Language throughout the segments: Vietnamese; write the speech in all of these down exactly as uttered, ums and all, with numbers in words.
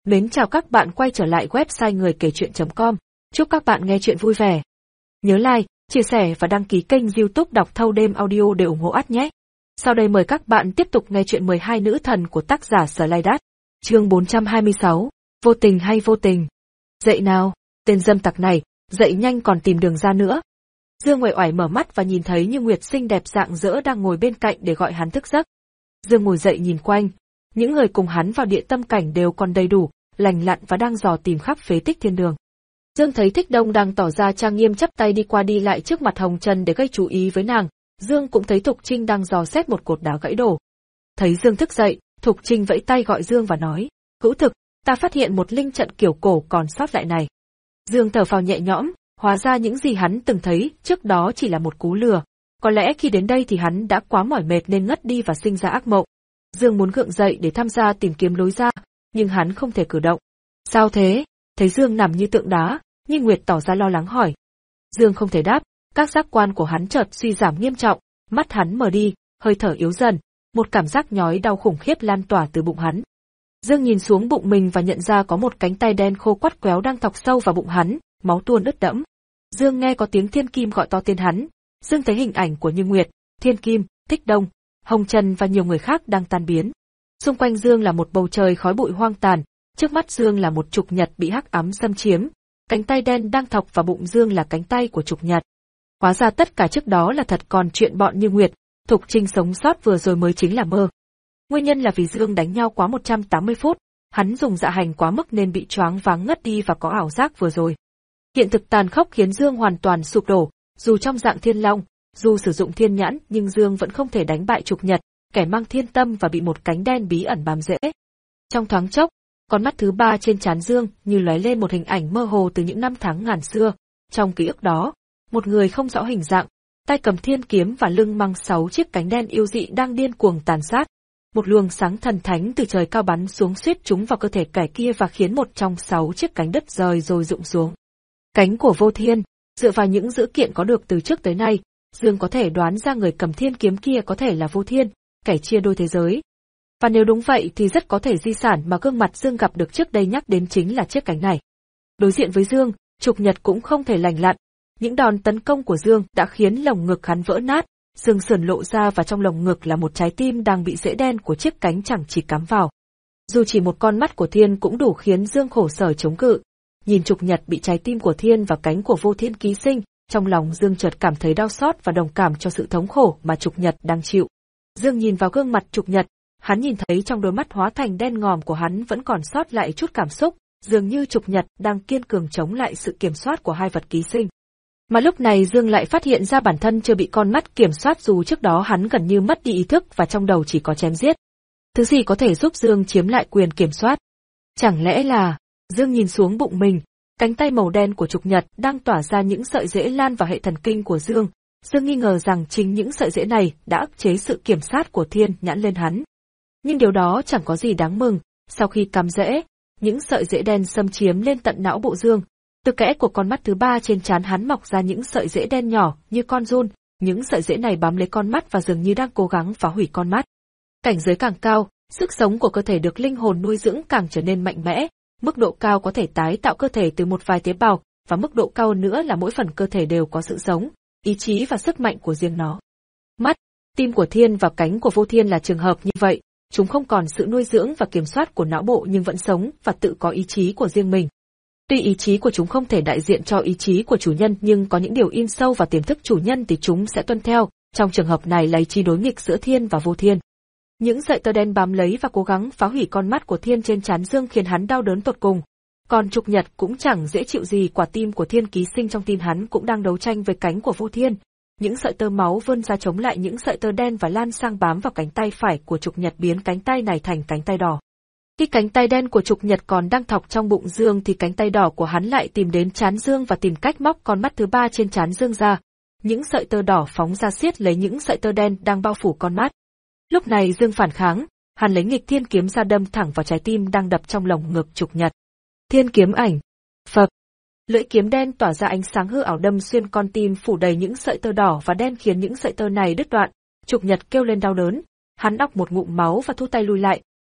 Mến chào các bạn quay trở lại website người kể chuyện chấm com. Chúc các bạn nghe chuyện vui vẻ. Nhớ like, chia sẻ và đăng ký kênh YouTube Đọc Thâu Đêm Audio để ủng hộ át nhé. Sau đây mời các bạn tiếp tục nghe chuyện mười hai nữ thần của tác giả Slidat. Chương bốn trăm hai mươi sáu, vô tình hay vô tình. Dậy nào, tên dâm tặc này, dậy nhanh còn tìm đường ra nữa. Dương uể oải mở mắt và nhìn thấy Như Nguyệt xinh đẹp rạng rỡ đang ngồi bên cạnh để gọi hắn thức giấc. Dương ngồi dậy nhìn quanh, những người cùng hắn vào địa tâm cảnh đều còn đầy đủ, lành lặn và đang dò tìm khắp phế tích thiên đường. Dương thấy Thích Đông đang tỏ ra trang nghiêm chắp tay đi qua đi lại trước mặt Hồng Trần để gây chú ý với nàng. Dương cũng thấy Thục Trinh đang dò xét một cột đá gãy đổ. Thấy Dương thức dậy, Thục Trinh vẫy tay gọi Dương và nói, hữu thực, ta phát hiện một linh trận kiểu cổ còn sót lại này. Dương thở phào nhẹ nhõm, hóa ra những gì hắn từng thấy trước đó chỉ là một cú lừa. Có lẽ khi đến đây thì hắn đã quá mỏi mệt nên ngất đi và sinh ra ác mộng. Dương muốn gượng dậy để tham gia tìm kiếm lối ra, nhưng hắn không thể cử động. Sao thế? Thấy Dương nằm như tượng đá, Như Nguyệt tỏ ra lo lắng hỏi. Dương không thể đáp, các giác quan của hắn chợt suy giảm nghiêm trọng, mắt hắn mờ đi, hơi thở yếu dần, một cảm giác nhói đau khủng khiếp lan tỏa từ bụng hắn. Dương nhìn xuống bụng mình và nhận ra có một cánh tay đen khô quắt quéo đang thọc sâu vào bụng hắn, máu tuôn ướt đẫm. Dương nghe có tiếng Thiên Kim gọi to tên hắn. Dương thấy hình ảnh của Như Nguyệt, Thiên Kim, Thích Đông, Hồng Trần và nhiều người khác đang tan biến. Xung quanh Dương là một bầu trời khói bụi hoang tàn, trước mắt Dương là một trục nhật bị hắc ám xâm chiếm, cánh tay đen đang thọc vào bụng Dương là cánh tay của trục nhật. Hóa ra tất cả trước đó là thật, còn chuyện bọn Như Nguyệt, Thục Trinh sống sót vừa rồi mới chính là mơ. Nguyên nhân là vì Dương đánh nhau quá một trăm tám mươi phút, hắn dùng dạ hành quá mức nên bị choáng váng ngất đi và có ảo giác vừa rồi. Hiện thực tàn khốc khiến Dương hoàn toàn sụp đổ, dù trong dạng thiên long, dù sử dụng thiên nhãn nhưng Dương vẫn không thể đánh bại trục nhật, kẻ mang thiên tâm và bị một cánh đen bí ẩn bám rễ. Trong thoáng chốc, con mắt thứ ba trên trán Dương như lóe lên một hình ảnh mơ hồ từ những năm tháng ngàn xưa. Trong ký ức đó, một người không rõ hình dạng, tay cầm thiên kiếm và lưng mang sáu chiếc cánh đen yêu dị đang điên cuồng tàn sát. Một luồng sáng thần thánh từ trời cao bắn xuống suýt trúng vào cơ thể kẻ kia và khiến một trong sáu chiếc cánh đứt rời rồi rụng xuống. Cánh của Vô Thiên. Dựa vào những dữ kiện có được từ trước tới nay, Dương có thể đoán ra người cầm thiên kiếm kia có thể là Vô Thiên, kẻ chia đôi thế giới. Và nếu đúng vậy thì rất có thể di sản mà gương mặt Dương gặp được trước đây nhắc đến chính là chiếc cánh này. Đối diện với Dương, trục nhật cũng không thể lành lặn. Những đòn tấn công của Dương đã khiến lồng ngực hắn vỡ nát, xương sườn lộ ra và trong lồng ngực là một trái tim đang bị rễ đen của chiếc cánh chẳng chỉ cắm vào. Dù chỉ một con mắt của Thiên cũng đủ khiến Dương khổ sở chống cự. Nhìn trục nhật bị trái tim của Thiên và cánh của Vô Thiên ký sinh, trong lòng Dương chợt cảm thấy đau xót và đồng cảm cho sự thống khổ mà trục nhật đang chịu. Dương nhìn vào gương mặt trục nhật, hắn nhìn thấy trong đôi mắt hóa thành đen ngòm của hắn vẫn còn sót lại chút cảm xúc, dường như trục nhật đang kiên cường chống lại sự kiểm soát của hai vật ký sinh. Mà lúc này Dương lại phát hiện ra bản thân chưa bị con mắt kiểm soát dù trước đó hắn gần như mất đi ý thức và trong đầu chỉ có chém giết. Thứ gì có thể giúp Dương chiếm lại quyền kiểm soát? Chẳng lẽ là... Dương nhìn xuống bụng mình, cánh tay màu đen của trục nhật đang tỏa ra những sợi rễ lan vào hệ thần kinh của Dương. Dương nghi ngờ rằng chính những sợi rễ này đã ức chế sự kiểm soát của thiên nhãn lên hắn. Nhưng điều đó chẳng có gì đáng mừng, sau khi cắm rễ, những sợi rễ đen xâm chiếm lên tận não bộ Dương. Từ kẽ của con mắt thứ ba trên trán hắn mọc ra những sợi rễ đen nhỏ như con giun, những sợi rễ này bám lấy con mắt và dường như đang cố gắng phá hủy con mắt. Cảnh giới càng cao, sức sống của cơ thể được linh hồn nuôi dưỡng càng trở nên mạnh mẽ. Mức độ cao có thể tái tạo cơ thể từ một vài tế bào, và mức độ cao nữa là mỗi phần cơ thể đều có sự sống, ý chí và sức mạnh của riêng nó. Mắt, tim của Thiên và cánh của Vô Thiên là trường hợp như vậy, chúng không còn sự nuôi dưỡng và kiểm soát của não bộ nhưng vẫn sống và tự có ý chí của riêng mình. Tuy ý chí của chúng không thể đại diện cho ý chí của chủ nhân nhưng có những điều in sâu vào tiềm thức chủ nhân thì chúng sẽ tuân theo, trong trường hợp này là ý chí đối nghịch giữa Thiên và Vô Thiên. Những sợi tơ đen bám lấy và cố gắng phá hủy con mắt của Thiên trên trán Dương khiến hắn đau đớn tột cùng. Còn trục nhật cũng chẳng dễ chịu gì, quả tim của Thiên ký sinh trong tim hắn cũng đang đấu tranh với cánh của Vô Thiên. Những sợi tơ máu vươn ra chống lại những sợi tơ đen và lan sang bám vào cánh tay phải của trục nhật biến cánh tay này thành cánh tay đỏ. Khi cánh tay đen của trục nhật còn đang thọc trong bụng Dương thì cánh tay đỏ của hắn lại tìm đến trán Dương và tìm cách móc con mắt thứ ba trên trán Dương ra. Những sợi tơ đỏ phóng ra siết lấy những sợi tơ đen đang bao phủ con mắt. Lúc này Dương phản kháng, hắn lấy nghịch thiên kiếm ra đâm thẳng vào trái tim đang đập trong lồng ngực trục nhật. Thiên kiếm ảnh. Phập. Lưỡi kiếm đen tỏa ra ánh sáng hư ảo đâm xuyên con tim phủ đầy những sợi tơ đỏ và đen khiến những sợi tơ này đứt đoạn. Trục nhật kêu lên đau đớn, hắn đọc một ngụm máu và thu tay lui lại.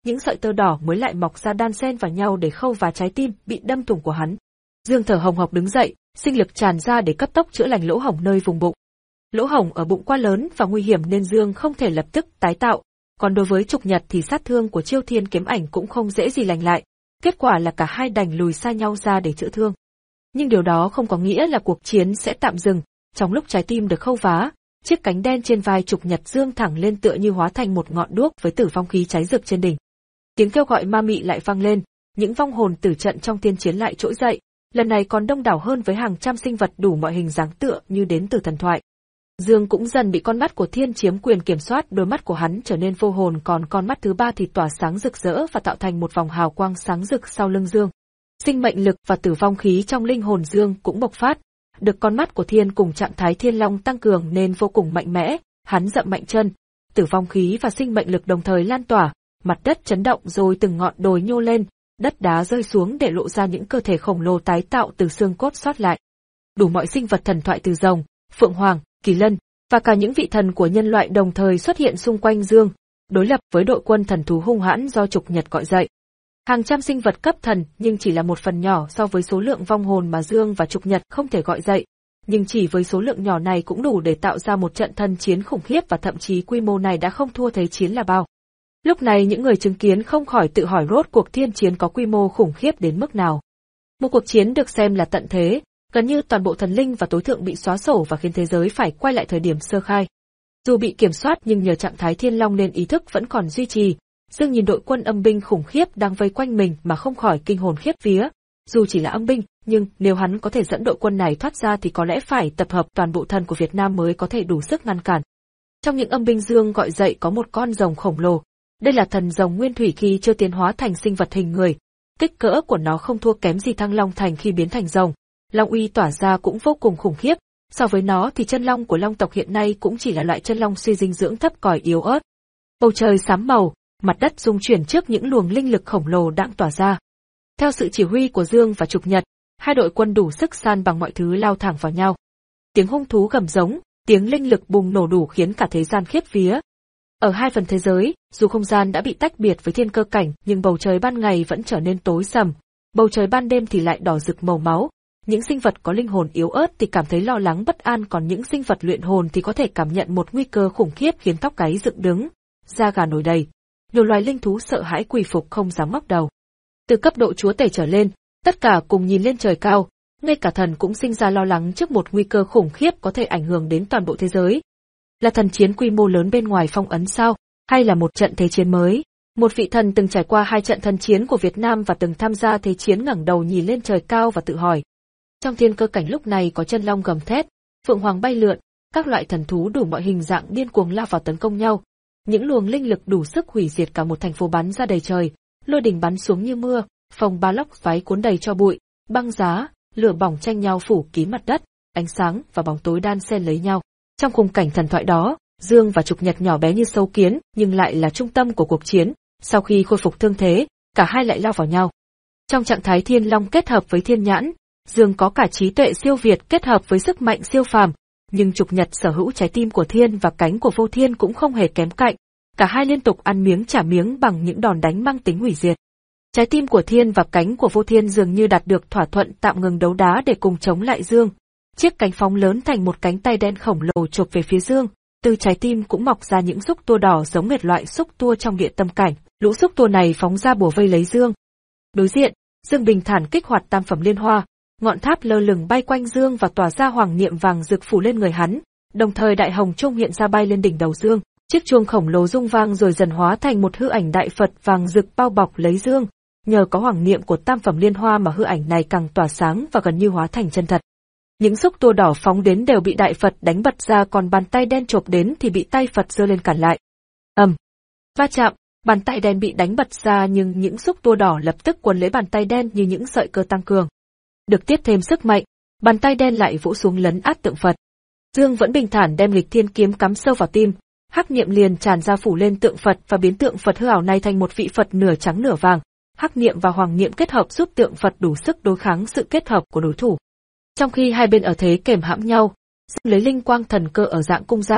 những sợi tơ đỏ mới lại mọc ra đan xen vào nhau để khâu vào trái tim bị đâm thủng của hắn. Dương thở hồng hộc đứng dậy, sinh lực tràn ra để cấp tốc chữa lành lỗ hổng nơi vùng bụng. Lỗ hổng ở bụng quá lớn và nguy hiểm nên Dương không thể lập tức tái tạo, còn đối với Trục Nhật thì sát thương của Chiêu Thiên kiếm ảnh cũng không dễ gì lành lại, kết quả là cả hai đành lùi xa nhau ra để chữa thương. Nhưng điều đó không có nghĩa là cuộc chiến sẽ tạm dừng, trong lúc trái tim được khâu vá, chiếc cánh đen trên vai Trục Nhật dương thẳng lên tựa như hóa thành một ngọn đuốc với tử vong khí cháy rực trên đỉnh. Tiếng kêu gọi ma mị lại vang lên, những vong hồn tử trận trong tiên chiến lại trỗi dậy, lần này còn đông đảo hơn với hàng trăm sinh vật đủ mọi hình dáng tựa như đến từ thần thoại. Dương cũng dần bị con mắt của Thiên chiếm quyền kiểm soát, đôi mắt của hắn trở nên vô hồn, còn con mắt thứ ba thì tỏa sáng rực rỡ và tạo thành một vòng hào quang sáng rực sau lưng Dương. Sinh mệnh lực và tử vong khí trong linh hồn Dương cũng bộc phát, được con mắt của Thiên cùng trạng thái Thiên Long tăng cường nên vô cùng mạnh mẽ, hắn dậm mạnh chân, tử vong khí và sinh mệnh lực đồng thời lan tỏa, mặt đất chấn động rồi từng ngọn đồi nhô lên, đất đá rơi xuống để lộ ra những cơ thể khổng lồ tái tạo từ xương cốt sót lại. Đủ mọi sinh vật thần thoại từ rồng, phượng hoàng, kỳ lân và cả những vị thần của nhân loại đồng thời xuất hiện xung quanh Dương, đối lập với đội quân thần thú hung hãn do Trục Nhật gọi dậy. Hàng trăm sinh vật cấp thần nhưng chỉ là một phần nhỏ so với số lượng vong hồn mà Dương và Trục Nhật không thể gọi dậy, nhưng chỉ với số lượng nhỏ này cũng đủ để tạo ra một trận thần chiến khủng khiếp và thậm chí quy mô này đã không thua thấy chiến là bao. Lúc này những người chứng kiến không khỏi tự hỏi rốt cuộc thiên chiến có quy mô khủng khiếp đến mức nào. Một cuộc chiến được xem là tận thế, gần như toàn bộ thần linh và tối thượng bị xóa sổ và khiến thế giới phải quay lại thời điểm sơ khai. Dù bị kiểm soát nhưng nhờ trạng thái Thiên Long nên ý thức vẫn còn duy trì. Dương nhìn đội quân âm binh khủng khiếp đang vây quanh mình mà không khỏi kinh hồn khiếp vía. Dù chỉ là âm binh, nhưng nếu hắn có thể dẫn đội quân này thoát ra thì có lẽ phải tập hợp toàn bộ thần của Việt Nam mới có thể đủ sức ngăn cản. Trong những âm binh Dương gọi dậy có một con rồng khổng lồ. Đây là thần rồng nguyên thủy khi chưa tiến hóa thành sinh vật hình người. Kích cỡ của nó không thua kém gì Thăng Long Thành khi biến thành rồng. Long uy tỏa ra cũng vô cùng khủng khiếp. So với nó thì chân long của long tộc hiện nay cũng chỉ là loại chân long suy dinh dưỡng thấp cỏi yếu ớt. Bầu trời xám màu, mặt đất rung chuyển trước những luồng linh lực khổng lồ đang tỏa ra. Theo sự chỉ huy của Dương và Trục Nhật, hai đội quân đủ sức san bằng mọi thứ lao thẳng vào nhau. Tiếng hung thú gầm giống, tiếng linh lực bùng nổ đủ khiến cả thế gian khiếp vía. Ở hai phần thế giới, dù không gian đã bị tách biệt với thiên cơ cảnh, nhưng bầu trời ban ngày vẫn trở nên tối sầm, bầu trời ban đêm thì lại đỏ rực màu máu. Những sinh vật có linh hồn yếu ớt thì cảm thấy lo lắng bất an, còn những sinh vật luyện hồn thì có thể cảm nhận một nguy cơ khủng khiếp khiến tóc gáy dựng đứng, da gà nổi đầy. Nhiều loài linh thú sợ hãi quỳ phục không dám ngóc đầu. Từ cấp độ chúa tể trở lên, tất cả cùng nhìn lên trời cao, ngay cả thần cũng sinh ra lo lắng trước một nguy cơ khủng khiếp có thể ảnh hưởng đến toàn bộ thế giới. Là thần chiến quy mô lớn bên ngoài phong ấn sao, hay là một trận thế chiến mới? Một vị thần từng trải qua hai trận thần chiến của Việt Nam và từng tham gia thế chiến ngẩng đầu nhìn lên trời cao và tự hỏi. Trong thiên cơ cảnh lúc này có chân long gầm thét, phượng hoàng bay lượn, các loại thần thú đủ mọi hình dạng điên cuồng lao vào tấn công nhau. Những luồng linh lực đủ sức hủy diệt cả một thành phố bắn ra đầy trời, lôi đình bắn xuống như mưa, phong ba lốc váy cuốn đầy cho bụi, băng giá, lửa bỏng tranh nhau phủ kín mặt đất, ánh sáng và bóng tối đan xen lấy nhau. Trong khung cảnh thần thoại đó, Dương và Trục Nhật nhỏ bé như sâu kiến, nhưng lại là trung tâm của cuộc chiến. Sau khi khôi phục thương thế, cả hai lại lao vào nhau. Trong trạng thái Thiên Long kết hợp với Thiên Nhãn, Dương có cả trí tuệ siêu việt kết hợp với sức mạnh siêu phàm, nhưng Trục Nhật sở hữu trái tim của Thiên và cánh của Vô Thiên cũng không hề kém cạnh. Cả hai liên tục ăn miếng trả miếng bằng những đòn đánh mang tính hủy diệt. Trái tim của Thiên và cánh của Vô Thiên dường như đạt được thỏa thuận tạm ngừng đấu đá để cùng chống lại Dương. Chiếc cánh phóng lớn thành một cánh tay đen khổng lồ chộp về phía Dương, từ trái tim cũng mọc ra những xúc tua đỏ giống hệt loại xúc tua trong địa tâm cảnh, lũ xúc tua này phóng ra bùa vây lấy Dương. Đối diện, Dương bình thản kích hoạt tam phẩm liên hoa, ngọn tháp lơ lửng bay quanh Dương và tỏa ra hoàng niệm vàng rực phủ lên người hắn, đồng thời đại hồng chuông hiện ra bay lên đỉnh đầu Dương. Chiếc chuông khổng lồ rung vang rồi dần hóa thành một hư ảnh đại Phật vàng rực bao bọc lấy Dương. Nhờ có hoàng niệm của tam phẩm liên hoa mà hư ảnh này càng tỏa sáng và gần như hóa thành chân thật. Những xúc tua đỏ phóng đến đều bị đại Phật đánh bật ra, còn bàn tay đen chộp đến thì bị tay Phật giơ lên cản lại. ầm, um, va chạm, bàn tay đen bị đánh bật ra nhưng những xúc tua đỏ lập tức quấn lấy bàn tay đen như những sợi cơ tăng cường. Được tiếp thêm sức mạnh, bàn tay đen lại vỗ xuống lấn át tượng Phật. Dương vẫn bình thản đem Nghịch Thiên kiếm cắm sâu vào tim, hắc niệm liền tràn ra phủ lên tượng Phật và biến tượng Phật hư ảo này thành một vị Phật nửa trắng nửa vàng. Hắc niệm và hoàng niệm kết hợp giúp tượng Phật đủ sức đối kháng sự kết hợp của đối thủ. Trong khi hai bên ở thế kềm hãm nhau, Dương lấy linh quang thần cơ ở dạng cung ra,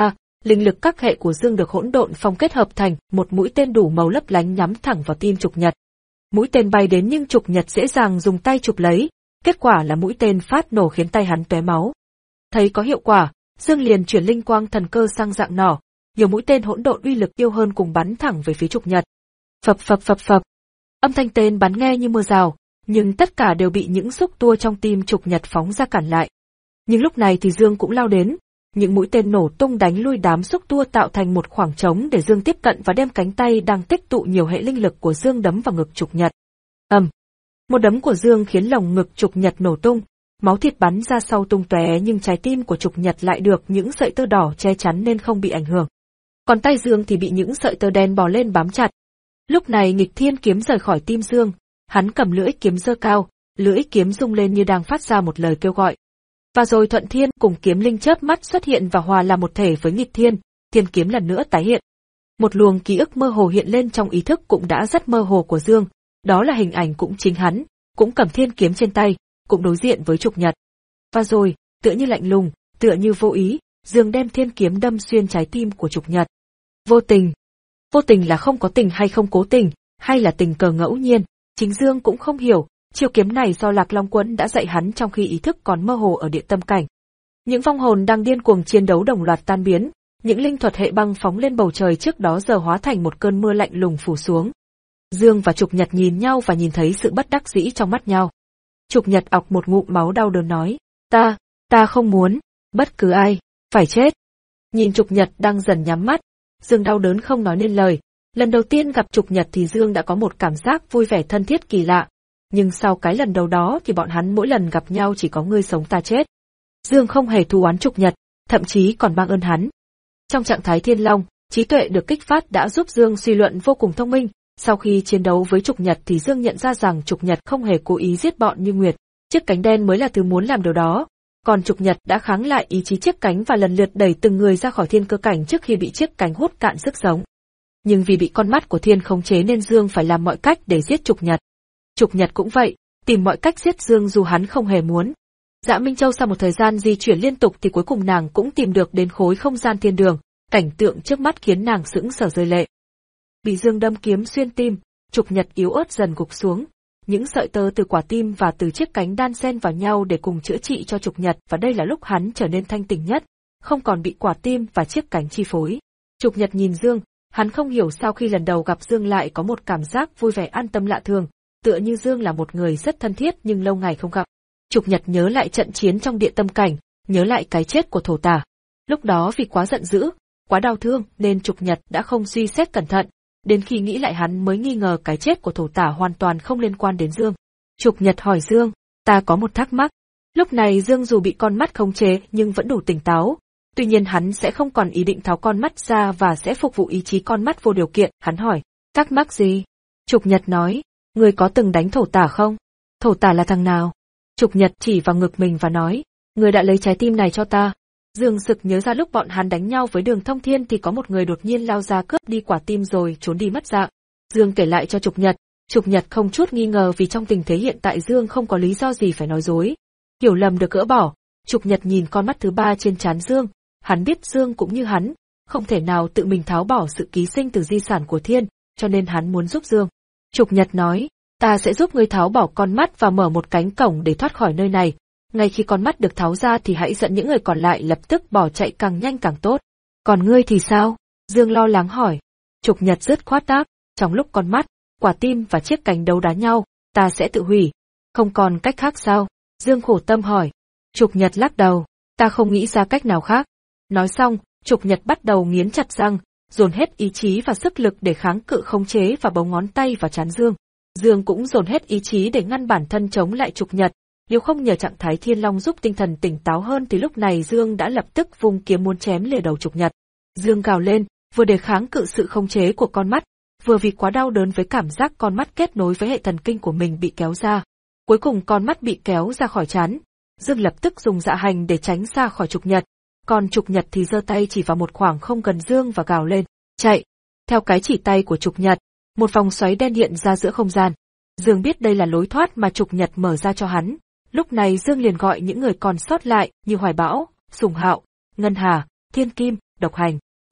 linh lực các hệ của Dương được hỗn độn phong kết hợp thành một mũi tên đủ màu lấp lánh nhắm thẳng vào tim Trục Nhật. Mũi tên bay đến nhưng Trục Nhật dễ dàng dùng tay chụp lấy, kết quả là mũi tên phát nổ khiến tay hắn tóe máu. Thấy có hiệu quả, Dương liền chuyển linh quang thần cơ sang dạng nỏ, nhiều mũi tên hỗn độn uy lực yêu hơn cùng bắn thẳng về phía Trục Nhật. Phập phập phập phập. Âm thanh tên bắn nghe như mưa rào, nhưng tất cả đều bị những xúc tua trong tim Trục Nhật phóng ra cản lại. Nhưng lúc này thì Dương cũng lao đến, những mũi tên nổ tung đánh lui đám xúc tua tạo thành một khoảng trống để Dương tiếp cận và đem cánh tay đang tích tụ nhiều hệ linh lực của Dương đấm vào ngực Trục Nhật. Ầm. Một đấm của Dương khiến lồng ngực Trục Nhật nổ tung, máu thịt bắn ra sau tung tóe, nhưng trái tim của Trục Nhật lại được những sợi tơ đỏ che chắn nên không bị ảnh hưởng. Còn tay Dương thì bị những sợi tơ đen bò lên bám chặt. Lúc này Nghịch Thiên kiếm rời khỏi tim Dương, hắn cầm lưỡi kiếm giơ cao, lưỡi kiếm rung lên như đang phát ra một lời kêu gọi. Và rồi Thuận Thiên cùng kiếm linh chớp mắt xuất hiện và hòa làm một thể với Nghịch Thiên, thiên kiếm lần nữa tái hiện. Một luồng ký ức mơ hồ hiện lên trong ý thức cũng đã rất mơ hồ của Dương, đó là hình ảnh cũng chính hắn, cũng cầm thiên kiếm trên tay, cũng đối diện với Trục Nhật. Và rồi, tựa như lạnh lùng, tựa như vô ý, Dương đem thiên kiếm đâm xuyên trái tim của Trục Nhật. Vô tình. Vô tình là không có tình hay không cố tình, hay là tình cờ ngẫu nhiên, chính Dương cũng không hiểu, chiêu kiếm này do Lạc Long Quân đã dạy hắn trong khi ý thức còn mơ hồ ở địa tâm cảnh. Những vong hồn đang điên cuồng chiến đấu đồng loạt tan biến, những linh thuật hệ băng phóng lên bầu trời trước đó giờ hóa thành một cơn mưa lạnh lùng phủ xuống. Dương và Trục Nhật nhìn nhau và nhìn thấy sự bất đắc dĩ trong mắt nhau. Trục Nhật ọc một ngụm máu đau đớn nói, ta, ta không muốn, bất cứ ai, phải chết. Nhìn Trục Nhật đang dần nhắm mắt, Dương đau đớn không nói nên lời. Lần đầu tiên gặp Trục Nhật thì Dương đã có một cảm giác vui vẻ thân thiết kỳ lạ. Nhưng sau cái lần đầu đó thì bọn hắn mỗi lần gặp nhau chỉ có ngươi sống ta chết. Dương không hề thù oán Trục Nhật, thậm chí còn mang ơn hắn. Trong trạng thái Thiên Long, trí tuệ được kích phát đã giúp Dương suy luận vô cùng thông minh. Sau khi chiến đấu với Trục Nhật thì Dương nhận ra rằng Trục Nhật không hề cố ý giết bọn Như Nguyệt, chiếc cánh đen mới là thứ muốn làm điều đó. Còn Trục Nhật đã kháng lại ý chí chiếc cánh và lần lượt đẩy từng người ra khỏi thiên cơ cảnh trước khi bị chiếc cánh hút cạn sức sống. Nhưng vì bị con mắt của thiên khống chế nên Dương phải làm mọi cách để giết Trục Nhật. Trục Nhật cũng vậy, tìm mọi cách giết Dương dù hắn không hề muốn. Dạ Minh Châu sau một thời gian di chuyển liên tục thì cuối cùng nàng cũng tìm được đến khối không gian thiên đường, cảnh tượng trước mắt khiến nàng sững sờ rơi lệ. Bị Dương đâm kiếm xuyên tim, Trục Nhật yếu ớt dần gục xuống. Những sợi tơ từ quả tim và từ chiếc cánh đan xen vào nhau để cùng chữa trị cho Trục Nhật, và đây là lúc hắn trở nên thanh tỉnh nhất, không còn bị quả tim và chiếc cánh chi phối. Trục Nhật nhìn Dương, hắn không hiểu sao khi lần đầu gặp Dương lại có một cảm giác vui vẻ an tâm lạ thường, tựa như Dương là một người rất thân thiết nhưng lâu ngày không gặp. Trục Nhật nhớ lại trận chiến trong địa tâm cảnh, nhớ lại cái chết của Thổ Tả. Lúc đó vì quá giận dữ, quá đau thương nên Trục Nhật đã không suy xét cẩn thận. Đến khi nghĩ lại hắn mới nghi ngờ cái chết của Thổ Tả hoàn toàn không liên quan đến Dương. Trục Nhật hỏi Dương, ta có một thắc mắc. Lúc này Dương dù bị con mắt khống chế nhưng vẫn đủ tỉnh táo. Tuy nhiên hắn sẽ không còn ý định tháo con mắt ra và sẽ phục vụ ý chí con mắt vô điều kiện. Hắn hỏi, thắc mắc gì? Trục Nhật nói, người có từng đánh Thổ Tả không? Thổ Tả là thằng nào? Trục Nhật chỉ vào ngực mình và nói, người đã lấy trái tim này cho ta. Dương sực nhớ ra lúc bọn hắn đánh nhau với Đường Thông Thiên thì có một người đột nhiên lao ra cướp đi quả tim rồi trốn đi mất dạng. Dương kể lại cho Trục Nhật, Trục Nhật không chút nghi ngờ vì trong tình thế hiện tại Dương không có lý do gì phải nói dối. Hiểu lầm được gỡ bỏ, Trục Nhật nhìn con mắt thứ ba trên trán Dương, hắn biết Dương cũng như hắn, không thể nào tự mình tháo bỏ sự ký sinh từ di sản của Thiên, cho nên hắn muốn giúp Dương. Trục Nhật nói, ta sẽ giúp ngươi tháo bỏ con mắt và mở một cánh cổng để thoát khỏi nơi này. Ngay khi con mắt được tháo ra thì hãy dẫn những người còn lại lập tức bỏ chạy càng nhanh càng tốt. Còn ngươi thì sao? Dương lo lắng hỏi. Trục Nhật dứt khoát đáp, trong lúc con mắt, quả tim và chiếc cánh đấu đá nhau, ta sẽ tự hủy. Không còn cách khác sao? Dương khổ tâm hỏi. Trục Nhật lắc đầu, ta không nghĩ ra cách nào khác. Nói xong, Trục Nhật bắt đầu nghiến chặt răng, dồn hết ý chí và sức lực để kháng cự khống chế và bấu ngón tay vào trán Dương. Dương cũng dồn hết ý chí để ngăn bản thân chống lại Trục Nhật. Nếu không nhờ trạng thái Thiên Long giúp tinh thần tỉnh táo hơn thì lúc này Dương đã lập tức vung kiếm muốn chém lìa đầu Trục Nhật. Dương gào lên, vừa để kháng cự sự khống chế của con mắt, vừa vì quá đau đớn với cảm giác con mắt kết nối với hệ thần kinh của mình bị kéo ra. Cuối cùng con mắt bị kéo ra khỏi trán. Dương lập tức dùng dạ hành để tránh xa khỏi Trục Nhật. Còn Trục Nhật thì giơ tay chỉ vào một khoảng không gần Dương và gào lên, chạy. Theo cái chỉ tay của Trục Nhật, một vòng xoáy đen hiện ra giữa không gian. Dương biết đây là lối thoát mà Trục Nhật mở ra cho hắn. Lúc này Dương liền gọi những người còn sót lại như Hoài Bão, Sùng Hạo, Ngân Hà, Thiên Kim, Độc Hành,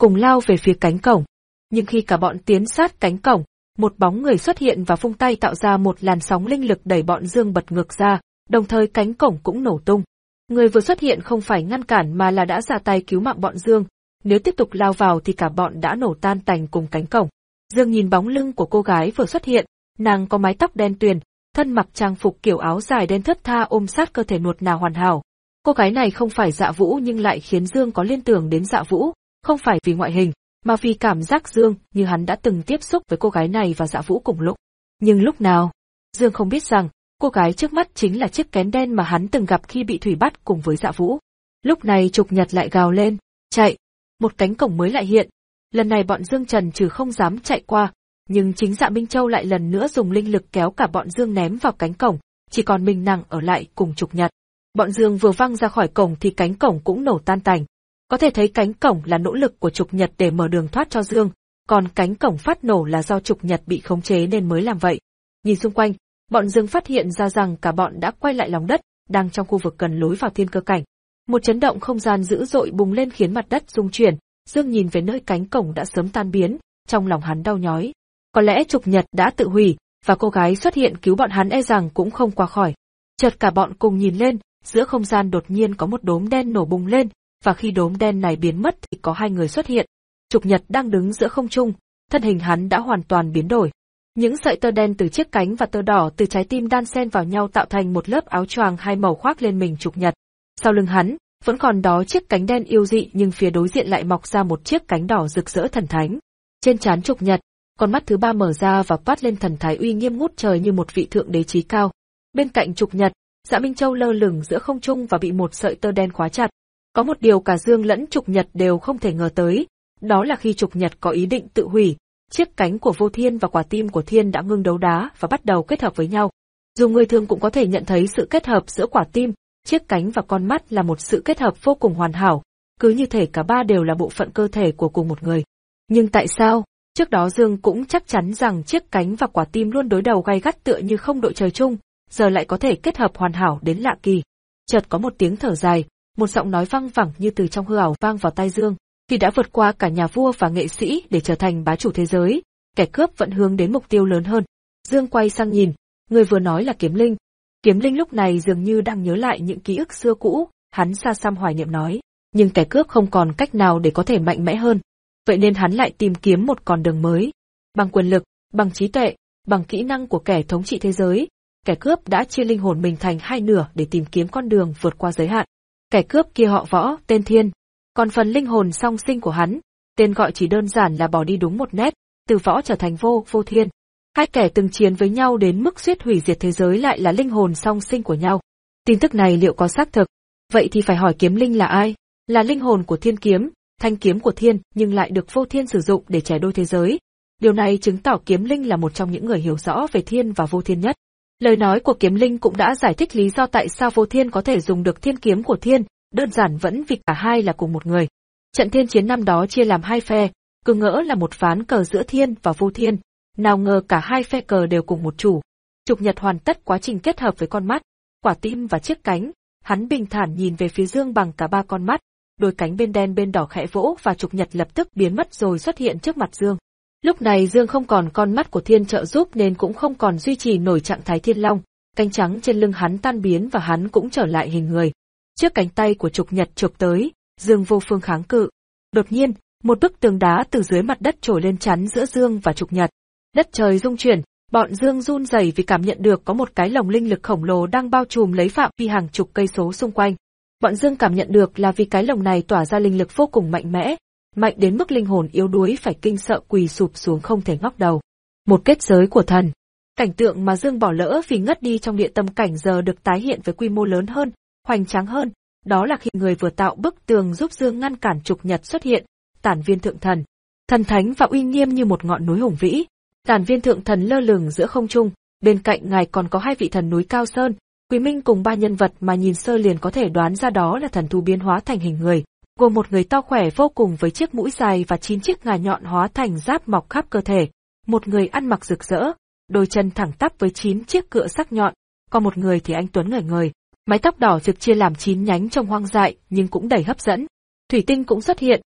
cùng lao về phía cánh cổng. Nhưng khi cả bọn tiến sát cánh cổng, một bóng người xuất hiện và vung tay tạo ra một làn sóng linh lực đẩy bọn Dương bật ngược ra, đồng thời cánh cổng cũng nổ tung. Người vừa xuất hiện không phải ngăn cản mà là đã ra tay cứu mạng bọn Dương, nếu tiếp tục lao vào thì cả bọn đã nổ tan tành cùng cánh cổng. Dương nhìn bóng lưng của cô gái vừa xuất hiện, nàng có mái tóc đen tuyền, thân mặc trang phục kiểu áo dài đen thướt tha ôm sát cơ thể nuột nà hoàn hảo. Cô gái này không phải Dạ Vũ nhưng lại khiến Dương có liên tưởng đến Dạ Vũ, không phải vì ngoại hình, mà vì cảm giác Dương như hắn đã từng tiếp xúc với cô gái này và Dạ Vũ cùng lúc. Nhưng lúc nào? Dương không biết rằng, cô gái trước mắt chính là chiếc kén đen mà hắn từng gặp khi bị thủy bắt cùng với Dạ Vũ. Lúc này Trục Nhật lại gào lên, chạy. Một cánh cổng mới lại hiện. Lần này bọn Dương trần trừ không dám chạy qua, nhưng chính Dạ Minh Châu lại lần nữa dùng linh lực kéo cả bọn Dương ném vào cánh cổng, chỉ còn mình nàng ở lại cùng Trục Nhật. Bọn Dương vừa văng ra khỏi cổng thì cánh cổng cũng nổ tan tành. Có thể thấy cánh cổng là nỗ lực của Trục Nhật để mở đường thoát cho Dương, còn cánh cổng phát nổ là do Trục Nhật bị khống chế nên mới làm vậy. Nhìn xung quanh, bọn Dương phát hiện ra rằng cả bọn đã quay lại lòng đất, đang trong khu vực gần lối vào thiên cơ cảnh. Một chấn động không gian dữ dội bùng lên khiến mặt đất rung chuyển, Dương nhìn về nơi cánh cổng đã sớm tan biến, trong lòng hắn đau nhói. Có lẽ Trục Nhật đã tự hủy, và cô gái xuất hiện cứu bọn hắn e rằng cũng không qua khỏi. Chợt cả bọn cùng nhìn lên, giữa không gian đột nhiên có một đốm đen nổ bùng lên, và khi đốm đen này biến mất thì có hai người xuất hiện. Trục Nhật đang đứng giữa không trung, thân hình hắn đã hoàn toàn biến đổi. Những sợi tơ đen từ chiếc cánh và tơ đỏ từ trái tim đan xen vào nhau tạo thành một lớp áo choàng hai màu khoác lên mình Trục Nhật. Sau lưng hắn, vẫn còn đó chiếc cánh đen yêu dị nhưng phía đối diện lại mọc ra một chiếc cánh đỏ rực rỡ thần thánh. Trên trán Trục Nhật, con mắt thứ ba mở ra và toát lên thần thái uy nghiêm ngút trời như một vị thượng đế chí cao. Bên cạnh Trục Nhật, Dạ Minh Châu lơ lửng giữa không trung và bị một sợi tơ đen khóa chặt. Có một điều cả Dương lẫn Trục Nhật đều không thể ngờ tới, đó là khi Trục Nhật có ý định tự hủy, chiếc cánh của Vô Thiên và quả tim của Thiên đã ngưng đấu đá và bắt đầu kết hợp với nhau. Dù người thường cũng có thể nhận thấy sự kết hợp giữa quả tim, chiếc cánh và con mắt là một sự kết hợp vô cùng hoàn hảo, cứ như thể cả ba đều là bộ phận cơ thể của cùng một người. Nhưng tại sao? Trước đó Dương cũng chắc chắn rằng chiếc cánh và quả tim luôn đối đầu gay gắt tựa như không đội trời chung, giờ lại có thể kết hợp hoàn hảo đến lạ kỳ. Chợt có một tiếng thở dài, một giọng nói vang vẳng như từ trong hư ảo vang vào tai Dương. Khi đã vượt qua cả nhà vua và nghệ sĩ để trở thành bá chủ thế giới, kẻ cướp vẫn hướng đến mục tiêu lớn hơn. Dương quay sang nhìn, người vừa nói là Kiếm Linh. Kiếm Linh lúc này dường như đang nhớ lại những ký ức xưa cũ, hắn xa xăm hoài niệm nói, nhưng kẻ cướp không còn cách nào để có thể mạnh mẽ hơn. Vậy nên hắn lại tìm kiếm một con đường mới. Bằng quyền lực, bằng trí tuệ, bằng kỹ năng của kẻ thống trị thế giới, kẻ cướp đã chia linh hồn mình thành hai nửa để tìm kiếm con đường vượt qua giới hạn. Kẻ cướp kia họ Võ, tên Thiên. Còn phần linh hồn song sinh của hắn, tên gọi chỉ đơn giản là bỏ đi đúng một nét, từ Võ trở thành Vô, Vô Thiên. Hai kẻ từng chiến với nhau đến mức suýt hủy diệt thế giới lại là linh hồn song sinh của nhau. Tin tức này liệu có xác thực? Vậy thì phải hỏi Kiếm Linh là ai? Là linh hồn của Thiên Kiếm, thanh kiếm của Thiên, nhưng lại được Vô Thiên sử dụng để chẻ đôi thế giới. Điều này chứng tỏ Kiếm Linh là một trong những người hiểu rõ về Thiên và Vô Thiên nhất. Lời nói của Kiếm Linh cũng đã giải thích lý do tại sao Vô Thiên có thể dùng được thiên kiếm của Thiên, đơn giản vẫn vì cả hai là cùng một người. Trận thiên chiến năm đó chia làm hai phe, cứ ngỡ là một ván cờ giữa Thiên và Vô Thiên, nào ngờ cả hai phe cờ đều cùng một chủ. Trục Nhật hoàn tất quá trình kết hợp với con mắt, quả tim và chiếc cánh, hắn bình thản nhìn về phía Dương bằng cả ba con mắt, đôi cánh bên đen bên đỏ khẽ vỗ và Trục Nhật lập tức biến mất rồi xuất hiện trước mặt Dương. Lúc này Dương không còn con mắt của Thiên trợ giúp nên cũng không còn duy trì nổi trạng thái Thiên Long, cánh trắng trên lưng hắn tan biến và hắn cũng trở lại hình người. Trước cánh tay của Trục Nhật chụp tới, Dương vô phương kháng cự. Đột nhiên, một bức tường đá từ dưới mặt đất trồi lên chắn giữa Dương và Trục Nhật. Đất trời rung chuyển, bọn Dương run rẩy vì cảm nhận được có một cái lồng linh lực khổng lồ đang bao trùm lấy phạm vi hàng chục cây số xung quanh. Bọn Dương cảm nhận được là vì cái lồng này tỏa ra linh lực vô cùng mạnh mẽ, mạnh đến mức linh hồn yếu đuối phải kinh sợ quỳ sụp xuống không thể ngóc đầu. Một kết giới của thần. Cảnh tượng mà Dương bỏ lỡ vì ngất đi trong địa tâm cảnh giờ được tái hiện với quy mô lớn hơn, hoành tráng hơn. Đó là khi người vừa tạo bức tường giúp Dương ngăn cản Trục Nhật xuất hiện, Tản Viên Thượng Thần. Thần thánh và uy nghiêm như một ngọn núi hùng vĩ. Tản Viên Thượng Thần lơ lửng giữa không trung, bên cạnh ngài còn có hai vị thần núi Cao Sơn, Quý Minh cùng ba nhân vật mà nhìn sơ liền có thể đoán ra đó là thần thú biến hóa thành hình người, gồm một người to khỏe vô cùng với chiếc mũi dài và chín chiếc ngà nhọn hóa thành giáp mọc khắp cơ thể, một người ăn mặc rực rỡ, đôi chân thẳng tắp với chín chiếc cựa sắc nhọn, còn một người thì anh tuấn ngời ngời, mái tóc đỏ rực chia làm chín nhánh trông hoang dại nhưng cũng đầy hấp dẫn. Thủy Tinh cũng xuất hiện,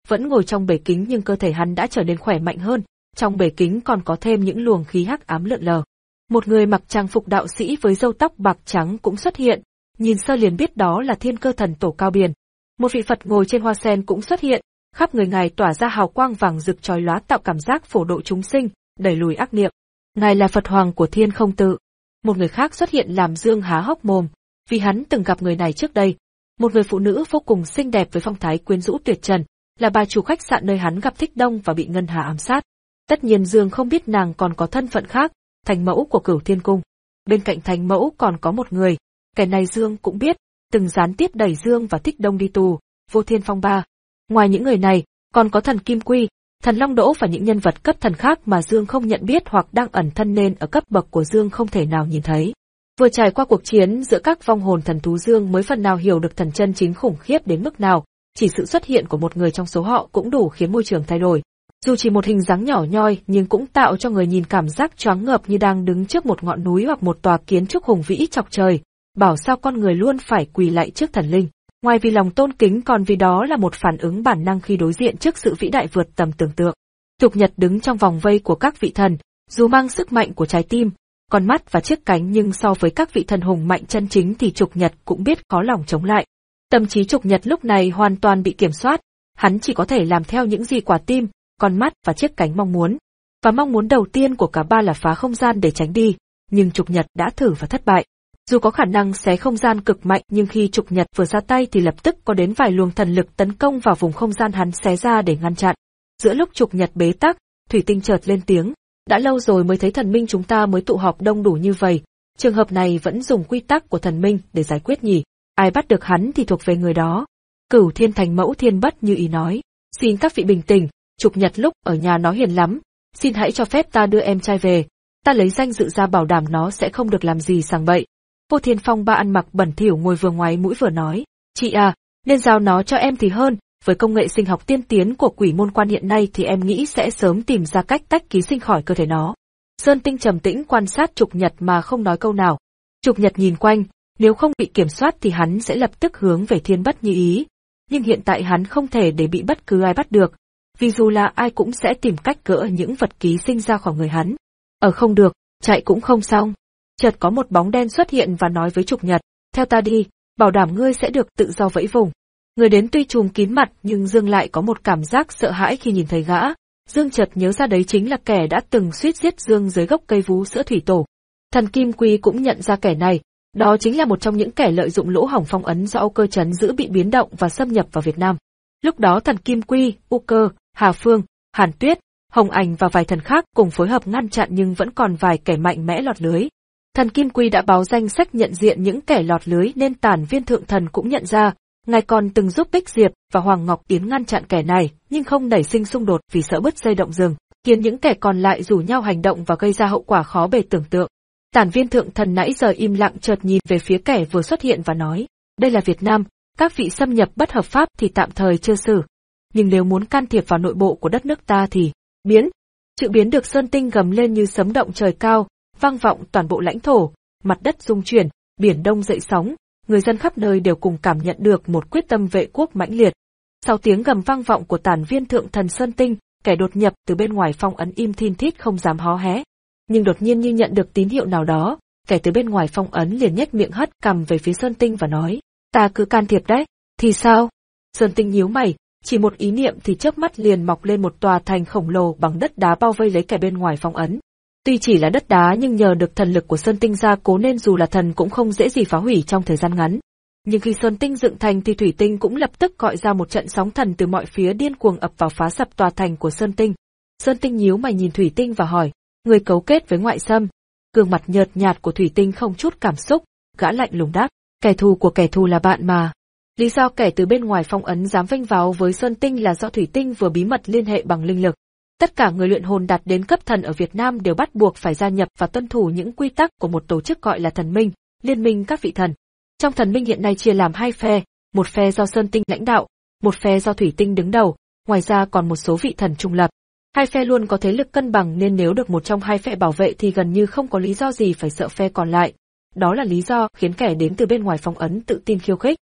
vẫn ngồi trong bể kính nhưng cơ thể hắn đã trở nên khỏe mạnh hơn, trong bể kính còn có thêm những luồng khí hắc ám lượn lờ. Một người mặc trang phục đạo sĩ với râu tóc bạc trắng cũng xuất hiện, nhìn sơ liền biết đó là Thiên Cơ Thần Tổ Cao Biền. Một vị Phật ngồi trên hoa sen cũng xuất hiện, khắp người ngài tỏa ra hào quang vàng rực chói lóa tạo cảm giác phổ độ chúng sinh, đẩy lùi ác niệm. Ngài là Phật Hoàng của Thiên Không Tự. Một người khác xuất hiện làm Dương há hốc mồm, vì hắn từng gặp người này trước đây. Một người phụ nữ vô cùng xinh đẹp với phong thái quyến rũ tuyệt trần, là bà chủ khách sạn nơi hắn gặp Thích Đông và bị Ngân Hà ám sát. Tất nhiên Dương không biết nàng còn có thân phận khác, thành mẫu của Cửu Thiên Cung. Bên cạnh thành mẫu còn có một người, kẻ này Dương cũng biết, từng gián tiếp đẩy Dương và Thích Đông đi tù, Vô Thiên Phong Ba. Ngoài những người này, còn có thần Kim Quy, thần Long Đỗ và những nhân vật cấp thần khác mà Dương không nhận biết hoặc đang ẩn thân nên ở cấp bậc của Dương không thể nào nhìn thấy. Vừa trải qua cuộc chiến giữa các vong hồn thần thú, Dương mới phần nào hiểu được thần chân chính khủng khiếp đến mức nào, chỉ sự xuất hiện của một người trong số họ cũng đủ khiến môi trường thay đổi. Dù chỉ một hình dáng nhỏ nhoi nhưng cũng tạo cho người nhìn cảm giác choáng ngợp như đang đứng trước một ngọn núi hoặc một tòa kiến trúc hùng vĩ chọc trời, bảo sao con người luôn phải quỳ lạy trước thần linh. Ngoài vì lòng tôn kính còn vì đó là một phản ứng bản năng khi đối diện trước sự vĩ đại vượt tầm tưởng tượng. Trục Nhật đứng trong vòng vây của các vị thần, dù mang sức mạnh của trái tim, con mắt và chiếc cánh nhưng so với các vị thần hùng mạnh chân chính thì Trục Nhật cũng biết khó lòng chống lại. Tâm trí Trục Nhật lúc này hoàn toàn bị kiểm soát, hắn chỉ có thể làm theo những gì quả tim, con mắt và chiếc cánh mong muốn. Và mong muốn đầu tiên của cả ba là phá không gian để tránh đi, nhưng Trục Nhật đã thử và thất bại. Dù có khả năng xé không gian cực mạnh nhưng khi Trục Nhật vừa ra tay thì lập tức có đến vài luồng thần lực tấn công vào vùng không gian hắn xé ra để ngăn chặn. Giữa lúc Trục Nhật bế tắc, Thủy Tinh chợt lên tiếng, đã lâu rồi mới thấy thần minh chúng ta mới tụ họp đông đủ như vậy, trường hợp này vẫn dùng quy tắc của thần minh để giải quyết nhỉ, ai bắt được hắn thì thuộc về người đó. Cửu Thiên Thành Mẫu Thiên Bất Như Ý nói, xin các vị bình tĩnh, Trục Nhật lúc ở nhà nó hiền lắm, xin hãy cho phép ta đưa em trai về, ta lấy danh dự ra bảo đảm nó sẽ không được làm gì sằng bậy. Vô Thiên Phong Ba ăn mặc bẩn thỉu ngồi vừa ngoáy mũi vừa nói, chị à, nên giao nó cho em thì hơn, với công nghệ sinh học tiên tiến của Quỷ Môn Quan hiện nay thì em nghĩ sẽ sớm tìm ra cách tách ký sinh khỏi cơ thể nó. Sơn Tinh trầm tĩnh quan sát Trục Nhật mà không nói câu nào. Trục Nhật nhìn quanh, nếu không bị kiểm soát thì hắn sẽ lập tức hướng về Thiên Bất Như Ý. Nhưng hiện tại hắn không thể để bị bất cứ ai bắt được, vì dù là ai cũng sẽ tìm cách gỡ những vật ký sinh ra khỏi người hắn. Ở không được, chạy cũng không xong. Chợt có một bóng đen xuất hiện và nói với Trục Nhật, theo ta đi, bảo đảm ngươi sẽ được tự do vẫy vùng. Người đến tuy trùm kín mặt nhưng Dương lại có một cảm giác sợ hãi khi nhìn thấy gã. Dương chợt nhớ ra đấy chính là kẻ đã từng suýt giết Dương dưới gốc cây vú sữa thủy tổ. Thần Kim Quy cũng nhận ra kẻ này, đó chính là một trong những kẻ lợi dụng lỗ hổng phong ấn do Âu Cơ trấn giữ bị biến động và xâm nhập vào Việt Nam. Lúc đó thần Kim Quy, U Cơ, Hà Phương, Hàn Tuyết, Hồng Ảnh và vài thần khác cùng phối hợp ngăn chặn nhưng vẫn còn vài kẻ mạnh mẽ lọt lưới. Thần Kim Quy đã báo danh sách nhận diện những kẻ lọt lưới nên Tản Viên Thượng Thần cũng nhận ra, ngài còn từng giúp Bích Diệp và Hoàng Ngọc Yến ngăn chặn kẻ này, nhưng không nảy sinh xung đột vì sợ bứt dây động rừng, khiến những kẻ còn lại rủ nhau hành động và gây ra hậu quả khó bề tưởng tượng. Tản Viên Thượng Thần nãy giờ im lặng chợt nhìn về phía kẻ vừa xuất hiện và nói, đây là Việt Nam, các vị xâm nhập bất hợp pháp thì tạm thời chưa xử, nhưng nếu muốn can thiệp vào nội bộ của đất nước ta thì biến. Chữ biến được Sơn Tinh gầm lên như sấm động trời cao, vang vọng toàn bộ lãnh thổ, mặt đất rung chuyển, biển đông dậy sóng, người dân khắp nơi đều cùng cảm nhận được một quyết tâm vệ quốc mãnh liệt. Sau tiếng gầm vang vọng của Tản Viên Thượng Thần Sơn Tinh, kẻ đột nhập từ bên ngoài phong ấn im thin thít không dám hó hé. Nhưng đột nhiên như nhận được tín hiệu nào đó, kẻ từ bên ngoài phong ấn liền nhếch miệng hất cằm về phía Sơn Tinh và nói, ta cứ can thiệp đấy, thì sao? Sơn Tinh nhíu mày, chỉ một ý niệm thì chớp mắt liền mọc lên một tòa thành khổng lồ bằng đất đá bao vây lấy kẻ bên ngoài phong ấn. Tuy chỉ là đất đá nhưng nhờ được thần lực của Sơn Tinh gia cố nên dù là thần cũng không dễ gì phá hủy trong thời gian ngắn. Nhưng khi Sơn Tinh dựng thành thì Thủy Tinh cũng lập tức gọi ra một trận sóng thần từ mọi phía điên cuồng ập vào phá sập tòa thành của Sơn Tinh. Sơn Tinh nhíu mày nhìn Thủy Tinh và hỏi, người cấu kết với ngoại xâm? Gương mặt nhợt nhạt của Thủy Tinh không chút cảm xúc, gã lạnh lùng đáp, kẻ thù của kẻ thù là bạn mà. Lý do kẻ từ bên ngoài phong ấn dám vênh váo với Sơn Tinh là do Thủy Tinh vừa bí mật liên hệ bằng linh lực. Tất cả người luyện hồn đạt đến cấp thần ở Việt Nam đều bắt buộc phải gia nhập và tuân thủ những quy tắc của một tổ chức gọi là thần minh, liên minh các vị thần. Trong thần minh hiện nay chia làm hai phe, một phe do Sơn Tinh lãnh đạo, một phe do Thủy Tinh đứng đầu, ngoài ra còn một số vị thần trung lập. Hai phe luôn có thế lực cân bằng nên nếu được một trong hai phe bảo vệ thì gần như không có lý do gì phải sợ phe còn lại. Đó là lý do khiến kẻ đến từ bên ngoài phong ấn tự tin khiêu khích.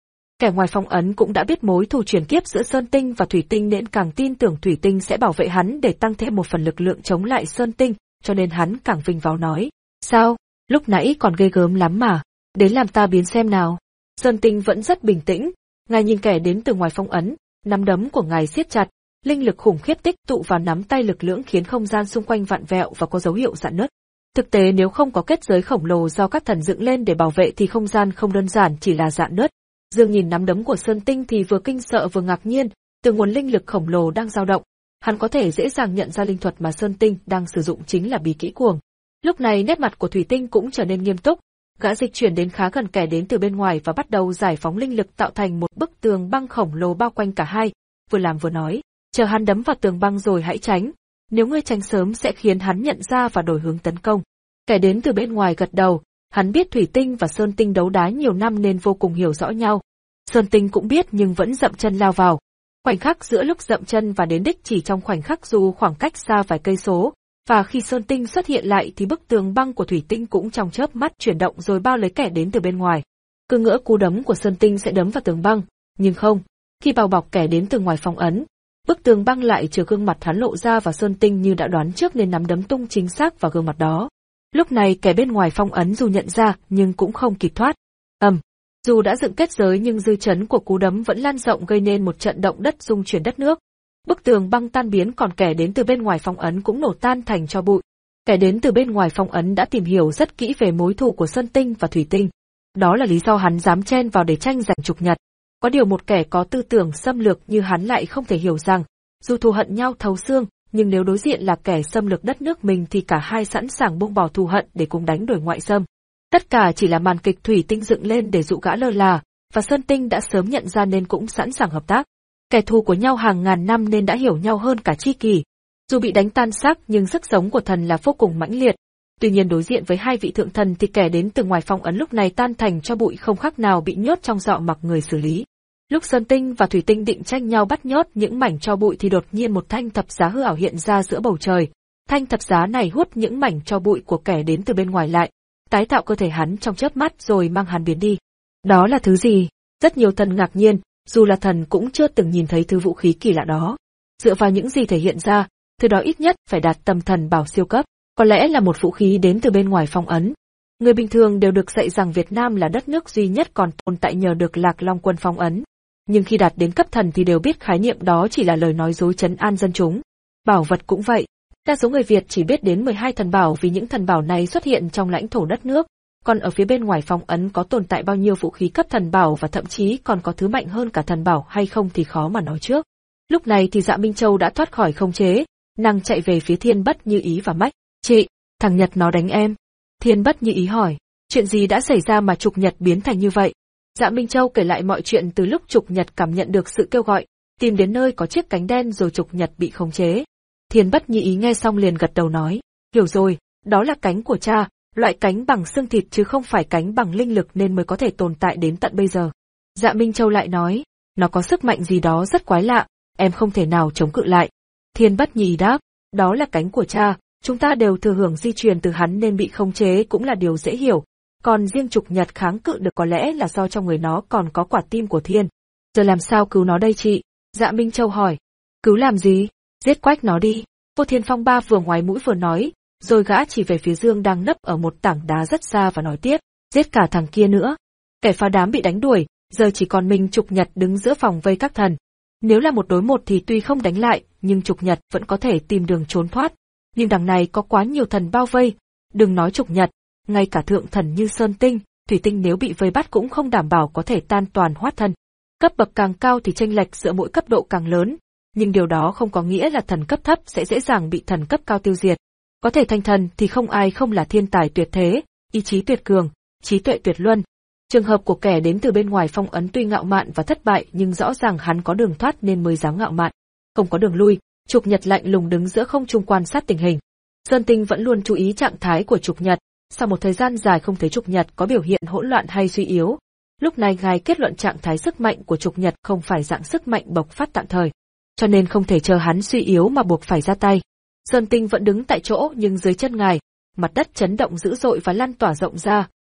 Kẻ ngoài phong ấn cũng đã biết mối thù chuyển kiếp giữa Sơn Tinh và Thủy Tinh nên càng tin tưởng Thủy Tinh sẽ bảo vệ hắn để tăng thêm một phần lực lượng chống lại Sơn Tinh, cho nên hắn càng vinh váo nói. Sao, lúc nãy còn ghê gớm lắm mà, đến làm ta biến xem nào. Sơn Tinh vẫn rất bình tĩnh, ngài nhìn kẻ đến từ ngoài phong ấn, nắm đấm của ngài siết chặt, linh lực khủng khiếp tích tụ vào nắm tay lực lưỡng khiến không gian xung quanh vặn vẹo và có dấu hiệu rạn nứt. Thực tế nếu không có kết giới khổng lồ do các thần dựng lên để bảo vệ thì không gian không đơn giản chỉ là rạn nứt. Dương nhìn nắm đấm của Sơn Tinh thì vừa kinh sợ vừa ngạc nhiên, từ nguồn linh lực khổng lồ đang dao động, hắn có thể dễ dàng nhận ra linh thuật mà Sơn Tinh đang sử dụng chính là bí kỹ cuồng. Lúc này nét mặt của Thủy Tinh cũng trở nên nghiêm túc, gã dịch chuyển đến khá gần kẻ đến từ bên ngoài và bắt đầu giải phóng linh lực tạo thành một bức tường băng khổng lồ bao quanh cả hai, vừa làm vừa nói, chờ hắn đấm vào tường băng rồi hãy tránh, nếu ngươi tránh sớm sẽ khiến hắn nhận ra và đổi hướng tấn công. Kẻ đến từ bên ngoài gật đầu, hắn biết Thủy Tinh và Sơn Tinh đấu đá nhiều năm nên vô cùng hiểu rõ nhau. Sơn Tinh cũng biết nhưng vẫn dậm chân lao vào. Khoảnh khắc giữa lúc dậm chân và đến đích chỉ trong khoảnh khắc dù khoảng cách xa vài cây số, và khi Sơn Tinh xuất hiện lại thì bức tường băng của Thủy Tinh cũng trong chớp mắt chuyển động rồi bao lấy kẻ đến từ bên ngoài. Cứ ngỡ cú đấm của Sơn Tinh sẽ đấm vào tường băng, nhưng không, khi bao bọc kẻ đến từ ngoài phong ấn, bức tường băng lại trừ gương mặt hắn lộ ra và Sơn Tinh như đã đoán trước nên nắm đấm tung chính xác vào gương mặt đó. Lúc này kẻ bên ngoài phong ấn dù nhận ra nhưng cũng không kịp thoát. Ầm, um, dù đã dựng kết giới nhưng dư chấn của cú đấm vẫn lan rộng gây nên một trận động đất rung chuyển đất nước. Bức tường băng tan biến còn kẻ đến từ bên ngoài phong ấn cũng nổ tan thành tro bụi. Kẻ đến từ bên ngoài phong ấn đã tìm hiểu rất kỹ về mối thù của Sơn Tinh và Thủy Tinh. Đó là lý do hắn dám chen vào để tranh giành trục nhật. Có điều một kẻ có tư tưởng xâm lược như hắn lại không thể hiểu rằng, dù thù hận nhau thấu xương, nhưng nếu đối diện là kẻ xâm lược đất nước mình thì cả hai sẵn sàng buông bỏ thù hận để cùng đánh đuổi ngoại xâm. Tất cả chỉ là màn kịch Thủy Tinh dựng lên để dụ gã lơ là, và Sơn Tinh đã sớm nhận ra nên cũng sẵn sàng hợp tác. Kẻ thù của nhau hàng ngàn năm nên đã hiểu nhau hơn cả tri kỷ. Dù bị đánh tan xác nhưng sức sống của thần là vô cùng mãnh liệt. Tuy nhiên đối diện với hai vị thượng thần thì kẻ đến từ ngoài phong ấn lúc này tan thành cho bụi không khác nào bị nhốt trong dọ mặc người xử lý. Lúc Sơn Tinh và Thủy Tinh định tranh nhau bắt nhốt những mảnh tro bụi thì đột nhiên một thanh thập giá hư ảo hiện ra giữa bầu trời. Thanh thập giá này hút những mảnh tro bụi của kẻ đến từ bên ngoài lại, tái tạo cơ thể hắn trong chớp mắt rồi mang hắn biến đi. Đó là thứ gì? Rất nhiều thần ngạc nhiên, dù là thần cũng chưa từng nhìn thấy thứ vũ khí kỳ lạ đó. Dựa vào những gì thể hiện ra, thứ đó ít nhất phải đạt tầm thần bảo siêu cấp, có lẽ là một vũ khí đến từ bên ngoài phong ấn. Người bình thường đều được dạy rằng Việt Nam là đất nước duy nhất còn tồn tại nhờ được Lạc Long Quân phong ấn. Nhưng khi đạt đến cấp thần thì đều biết khái niệm đó chỉ là lời nói dối trấn an dân chúng. Bảo vật cũng vậy. Đa số người Việt chỉ biết đến mười hai thần bảo vì những thần bảo này xuất hiện trong lãnh thổ đất nước, còn ở phía bên ngoài phong ấn có tồn tại bao nhiêu vũ khí cấp thần bảo và thậm chí còn có thứ mạnh hơn cả thần bảo hay không thì khó mà nói trước. Lúc này thì Dạ Minh Châu đã thoát khỏi khống chế, nàng chạy về phía Thiên Bất Như Ý và Mách. Chị, thằng Nhật nó đánh em. Thiên Bất Như Ý hỏi, chuyện gì đã xảy ra mà Trục Nhật biến thành như vậy? Dạ Minh Châu kể lại mọi chuyện từ lúc Trục Nhật cảm nhận được sự kêu gọi, tìm đến nơi có chiếc cánh đen rồi Trục Nhật bị khống chế. Thiên Bất Như Ý nghe xong liền gật đầu nói, hiểu rồi, đó là cánh của cha, loại cánh bằng xương thịt chứ không phải cánh bằng linh lực nên mới có thể tồn tại đến tận bây giờ. Dạ Minh Châu lại nói, nó có sức mạnh gì đó rất quái lạ, em không thể nào chống cự lại. Thiên Bất Như Ý đáp, đó là cánh của cha, chúng ta đều thừa hưởng di truyền từ hắn nên bị khống chế cũng là điều dễ hiểu. Còn riêng Trục Nhật kháng cự được có lẽ là do trong người nó còn có quả tim của Thiên. Giờ làm sao cứu nó đây chị? Dạ Minh Châu hỏi. Cứu làm gì? Giết quách nó đi. Vô Thiên Phong Ba vừa ngoái mũi vừa nói, rồi gã chỉ về phía Dương đang nấp ở một tảng đá rất xa và nói tiếp, giết cả thằng kia nữa. Kẻ phá đám bị đánh đuổi, giờ chỉ còn mình Trục Nhật đứng giữa vòng vây các thần. Nếu là một đối một thì tuy không đánh lại, nhưng Trục Nhật vẫn có thể tìm đường trốn thoát. Nhưng đằng này có quá nhiều thần bao vây, đừng nói Trục Nhật, ngay cả thượng thần như Sơn Tinh, Thủy Tinh nếu bị vây bắt cũng không đảm bảo có thể tan toàn thoát thân. Cấp bậc càng cao thì chênh lệch giữa mỗi cấp độ càng lớn, nhưng điều đó không có nghĩa là thần cấp thấp sẽ dễ dàng bị thần cấp cao tiêu diệt. Có thể thành thần thì không ai không là thiên tài tuyệt thế, ý chí tuyệt cường, trí tuệ tuyệt luân. Trường hợp của kẻ đến từ bên ngoài phong ấn tuy ngạo mạn và thất bại nhưng rõ ràng hắn có đường thoát nên mới dám ngạo mạn. Không có đường lui, Trục Nhật lạnh lùng đứng giữa không trung quan sát tình hình. Sơn Tinh vẫn luôn chú ý trạng thái của Trục Nhật, sau một thời gian dài không thấy Trục Nhật có biểu hiện hỗn loạn hay suy yếu. Lúc này ngài kết luận trạng thái sức mạnh của Trục Nhật không phải dạng sức mạnh bộc phát tạm thời, cho nên không thể chờ hắn suy yếu mà buộc phải ra tay. Sơn Tinh vẫn đứng tại chỗ nhưng dưới chân ngài, mặt đất chấn động dữ dội và lan tỏa rộng ra,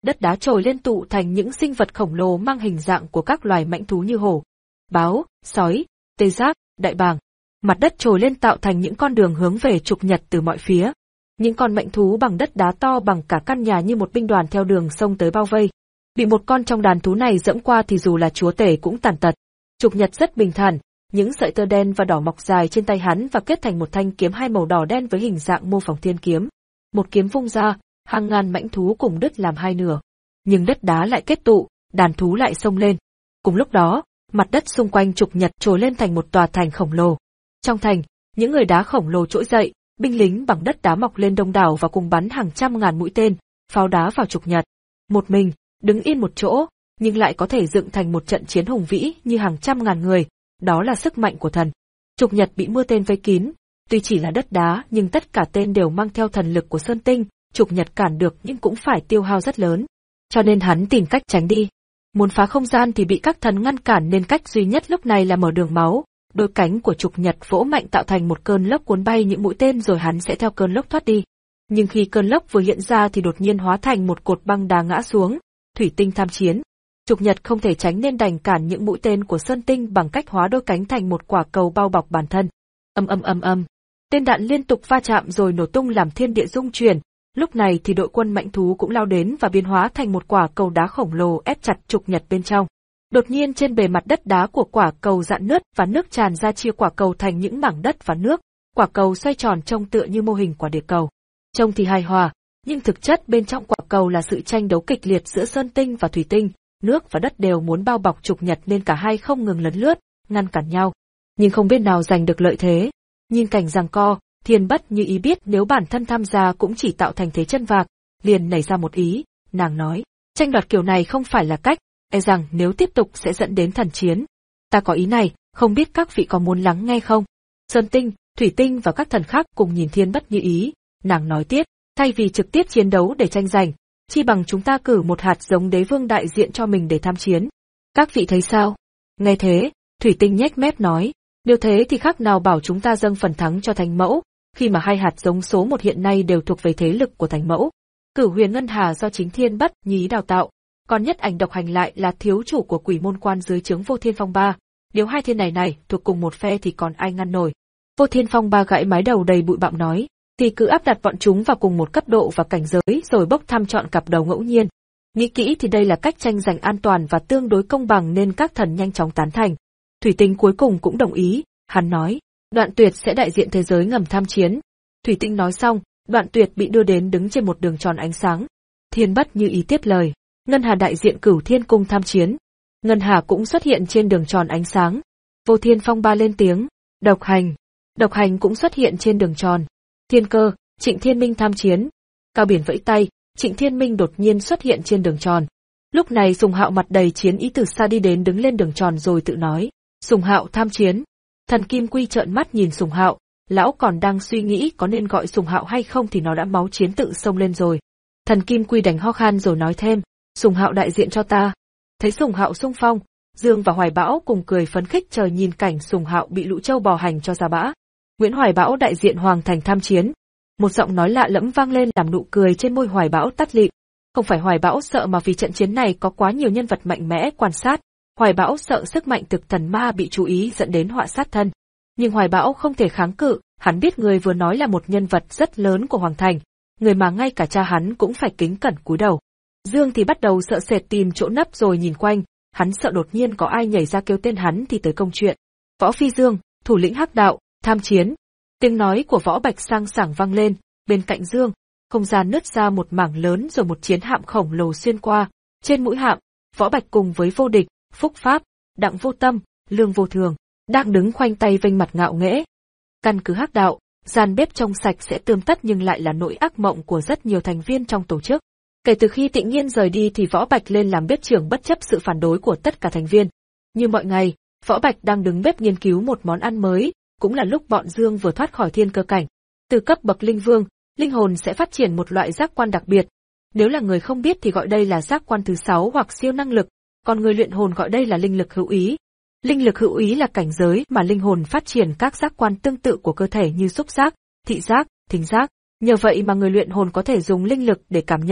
đất đá trồi lên tụ thành những sinh vật khổng lồ mang hình dạng của các loài mãnh thú như hổ, báo, sói, tê giác, đại bàng. Mặt đất trồi lên tạo thành những con đường hướng về trục nhật từ mọi phía. Những con mãnh thú bằng đất đá to bằng cả căn nhà như một binh đoàn theo đường sông tới bao vây. Bị một con trong đàn thú này dẫm qua thì dù là chúa tể cũng tàn tật. Trục nhật rất bình thản, những sợi tơ đen và đỏ mọc dài trên tay hắn và kết thành một thanh kiếm hai màu đỏ đen với hình dạng mô phỏng thiên kiếm. Một kiếm vung ra, hàng ngàn mãnh thú cùng đứt làm hai nửa. Nhưng đất đá lại kết tụ, đàn thú lại xông lên. Cùng lúc đó, mặt đất xung quanh trục nhật trồi lên thành một tòa thành khổng lồ. Trong thành, những người đá khổng lồ trỗi dậy, binh lính bằng đất đá mọc lên đông đảo và cùng bắn hàng trăm ngàn mũi tên, pháo đá vào trục nhật. Một mình, đứng yên một chỗ, nhưng lại có thể dựng thành một trận chiến hùng vĩ như hàng trăm ngàn người, đó là sức mạnh của thần. Trục nhật bị mưa tên vây kín, tuy chỉ là đất đá nhưng tất cả tên đều mang theo thần lực của Sơn Tinh, trục nhật cản được nhưng cũng phải tiêu hao rất lớn. Cho nên hắn tìm cách tránh đi. Muốn phá không gian thì bị các thần ngăn cản nên cách duy nhất lúc này là mở đường máu. Đôi cánh của trục nhật vỗ mạnh tạo thành một cơn lốc cuốn bay những mũi tên rồi hắn sẽ theo cơn lốc thoát đi. Nhưng khi cơn lốc vừa hiện ra thì đột nhiên hóa thành một cột băng đá ngã xuống, thủy tinh tham chiến. Trục nhật không thể tránh nên đành cản những mũi tên của Sơn Tinh bằng cách hóa đôi cánh thành một quả cầu bao bọc bản thân. Âm âm âm âm. Tên đạn liên tục va chạm rồi nổ tung làm thiên địa rung chuyển. Lúc này thì đội quân mãnh thú cũng lao đến và biến hóa thành một quả cầu đá khổng lồ ép chặt trục nhật bên trong. Đột nhiên trên bề mặt đất đá của quả cầu rạn nứt và nước tràn ra chia quả cầu thành những mảng đất và nước, quả cầu xoay tròn trông tựa như mô hình quả địa cầu. Trông thì hài hòa, nhưng thực chất bên trong quả cầu là sự tranh đấu kịch liệt giữa Sơn Tinh và thủy tinh, nước và đất đều muốn bao bọc trục nhật nên cả hai không ngừng lấn lướt, ngăn cản nhau. Nhưng không biết nào giành được lợi thế. Nhìn cảnh giằng co, Thiên Bất Như Ý biết nếu bản thân tham gia cũng chỉ tạo thành thế chân vạc, liền nảy ra một ý, nàng nói, tranh đoạt kiểu này không phải là cách, e rằng nếu tiếp tục sẽ dẫn đến thần chiến. Ta có ý này, không biết các vị có muốn lắng nghe không? Sơn Tinh, Thủy Tinh và các thần khác cùng nhìn Thiên Bất Như Ý, nàng nói tiếp, thay vì trực tiếp chiến đấu để tranh giành, chi bằng chúng ta cử một hạt giống đế vương đại diện cho mình để tham chiến. Các vị thấy sao? Nghe thế, Thủy Tinh nhếch mép nói, nếu thế thì khác nào bảo chúng ta dâng phần thắng cho Thánh Mẫu, khi mà hai hạt giống số một hiện nay đều thuộc về thế lực của Thánh Mẫu. Cửu Huyền Ngân Hà do chính Thiên Bất Như Ý đào tạo, còn Nhất Ảnh Độc Hành lại là thiếu chủ của Quỷ Môn Quan dưới trướng Vô Thiên Phong Ba. Nếu hai thiên này này thuộc cùng một phe thì còn ai ngăn nổi? Vô Thiên Phong Ba gãi mái đầu đầy bụi bặm nói, thì cứ áp đặt bọn chúng vào cùng một cấp độ và cảnh giới rồi bốc thăm chọn cặp đầu ngẫu nhiên. Nghĩ kỹ thì đây là cách tranh giành an toàn và tương đối công bằng nên các thần nhanh chóng tán thành. Thủy Tinh cuối cùng cũng đồng ý, hắn nói, Đoạn Tuyệt sẽ đại diện thế giới ngầm tham chiến. Thủy Tinh nói xong, Đoạn Tuyệt bị đưa đến đứng trên một đường tròn ánh sáng. Thiên Bất Như Ý tiếp lời, Ngân Hà đại diện Cửu Thiên Cung tham chiến. Ngân Hà cũng xuất hiện trên đường tròn ánh sáng. Vô Thiên Phong Ba lên tiếng, Độc Hành. Độc Hành cũng xuất hiện trên đường tròn. Thiên Cơ, Trịnh Thiên Minh tham chiến. Cao Biển vẫy tay, Trịnh Thiên Minh đột nhiên xuất hiện trên đường tròn. Lúc này Sùng Hạo mặt đầy chiến ý từ xa đi đến đứng lên đường tròn rồi tự nói, Sùng Hạo tham chiến. Thần Kim Quy trợn mắt nhìn Sùng Hạo, lão còn đang suy nghĩ có nên gọi Sùng Hạo hay không thì nó đã máu chiến tự xông lên rồi. Thần Kim Quy đành ho khan rồi nói thêm, Sùng Hạo đại diện cho ta. Thấy Sùng Hạo xung phong, Dương và Hoài Bão cùng cười phấn khích chờ nhìn cảnh Sùng Hạo bị lũ trâu bò hành cho ra bã. Nguyễn Hoài Bão đại diện Hoàng Thành tham chiến. Một giọng nói lạ lẫm vang lên làm nụ cười trên môi Hoài Bão tắt lịm. Không phải Hoài Bão sợ mà vì trận chiến này có quá nhiều nhân vật mạnh mẽ quan sát. Hoài Bão sợ sức mạnh thực thần ma bị chú ý dẫn đến họa sát thân. Nhưng Hoài Bão không thể kháng cự, hắn biết người vừa nói là một nhân vật rất lớn của Hoàng Thành, người mà ngay cả cha hắn cũng phải kính cẩn cúi đầu. Dương thì bắt đầu sợ sệt tìm chỗ nấp rồi nhìn quanh, hắn sợ đột nhiên có ai nhảy ra kêu tên hắn thì tới công chuyện. Võ Phi Dương, thủ lĩnh Hắc Đạo, tham chiến. Tiếng nói của Võ Bạch sang sảng vang lên, bên cạnh Dương, không gian nứt ra một mảng lớn rồi một chiến hạm khổng lồ xuyên qua. Trên mũi hạm, Võ Bạch cùng với Vô Địch, Phúc Pháp, Đặng Vô Tâm, Lương Vô Thường, đang đứng khoanh tay vênh mặt ngạo nghễ. Căn cứ Hắc Đạo, gian bếp trông sạch sẽ tươm tất nhưng lại là nỗi ác mộng của rất nhiều thành viên trong tổ chức. Kể từ khi Tịnh Nhiên rời đi thì Võ Bạch lên làm bếp trưởng bất chấp sự phản đối của tất cả thành viên. Như mọi ngày, Võ Bạch đang đứng bếp nghiên cứu một món ăn mới, cũng là lúc bọn Dương vừa thoát khỏi thiên cơ cảnh. Từ cấp bậc linh vương, linh hồn sẽ phát triển một loại giác quan đặc biệt. Nếu là người không biết thì gọi đây là giác quan thứ sáu hoặc siêu năng lực, còn người luyện hồn gọi đây là linh lực hữu ý. Linh lực hữu ý là cảnh giới mà linh hồn phát triển các giác quan tương tự của cơ thể như xúc giác, thị giác, thính giác. Nhờ vậy mà người luyện hồn có thể dùng linh lực để cảm nhận,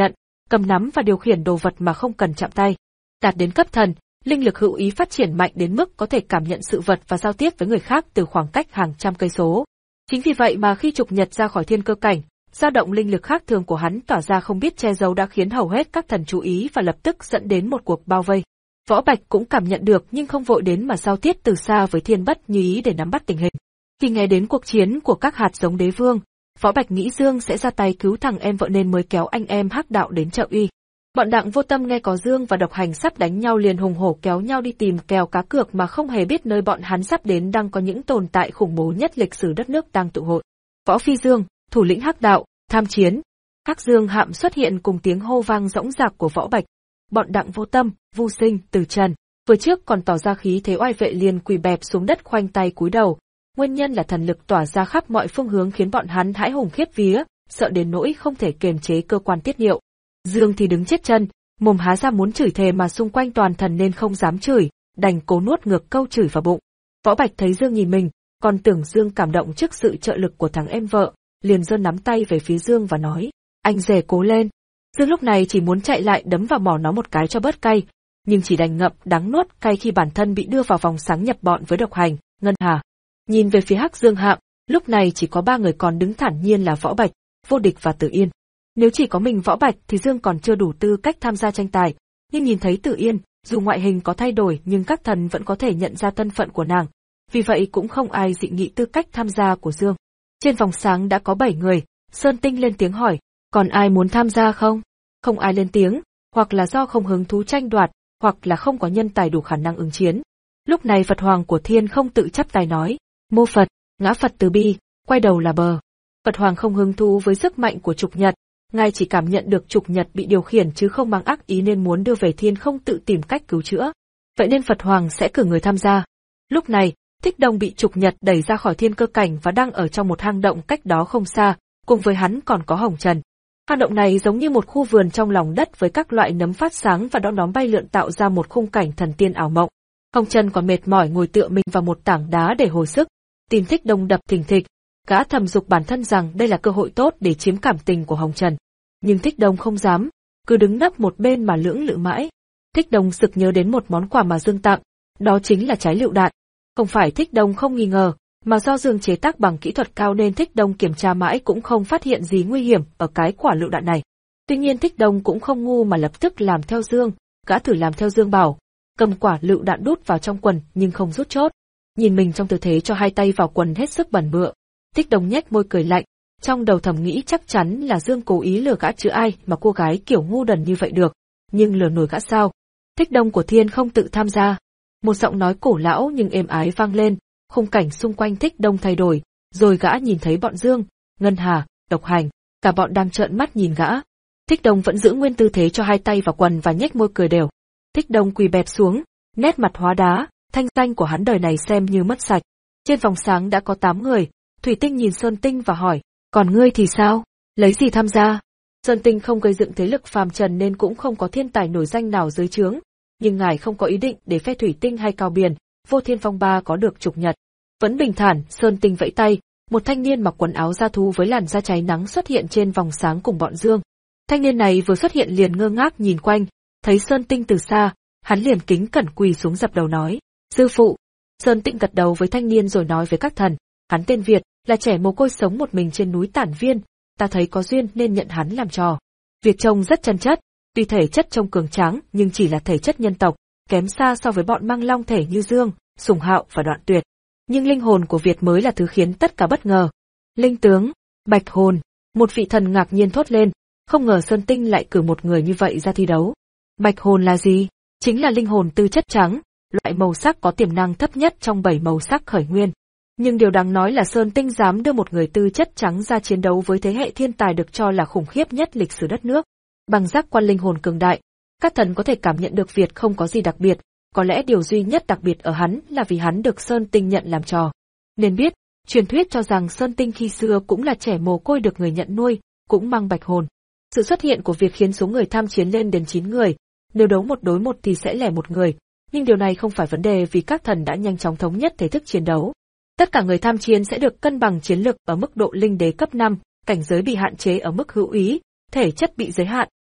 cầm nắm và điều khiển đồ vật mà không cần chạm tay. Đạt đến cấp thần, linh lực hữu ý phát triển mạnh đến mức có thể cảm nhận sự vật và giao tiếp với người khác từ khoảng cách hàng trăm cây số. Chính vì vậy mà khi Trục Nhật ra khỏi thiên cơ cảnh, dao động linh lực khác thường của hắn tỏa ra không biết che giấu đã khiến hầu hết các thần chú ý và lập tức dẫn đến một cuộc bao vây. Võ Bạch cũng cảm nhận được nhưng không vội đến mà giao tiếp từ xa với Thiên Bất Như Ý để nắm bắt tình hình. Khi nghe đến cuộc chiến của các hạt giống đế vương, Võ Bạch nghĩ Dương sẽ ra tay cứu thằng em vợ nên mới kéo anh em Hắc Đạo đến trợ uy. Bọn Đặng Vô Tâm nghe có Dương và Độc Hành sắp đánh nhau liền hùng hổ kéo nhau đi tìm kèo cá cược mà không hề biết nơi bọn hắn sắp đến đang có những tồn tại khủng bố nhất lịch sử đất nước đang tụ hội. Võ Phi Dương, thủ lĩnh Hắc Đạo, tham chiến. Hắc Dương Hạm xuất hiện cùng tiếng hô vang dõng dạc của Võ Bạch. Bọn Đặng Vô Tâm, Vu Sinh, Từ Trần, vừa trước còn tỏ ra khí thế oai vệ liền quỳ bẹp xuống đất khoanh tay cúi đầu. Nguyên nhân là thần lực tỏa ra khắp mọi phương hướng khiến bọn hắn hãi hùng khiếp vía, sợ đến nỗi không thể kiềm chế cơ quan tiết niệu. Dương thì đứng chết chân, mồm há ra muốn chửi thề mà xung quanh toàn thần nên không dám chửi, đành cố nuốt ngược câu chửi vào bụng. Võ Bạch thấy Dương nhìn mình, còn tưởng Dương cảm động trước sự trợ lực của thằng em vợ, liền giơ nắm tay về phía Dương và nói, anh rể cố lên. Dương lúc này chỉ muốn chạy lại đấm vào mỏ nó một cái cho bớt cay, nhưng chỉ đành ngậm đắng nuốt cay khi bản thân bị đưa vào vòng sáng nhập bọn với Độc Hành, Ngân Hà. Nhìn về phía Hắc Dương Hạm, lúc này chỉ có ba người còn đứng thản nhiên là Võ Bạch, Vô Địch và Tử Yên. Nếu chỉ có mình Võ Bạch thì Dương còn chưa đủ tư cách tham gia tranh tài, nhưng nhìn thấy Tử Yên, dù ngoại hình có thay đổi nhưng các thần vẫn có thể nhận ra thân phận của nàng, vì vậy cũng không ai dị nghị tư cách tham gia của Dương. Trên vòng sáng đã có bảy người, Sơn Tinh lên tiếng hỏi, còn ai muốn tham gia không? Không ai lên tiếng, hoặc là do không hứng thú tranh đoạt, hoặc là không có nhân tài đủ khả năng ứng chiến. Lúc này Phật Hoàng của Thiên không tự chắp tay nói, mô Phật, ngã Phật từ bi, quay đầu là bờ. Phật Hoàng không hứng thú với sức mạnh của Trục Nhật, ngài chỉ cảm nhận được Trục Nhật bị điều khiển chứ không mang ác ý nên muốn đưa về Thiên không tự tìm cách cứu chữa. Vậy nên Phật Hoàng sẽ cử người tham gia. Lúc này, Thích Đông bị Trục Nhật đẩy ra khỏi thiên cơ cảnh và đang ở trong một hang động cách đó không xa, cùng với hắn còn có Hồng Trần. Hang động này giống như một khu vườn trong lòng đất với các loại nấm phát sáng và đom đóm bay lượn tạo ra một khung cảnh thần tiên ảo mộng. Hồng Trần còn mệt mỏi ngồi tựa mình vào một tảng đá để hồi sức, tim Thích Đông đập thình thịch. Gã thầm dục bản thân rằng đây là cơ hội tốt để chiếm cảm tình của Hồng Trần. Nhưng Thích Đông không dám, cứ đứng nấp một bên mà lưỡng lự mãi. Thích Đông sực nhớ đến một món quà mà Dương tặng, đó chính là trái lựu đạn. Không phải Thích Đông không nghi ngờ, mà do Dương chế tác bằng kỹ thuật cao nên Thích Đông kiểm tra mãi cũng không phát hiện gì nguy hiểm ở cái quả lựu đạn này. Tuy nhiên Thích Đông cũng không ngu mà lập tức làm theo Dương, gã thử làm theo Dương bảo, cầm quả lựu đạn đút vào trong quần nhưng không rút chốt. Nhìn mình trong tư thế cho hai tay vào quần hết sức bẩn bựa, Thích Đông nhếch môi cười lạnh, trong đầu thầm nghĩ chắc chắn là Dương cố ý lừa gã chứ ai mà cô gái kiểu ngu đần như vậy được, nhưng lừa nổi gã sao? Thích Đông của Thiên không tự tham gia. Một giọng nói cổ lão nhưng êm ái vang lên, khung cảnh xung quanh Thích Đông thay đổi, rồi gã nhìn thấy bọn Dương, Ngân Hà, Độc Hành, cả bọn đang trợn mắt nhìn gã. Thích Đông vẫn giữ nguyên tư thế cho hai tay vào quần và nhếch môi cười đều. Thích Đông quỳ bẹp xuống, nét mặt hóa đá, thanh danh của hắn đời này xem như mất sạch. Trên vòng sáng đã có tám người, Thủy Tinh nhìn Sơn Tinh và hỏi, còn ngươi thì sao, lấy gì tham gia? Sơn Tinh không gây dựng thế lực phàm trần nên cũng không có thiên tài nổi danh nào dưới trướng, nhưng ngài không có ý định để phe Thủy Tinh hay Cao Biền, Vô Thiên Phong Ba có được Trục Nhật. Vẫn bình thản, Sơn Tinh vẫy tay, một thanh niên mặc quần áo da thú với làn da cháy nắng xuất hiện trên vòng sáng cùng bọn Dương. Thanh niên này vừa xuất hiện liền ngơ ngác nhìn quanh, thấy Sơn Tinh từ xa, hắn liền kính cẩn quỳ xuống dập đầu nói, sư phụ. Sơn Tinh gật đầu với thanh niên rồi nói với các thần, hắn tên Việt, là trẻ mồ côi sống một mình trên núi Tản Viên, ta thấy có duyên nên nhận hắn làm trò. Việt trông rất chân chất, tuy thể chất trông cường tráng nhưng chỉ là thể chất nhân tộc, kém xa so với bọn mang long thể như Dương, Sùng Hạo và Đoạn Tuyệt. Nhưng linh hồn của Việt mới là thứ khiến tất cả bất ngờ. Linh tướng, Bạch Hồn, một vị thần ngạc nhiên thốt lên, không ngờ Sơn Tinh lại cử một người như vậy ra thi đấu. Bạch Hồn là gì? Chính là linh hồn tư chất trắng, loại màu sắc có tiềm năng thấp nhất trong bảy màu sắc khởi nguyên. Nhưng điều đáng nói là Sơn Tinh dám đưa một người tư chất trắng ra chiến đấu với thế hệ thiên tài được cho là khủng khiếp nhất lịch sử đất nước. Bằng giác quan linh hồn cường đại, các thần có thể cảm nhận được Việt không có gì đặc biệt, có lẽ điều duy nhất đặc biệt ở hắn là vì hắn được Sơn Tinh nhận làm trò. Nên biết, truyền thuyết cho rằng Sơn Tinh khi xưa cũng là trẻ mồ côi được người nhận nuôi, cũng mang bạch hồn. Sự xuất hiện của Việt khiến số người tham chiến lên đến chín người, nếu đấu một đối một thì sẽ lẻ một người, nhưng điều này không phải vấn đề vì các thần đã nhanh chóng thống nhất thể thức chiến đấu. Tất cả người tham chiến sẽ được cân bằng chiến lực ở mức độ linh đế cấp năm, cảnh giới bị hạn chế ở mức hữu ý, thể chất bị giới hạn,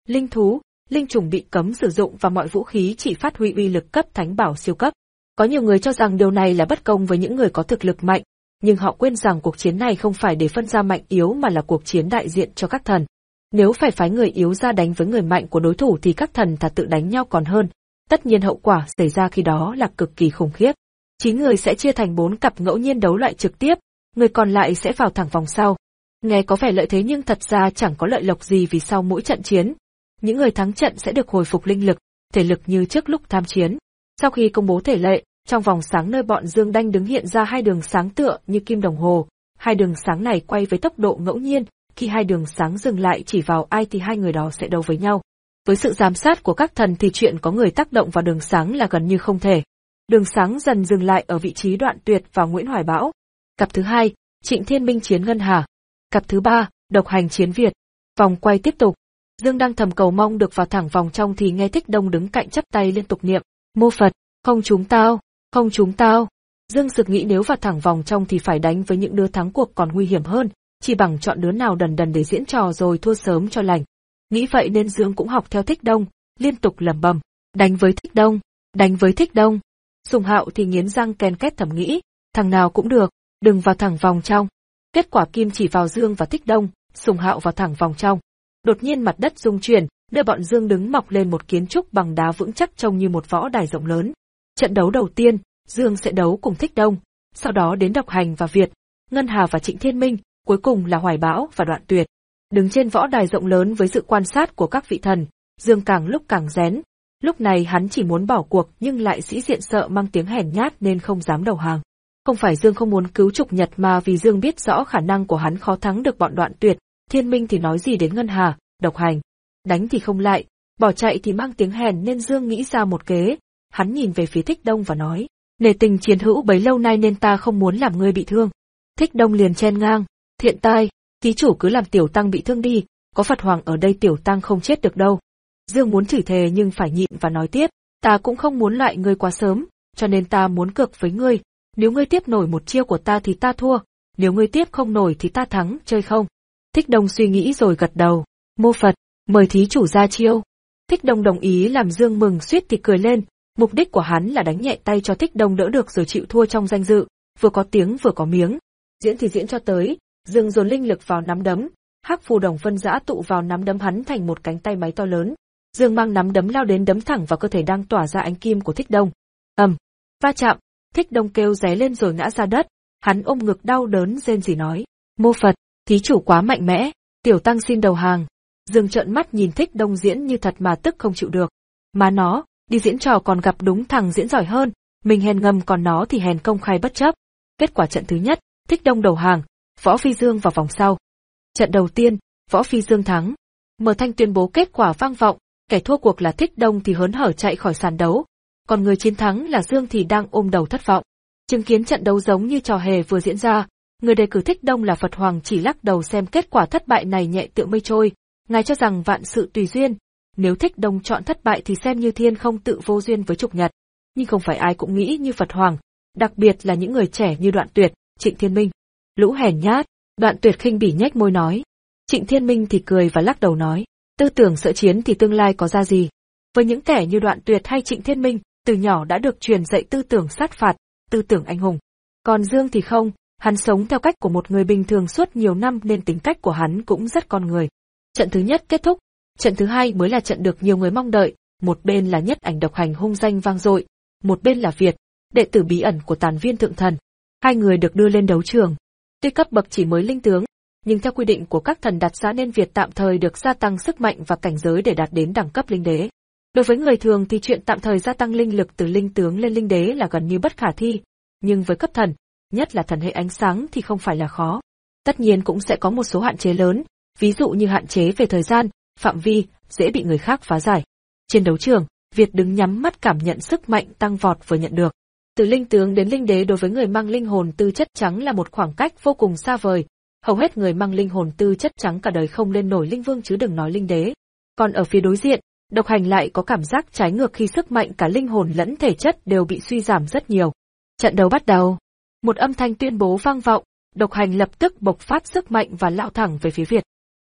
linh thú, linh trùng bị cấm sử dụng và mọi vũ khí chỉ phát huy uy lực cấp thánh bảo siêu cấp. Có nhiều người cho rằng điều này là bất công với những người có thực lực mạnh, nhưng họ quên rằng cuộc chiến này không phải để phân ra mạnh yếu mà là cuộc chiến đại diện cho các thần. Nếu phải phái người yếu ra đánh với người mạnh của đối thủ thì các thần thà tự đánh nhau còn hơn. Tất nhiên hậu quả xảy ra khi đó là cực kỳ khủng khiếp. Chín người sẽ chia thành bốn cặp ngẫu nhiên đấu loại trực tiếp, người còn lại sẽ vào thẳng vòng sau. Nghe có vẻ lợi thế nhưng thật ra chẳng có lợi lộc gì vì sau mỗi trận chiến, những người thắng trận sẽ được hồi phục linh lực, thể lực như trước lúc tham chiến. Sau khi công bố thể lệ, trong vòng sáng nơi bọn Dương Đanh đứng hiện ra hai đường sáng tựa như kim đồng hồ. Hai đường sáng này quay với tốc độ ngẫu nhiên, khi hai đường sáng dừng lại chỉ vào ai thì hai người đó sẽ đấu với nhau. Với sự giám sát của các thần thì chuyện có người tác động vào đường sáng là gần như không thể. Đường sáng dần dừng lại ở vị trí Đoạn Tuyệt và Nguyễn Hoài Bão. Cặp thứ hai, Trịnh Thiên Minh chiến Ngân Hà. Cặp thứ ba, Độc Hành chiến Việt. Vòng quay tiếp tục. Dương đang thầm cầu mong được vào thẳng vòng trong thì nghe Thích Đông đứng cạnh chắp tay liên tục niệm, Mô Phật, không trúng tao, không trúng tao. Dương sực nghĩ nếu vào thẳng vòng trong thì phải đánh với những đứa thắng cuộc còn nguy hiểm hơn, chỉ bằng chọn đứa nào đần đần để diễn trò rồi thua sớm cho lành. Nghĩ vậy nên Dương cũng học theo Thích Đông, liên tục lẩm bẩm, đánh với Thích Đông, đánh với Thích Đông. Sùng Hạo thì nghiến răng ken két thầm nghĩ, thằng nào cũng được, đừng vào thẳng vòng trong. Kết quả kim chỉ vào Dương và Thích Đông, Sùng Hạo vào thẳng vòng trong. Đột nhiên mặt đất rung chuyển, nơi bọn Dương đứng mọc lên một kiến trúc bằng đá vững chắc trông như một võ đài rộng lớn. Trận đấu đầu tiên, Dương sẽ đấu cùng Thích Đông, sau đó đến Độc Hành và Việt, Ngân Hà và Trịnh Thiên Minh, cuối cùng là Hoài Bão và Đoạn Tuyệt. Đứng trên võ đài rộng lớn với sự quan sát của các vị thần, Dương càng lúc càng rén. Lúc này hắn chỉ muốn bỏ cuộc nhưng lại sĩ diện sợ mang tiếng hèn nhát nên không dám đầu hàng. Không phải Dương không muốn cứu Trục Nhật mà vì Dương biết rõ khả năng của hắn khó thắng được bọn Đoạn Tuyệt, Thiên Minh thì nói gì đến Ngân Hà, Độc Hành. Đánh thì không lại, bỏ chạy thì mang tiếng hèn nên Dương nghĩ ra một kế. Hắn nhìn về phía Thích Đông và nói, nể tình chiến hữu bấy lâu nay nên ta không muốn làm ngươi bị thương. Thích Đông liền chen ngang, thiện tai, ký chủ cứ làm tiểu tăng bị thương đi, có Phật Hoàng ở đây tiểu tăng không chết được đâu. Dương muốn chửi thề nhưng phải nhịn và nói tiếp, ta cũng không muốn loại ngươi quá sớm, cho nên ta muốn cược với ngươi, nếu ngươi tiếp nổi một chiêu của ta thì ta thua, nếu ngươi tiếp không nổi thì ta thắng, chơi không? Thích Đông suy nghĩ rồi gật đầu, Mô Phật, mời thí chủ ra chiêu. Thích Đông đồng ý làm Dương mừng suýt thì cười lên, mục đích của hắn là đánh nhẹ tay cho Thích Đông đỡ được rồi chịu thua trong danh dự, vừa có tiếng vừa có miếng. Diễn thì diễn cho tới, Dương dồn linh lực vào nắm đấm, hắc phù đồng phân giã tụ vào nắm đấm hắn thành một cánh tay máy to lớn. Dương mang nắm đấm lao đến đấm thẳng vào cơ thể đang tỏa ra ánh kim của Thích Đông. Ầm, va chạm, Thích Đông kêu ré lên rồi ngã ra đất, hắn ôm ngực đau đớn rên rỉ nói, Mô Phật, thí chủ quá mạnh mẽ, tiểu tăng xin đầu hàng. Dương trợn mắt nhìn Thích Đông diễn như thật mà tức không chịu được. Má nó, đi diễn trò còn gặp đúng thằng diễn giỏi hơn, mình hèn ngầm còn nó thì hèn công khai bất chấp. Kết quả trận thứ nhất, Thích Đông đầu hàng, Võ Phi Dương vào vòng sau. Trận đầu tiên, Võ Phi Dương thắng. Mở Thanh tuyên bố kết quả vang vọng, kẻ thua cuộc là Thích Đông thì hớn hở chạy khỏi sàn đấu, còn người chiến thắng là Dương thì đang ôm đầu thất vọng. Chứng kiến trận đấu giống như trò hề vừa diễn ra, người đề cử Thích Đông là Phật Hoàng chỉ lắc đầu xem kết quả thất bại này nhẹ tựa mây trôi, ngài cho rằng vạn sự tùy duyên, nếu Thích Đông chọn thất bại thì xem như thiên không tự vô duyên với Trục Nhật. Nhưng không phải ai cũng nghĩ như Phật Hoàng, đặc biệt là những người trẻ như Đoạn Tuyệt, Trịnh Thiên Minh. Lũ hèn nhát, Đoạn Tuyệt khinh bỉ nhếch môi nói. Trịnh Thiên Minh thì cười và lắc đầu nói, tư tưởng sợ chiến thì tương lai có ra gì. Với những kẻ như Đoạn Tuyệt hay Trịnh Thiên Minh, từ nhỏ đã được truyền dạy tư tưởng sát phạt, tư tưởng anh hùng. Còn Dương thì không, hắn sống theo cách của một người bình thường suốt nhiều năm nên tính cách của hắn cũng rất con người. Trận thứ nhất kết thúc, trận thứ hai mới là trận được nhiều người mong đợi, một bên là Nhất Ảnh Độc Hành hung danh vang dội, một bên là Việt, đệ tử bí ẩn của Tàn Viên Thượng Thần. Hai người được đưa lên đấu trường. Tuy cấp bậc chỉ mới linh tướng, nhưng theo quy định của các thần đặt giá nên Việt tạm thời được gia tăng sức mạnh và cảnh giới để đạt đến đẳng cấp linh đế. Đối với người thường thì chuyện tạm thời gia tăng linh lực từ linh tướng lên linh đế là gần như bất khả thi, nhưng với cấp thần, nhất là thần hệ ánh sáng thì không phải là khó. Tất nhiên cũng sẽ có một số hạn chế lớn, ví dụ như hạn chế về thời gian, phạm vi, dễ bị người khác phá giải. Trên đấu trường, Việt đứng nhắm mắt cảm nhận sức mạnh tăng vọt vừa nhận được. Từ linh tướng đến linh đế đối với người mang linh hồn tư chất trắng là một khoảng cách vô cùng xa vời. Hầu hết người mang linh hồn tư chất trắng cả đời không lên nổi linh vương chứ đừng nói linh đế. Còn ở phía đối diện, Độc Hành lại có cảm giác trái ngược khi sức mạnh cả linh hồn lẫn thể chất đều bị suy giảm rất nhiều. Trận đấu bắt đầu. Một âm thanh tuyên bố vang vọng, Độc Hành lập tức bộc phát sức mạnh và lao thẳng về phía Việt.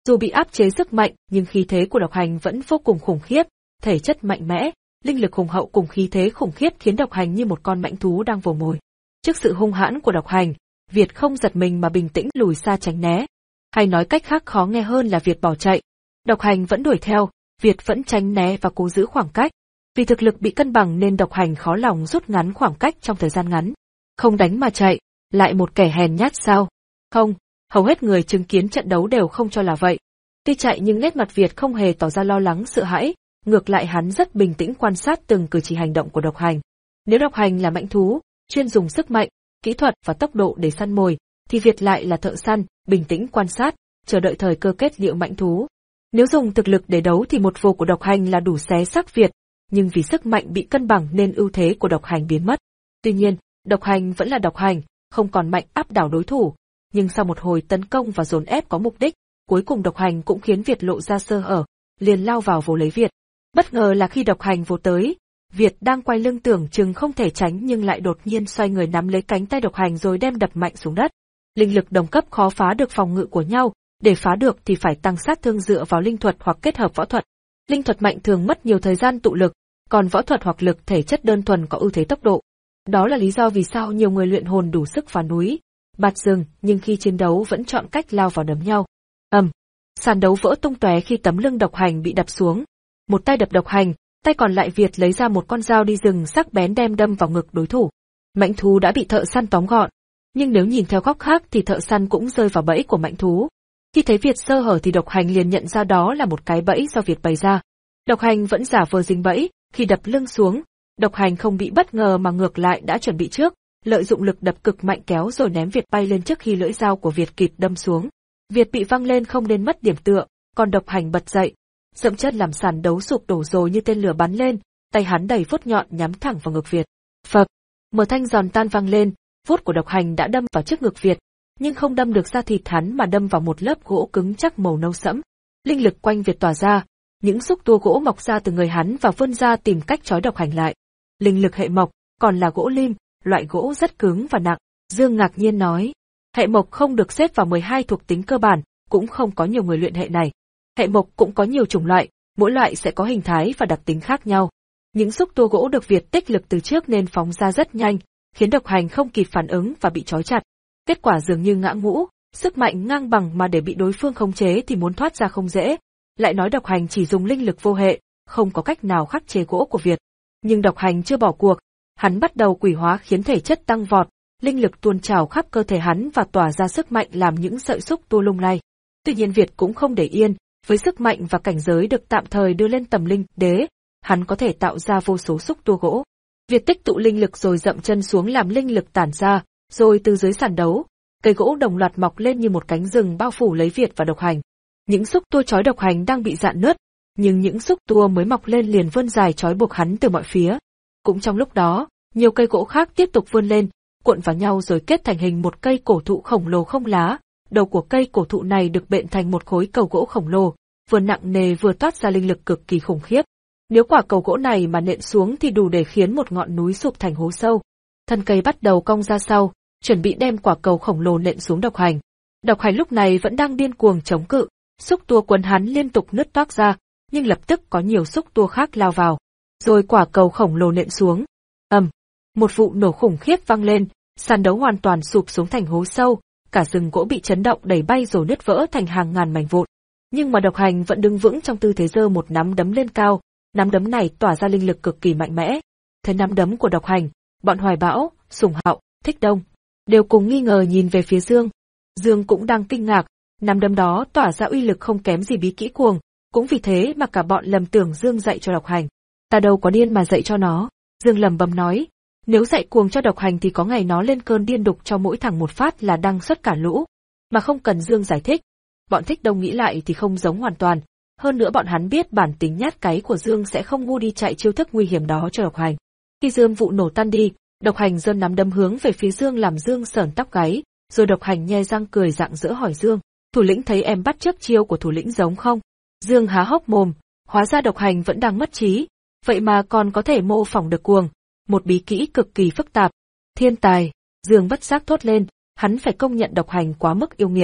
Dù bị áp chế sức mạnh, nhưng khí thế của độc hành vẫn vô cùng khủng khiếp, thể chất mạnh mẽ, linh lực hùng hậu cùng khí thế khủng khiếp khiến độc hành như một con mãnh thú đang vồ mồi. Trước sự hung hãn của độc hành, Việt không giật mình mà bình tĩnh lùi xa tránh né. Hay nói cách khác khó nghe hơn là Việt bỏ chạy. Độc hành vẫn đuổi theo, Việt vẫn tránh né và cố giữ khoảng cách. Vì thực lực bị cân bằng nên độc hành khó lòng rút ngắn khoảng cách trong thời gian ngắn. Không đánh mà chạy, lại một kẻ hèn nhát sao? Không, hầu hết người chứng kiến trận đấu đều không cho là vậy. Tuy chạy nhưng nét mặt Việt không hề tỏ ra lo lắng sợ hãi, ngược lại hắn rất bình tĩnh quan sát từng cử chỉ hành động của độc hành. Nếu độc hành là mãnh thú, chuyên dùng sức mạnh, kỹ thuật và tốc độ để săn mồi, thì Việt lại là thợ săn, bình tĩnh quan sát, chờ đợi thời cơ kết liễu mãnh thú. Nếu dùng thực lực để đấu thì một vồ của độc hành là đủ xé xác Việt, nhưng vì sức mạnh bị cân bằng nên ưu thế của độc hành biến mất. Tuy nhiên, độc hành vẫn là độc hành, không còn mạnh áp đảo đối thủ, nhưng sau một hồi tấn công và dồn ép có mục đích, cuối cùng độc hành cũng khiến Việt lộ ra sơ hở, liền lao vào vồ lấy Việt. Bất ngờ là khi độc hành vồ tới, Việt đang quay lưng tưởng chừng không thể tránh nhưng lại đột nhiên xoay người nắm lấy cánh tay độc hành rồi đem đập mạnh xuống đất. Linh lực đồng cấp khó phá được phòng ngự của nhau, để phá được thì phải tăng sát thương dựa vào linh thuật hoặc kết hợp võ thuật. Linh thuật mạnh thường mất nhiều thời gian tụ lực, còn võ thuật hoặc lực thể chất đơn thuần có ưu thế tốc độ. Đó là lý do vì sao nhiều người luyện hồn đủ sức phá núi, bạt rừng, nhưng khi chiến đấu vẫn chọn cách lao vào đấm nhau. Ầm, um, sàn đấu vỡ tung tóe khi tấm lưng độc hành bị đập xuống. Một tay đập độc hành, tay còn lại Việt lấy ra một con dao đi rừng sắc bén đem đâm vào ngực đối thủ. Mãnh thú đã bị thợ săn tóm gọn, nhưng nếu nhìn theo góc khác thì thợ săn cũng rơi vào bẫy của mãnh thú. Khi thấy Việt sơ hở thì độc hành liền nhận ra đó là một cái bẫy do Việt bày ra. Độc hành vẫn giả vờ dính bẫy, khi đập lưng xuống, độc hành không bị bất ngờ mà ngược lại đã chuẩn bị trước, lợi dụng lực đập cực mạnh kéo rồi ném Việt bay lên trước khi lưỡi dao của Việt kịp đâm xuống. Việt bị văng lên không nên mất điểm tựa, còn độc hành bật dậy, dậm chân làm sàn đấu sụp đổ rồi như tên lửa bắn lên, tay hắn đầy vuốt nhọn nhắm thẳng vào ngực Việt. Phập, một thanh giòn tan vang lên, vuốt của độc hành đã đâm vào trước ngực Việt, nhưng không đâm được da thịt hắn mà đâm vào một lớp gỗ cứng chắc màu nâu sẫm. Linh lực quanh Việt tỏa ra, những xúc tua gỗ mọc ra từ người hắn và vươn ra tìm cách trói độc hành lại. Linh lực hệ mộc, còn là gỗ lim, loại gỗ rất cứng và nặng. Dương ngạc nhiên nói, hệ mộc không được xếp vào mười hai thuộc tính cơ bản, cũng không có nhiều người luyện hệ này. Hệ mộc cũng có nhiều chủng loại, mỗi loại sẽ có hình thái và đặc tính khác nhau. Những xúc tua gỗ được Việt tích lực từ trước nên phóng ra rất nhanh, khiến độc hành không kịp phản ứng và bị trói chặt. Kết quả dường như ngã ngũ, sức mạnh ngang bằng mà để bị đối phương khống chế thì muốn thoát ra không dễ. Lại nói độc hành chỉ dùng linh lực vô hệ, không có cách nào khắc chế gỗ của Việt. Nhưng độc hành chưa bỏ cuộc, hắn bắt đầu quỷ hóa khiến thể chất tăng vọt, linh lực tuôn trào khắp cơ thể hắn và tỏa ra sức mạnh làm những sợi xúc tua lung lay. Tuy nhiên Việt cũng không để yên, với sức mạnh và cảnh giới được tạm thời đưa lên tầm linh đế, hắn có thể tạo ra vô số xúc tua gỗ. Việt tích tụ linh lực rồi dậm chân xuống làm linh lực tản ra, rồi từ dưới sàn đấu, cây gỗ đồng loạt mọc lên như một cánh rừng bao phủ lấy Việt và độc hành. Những xúc tua trói độc hành đang bị rạn nứt, nhưng những xúc tua mới mọc lên liền vươn dài trói buộc hắn từ mọi phía. Cũng trong lúc đó, nhiều cây gỗ khác tiếp tục vươn lên, cuộn vào nhau rồi kết thành hình một cây cổ thụ khổng lồ không lá. Đầu của cây cổ thụ này được bện thành một khối cầu gỗ khổng lồ, vừa nặng nề vừa toát ra linh lực cực kỳ khủng khiếp. Nếu quả cầu gỗ này mà nện xuống thì đủ để khiến một ngọn núi sụp thành hố sâu. Thân cây bắt đầu cong ra sau, chuẩn bị đem quả cầu khổng lồ nện xuống độc hành. Độc hành lúc này vẫn đang điên cuồng chống cự, xúc tua quấn hắn liên tục nứt toác ra, nhưng lập tức có nhiều xúc tua khác lao vào. Rồi quả cầu khổng lồ nện xuống. Ầm, um, một vụ nổ khủng khiếp vang lên, sàn đấu hoàn toàn sụp xuống thành hố sâu, cả rừng gỗ bị chấn động đẩy bay rồi nứt vỡ thành hàng ngàn mảnh vụn. Nhưng mà độc hành vẫn đứng vững trong tư thế giơ một nắm đấm lên cao, nắm đấm này tỏa ra linh lực cực kỳ mạnh mẽ. Thấy nắm đấm của độc hành, bọn Hoài Bão, Sùng Hạo, Thích Đông đều cùng nghi ngờ nhìn về phía Dương. Dương cũng đang kinh ngạc, nắm đấm đó tỏa ra uy lực không kém gì bí kỹ cuồng, cũng vì thế mà cả bọn lầm tưởng Dương dạy cho độc hành. Ta đâu có điên mà dạy cho nó, Dương lầm bầm nói, nếu dạy cuồng cho độc hành thì có ngày nó lên cơn điên đục cho mỗi thằng một phát là đăng xuất cả lũ, mà không cần Dương giải thích. Bọn Thích Đông nghĩ lại thì không giống hoàn toàn, hơn nữa bọn hắn biết bản tính nhát cái của Dương sẽ không ngu đi chạy chiêu thức nguy hiểm đó cho độc hành. Khi Dương vụ nổ tan đi, độc hành giơ nắm đấm hướng về phía Dương làm Dương sởn tóc gáy, rồi độc hành nhe răng cười rạng rỡ hỏi Dương, thủ lĩnh thấy em bắt chước chiêu của thủ lĩnh giống không? Dương há hốc mồm, hóa ra độc hành vẫn đang mất trí, vậy mà còn có thể mô phỏng được cuồng, một bí kỹ cực kỳ phức tạp. Thiên tài, Dương bất giác thốt lên, hắn phải công nhận độc hành quá mức yêu nghiệt.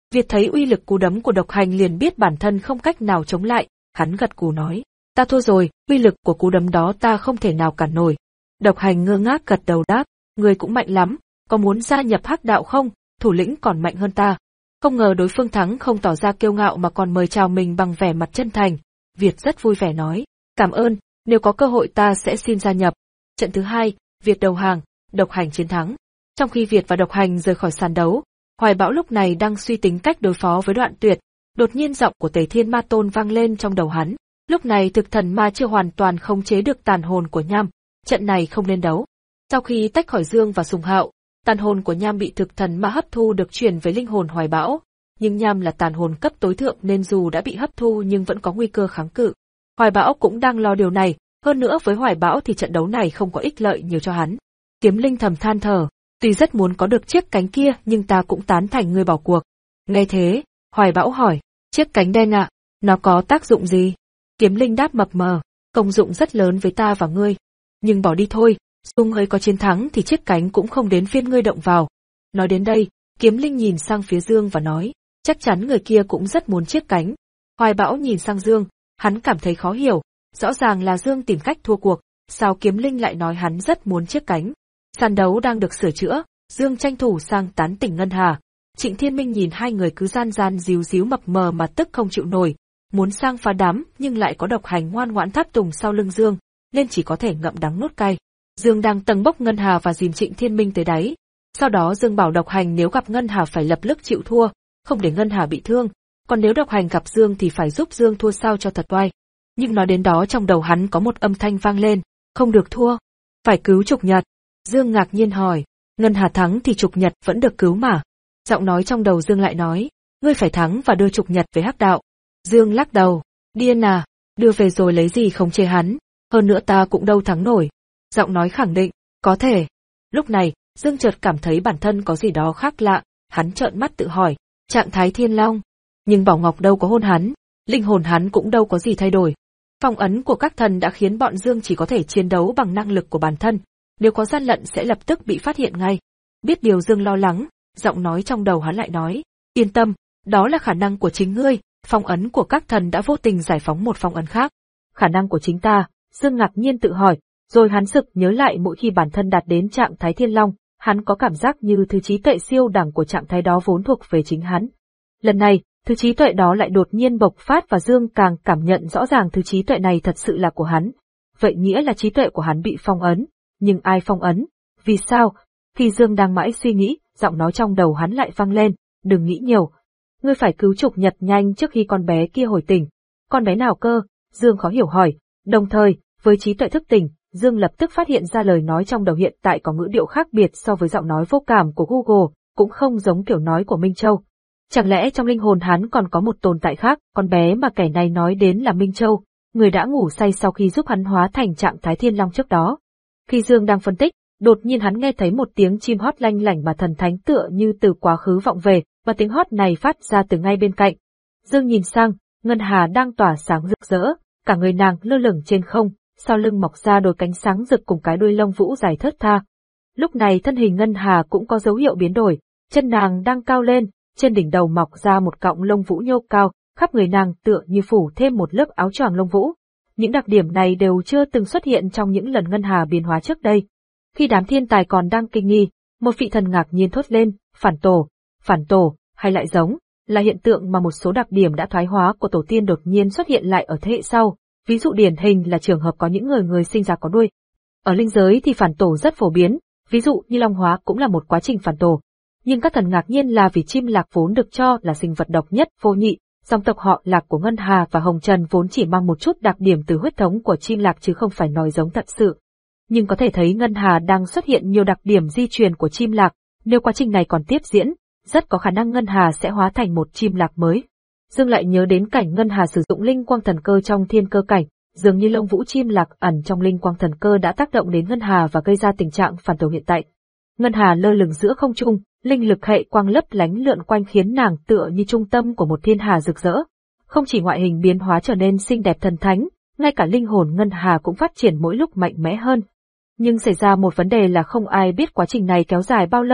Việt thấy uy lực cú đấm của Độc Hành liền biết bản thân không cách nào chống lại, hắn gật gù nói, ta thua rồi, uy lực của cú đấm đó ta không thể nào cản nổi. Độc Hành ngơ ngác gật đầu đáp, ngươi cũng mạnh lắm, có muốn gia nhập Hắc đạo không, thủ lĩnh còn mạnh hơn ta. Không ngờ đối phương thắng không tỏ ra kiêu ngạo mà còn mời chào mình bằng vẻ mặt chân thành. Việt rất vui vẻ nói, cảm ơn, nếu có cơ hội ta sẽ xin gia nhập. Trận thứ hai, Việt đầu hàng, Độc Hành chiến thắng. Trong khi Việt và Độc Hành rời khỏi sàn đấu, Hoài Bão lúc này đang suy tính cách đối phó với Đoạn Tuyệt. Đột nhiên giọng của Tề Thiên Ma Tôn vang lên trong đầu hắn. Lúc này thực thần ma chưa hoàn toàn khống chế được tàn hồn của Nham, trận này không nên đấu. Sau khi tách khỏi Dương và Sùng Hạo, tàn hồn của Nham bị thực thần ma hấp thu được chuyển về linh hồn Hoài Bão. Nhưng Nham là tàn hồn cấp tối thượng nên dù đã bị hấp thu nhưng vẫn có nguy cơ kháng cự. Hoài Bão cũng đang lo điều này, hơn nữa với Hoài Bão thì trận đấu này không có ích lợi nhiều cho hắn. Kiếm Linh thầm than thở, tuy rất muốn có được chiếc cánh kia nhưng ta cũng tán thành ngươi bỏ cuộc. Nghe thế, Hoài Bão hỏi, chiếc cánh đen ạ, à, nó có tác dụng gì? Kiếm Linh đáp mập mờ, công dụng rất lớn với ta và ngươi. Nhưng bỏ đi thôi, dù ngươi có chiến thắng thì chiếc cánh cũng không đến phiên ngươi động vào. Nói đến đây, Kiếm Linh nhìn sang phía Dương và nói, chắc chắn người kia cũng rất muốn chiếc cánh. Hoài Bão nhìn sang Dương, hắn cảm thấy khó hiểu, rõ ràng là Dương tìm cách thua cuộc, sao Kiếm Linh lại nói hắn rất muốn chiếc cánh. Sàn đấu đang được sửa chữa, Dương tranh thủ sang tán tỉnh Ngân Hà. Trịnh Thiên Minh nhìn hai người cứ gian gian díu díu mập mờ mà tức không chịu nổi, muốn sang phá đám nhưng lại có Độc Hành ngoan ngoãn tháp tùng sau lưng Dương, nên chỉ có thể ngậm đắng nuốt cay. Dương đang tầng bốc Ngân Hà và dìm Trịnh Thiên Minh tới đáy. Sau đó Dương bảo Độc Hành nếu gặp Ngân Hà phải lập tức chịu thua, không để Ngân Hà bị thương, còn nếu Độc Hành gặp Dương thì phải giúp Dương thua sao cho thật oai. Nhưng nói đến đó trong đầu hắn có một âm thanh vang lên, không được thua, phải cứu Trục Nhật. Dương ngạc nhiên hỏi, Ngân Hà thắng thì Trục Nhật vẫn được cứu mà. Giọng nói trong đầu Dương lại nói, ngươi phải thắng và đưa Trục Nhật về Hắc đạo. Dương lắc đầu, điên à, đưa về rồi lấy gì khống chế hắn, hơn nữa ta cũng đâu thắng nổi. Giọng nói khẳng định, có thể. Lúc này, Dương chợt cảm thấy bản thân có gì đó khác lạ, hắn trợn mắt tự hỏi, trạng thái Thiên Long. Nhưng Bảo Ngọc đâu có hôn hắn, linh hồn hắn cũng đâu có gì thay đổi. Phong ấn của các thần đã khiến bọn Dương chỉ có thể chiến đấu bằng năng lực của bản thân, nếu có gian lận sẽ lập tức bị phát hiện ngay. Biết điều Dương lo lắng, giọng nói trong đầu hắn lại nói, yên tâm, đó là khả năng của chính ngươi, phong ấn của các thần đã vô tình giải phóng một phong ấn khác. Khả năng của chính ta, Dương ngạc nhiên tự hỏi, rồi hắn sực nhớ lại mỗi khi bản thân đạt đến trạng thái Thiên Long, hắn có cảm giác như thứ trí tuệ siêu đẳng của trạng thái đó vốn thuộc về chính hắn. Lần này, thứ trí tuệ đó lại đột nhiên bộc phát và Dương càng cảm nhận rõ ràng thứ trí tuệ này thật sự là của hắn. Vậy nghĩa là trí tuệ của hắn bị phong ấn. Nhưng ai phong ấn? Vì sao? Khi Dương đang mãi suy nghĩ, giọng nói trong đầu hắn lại vang lên, đừng nghĩ nhiều. Ngươi phải cứu Trục Nhật nhanh trước khi con bé kia hồi tỉnh. Con bé nào cơ? Dương khó hiểu hỏi. Đồng thời, với trí tuệ thức tỉnh, Dương lập tức phát hiện ra lời nói trong đầu hiện tại có ngữ điệu khác biệt so với giọng nói vô cảm của Google, cũng không giống kiểu nói của Minh Châu. Chẳng lẽ trong linh hồn hắn còn có một tồn tại khác, con bé mà kẻ này nói đến là Minh Châu, người đã ngủ say sau khi giúp hắn hóa thành trạng thái Thiên Long trước đó. Khi Dương đang phân tích, đột nhiên hắn nghe thấy một tiếng chim hót lanh lảnh mà thần thánh tựa như từ quá khứ vọng về, và tiếng hót này phát ra từ ngay bên cạnh. Dương nhìn sang, Ngân Hà đang tỏa sáng rực rỡ, cả người nàng lơ lửng trên không, sau lưng mọc ra đôi cánh sáng rực cùng cái đuôi lông vũ dài thướt tha. Lúc này thân hình Ngân Hà cũng có dấu hiệu biến đổi, chân nàng đang cao lên, trên đỉnh đầu mọc ra một cọng lông vũ nhô cao, khắp người nàng tựa như phủ thêm một lớp áo choàng lông vũ. Những đặc điểm này đều chưa từng xuất hiện trong những lần Ngân Hà biến hóa trước đây. Khi đám thiên tài còn đang kinh nghi, một vị thần ngạc nhiên thốt lên, phản tổ, phản tổ, hay lại giống, là hiện tượng mà một số đặc điểm đã thoái hóa của tổ tiên đột nhiên xuất hiện lại ở thế hệ sau, ví dụ điển hình là trường hợp có những người người sinh ra có đuôi. Ở linh giới thì phản tổ rất phổ biến, ví dụ như long hóa cũng là một quá trình phản tổ. Nhưng các thần ngạc nhiên là vì chim lạc vốn được cho là sinh vật độc nhất vô nhị, dòng tộc họ Lạc của Ngân Hà và Hồng Trần vốn chỉ mang một chút đặc điểm từ huyết thống của chim lạc chứ không phải nói giống thật sự. Nhưng có thể thấy Ngân Hà đang xuất hiện nhiều đặc điểm di truyền của chim lạc, nếu quá trình này còn tiếp diễn, rất có khả năng Ngân Hà sẽ hóa thành một chim lạc mới. Dương lại nhớ đến cảnh Ngân Hà sử dụng linh quang thần cơ trong thiên cơ cảnh, dường như lông vũ chim lạc ẩn trong linh quang thần cơ đã tác động đến Ngân Hà và gây ra tình trạng phản tổ hiện tại. Ngân Hà lơ lửng giữa không trung, linh lực hệ quang lấp lánh lượn quanh khiến nàng tựa như trung tâm của một thiên hà rực rỡ. Không chỉ ngoại hình biến hóa trở nên xinh đẹp thần thánh, ngay cả linh hồn Ngân Hà cũng phát triển mỗi lúc mạnh mẽ hơn. Nhưng xảy ra một vấn đề là không ai biết quá trình này kéo dài bao lâu,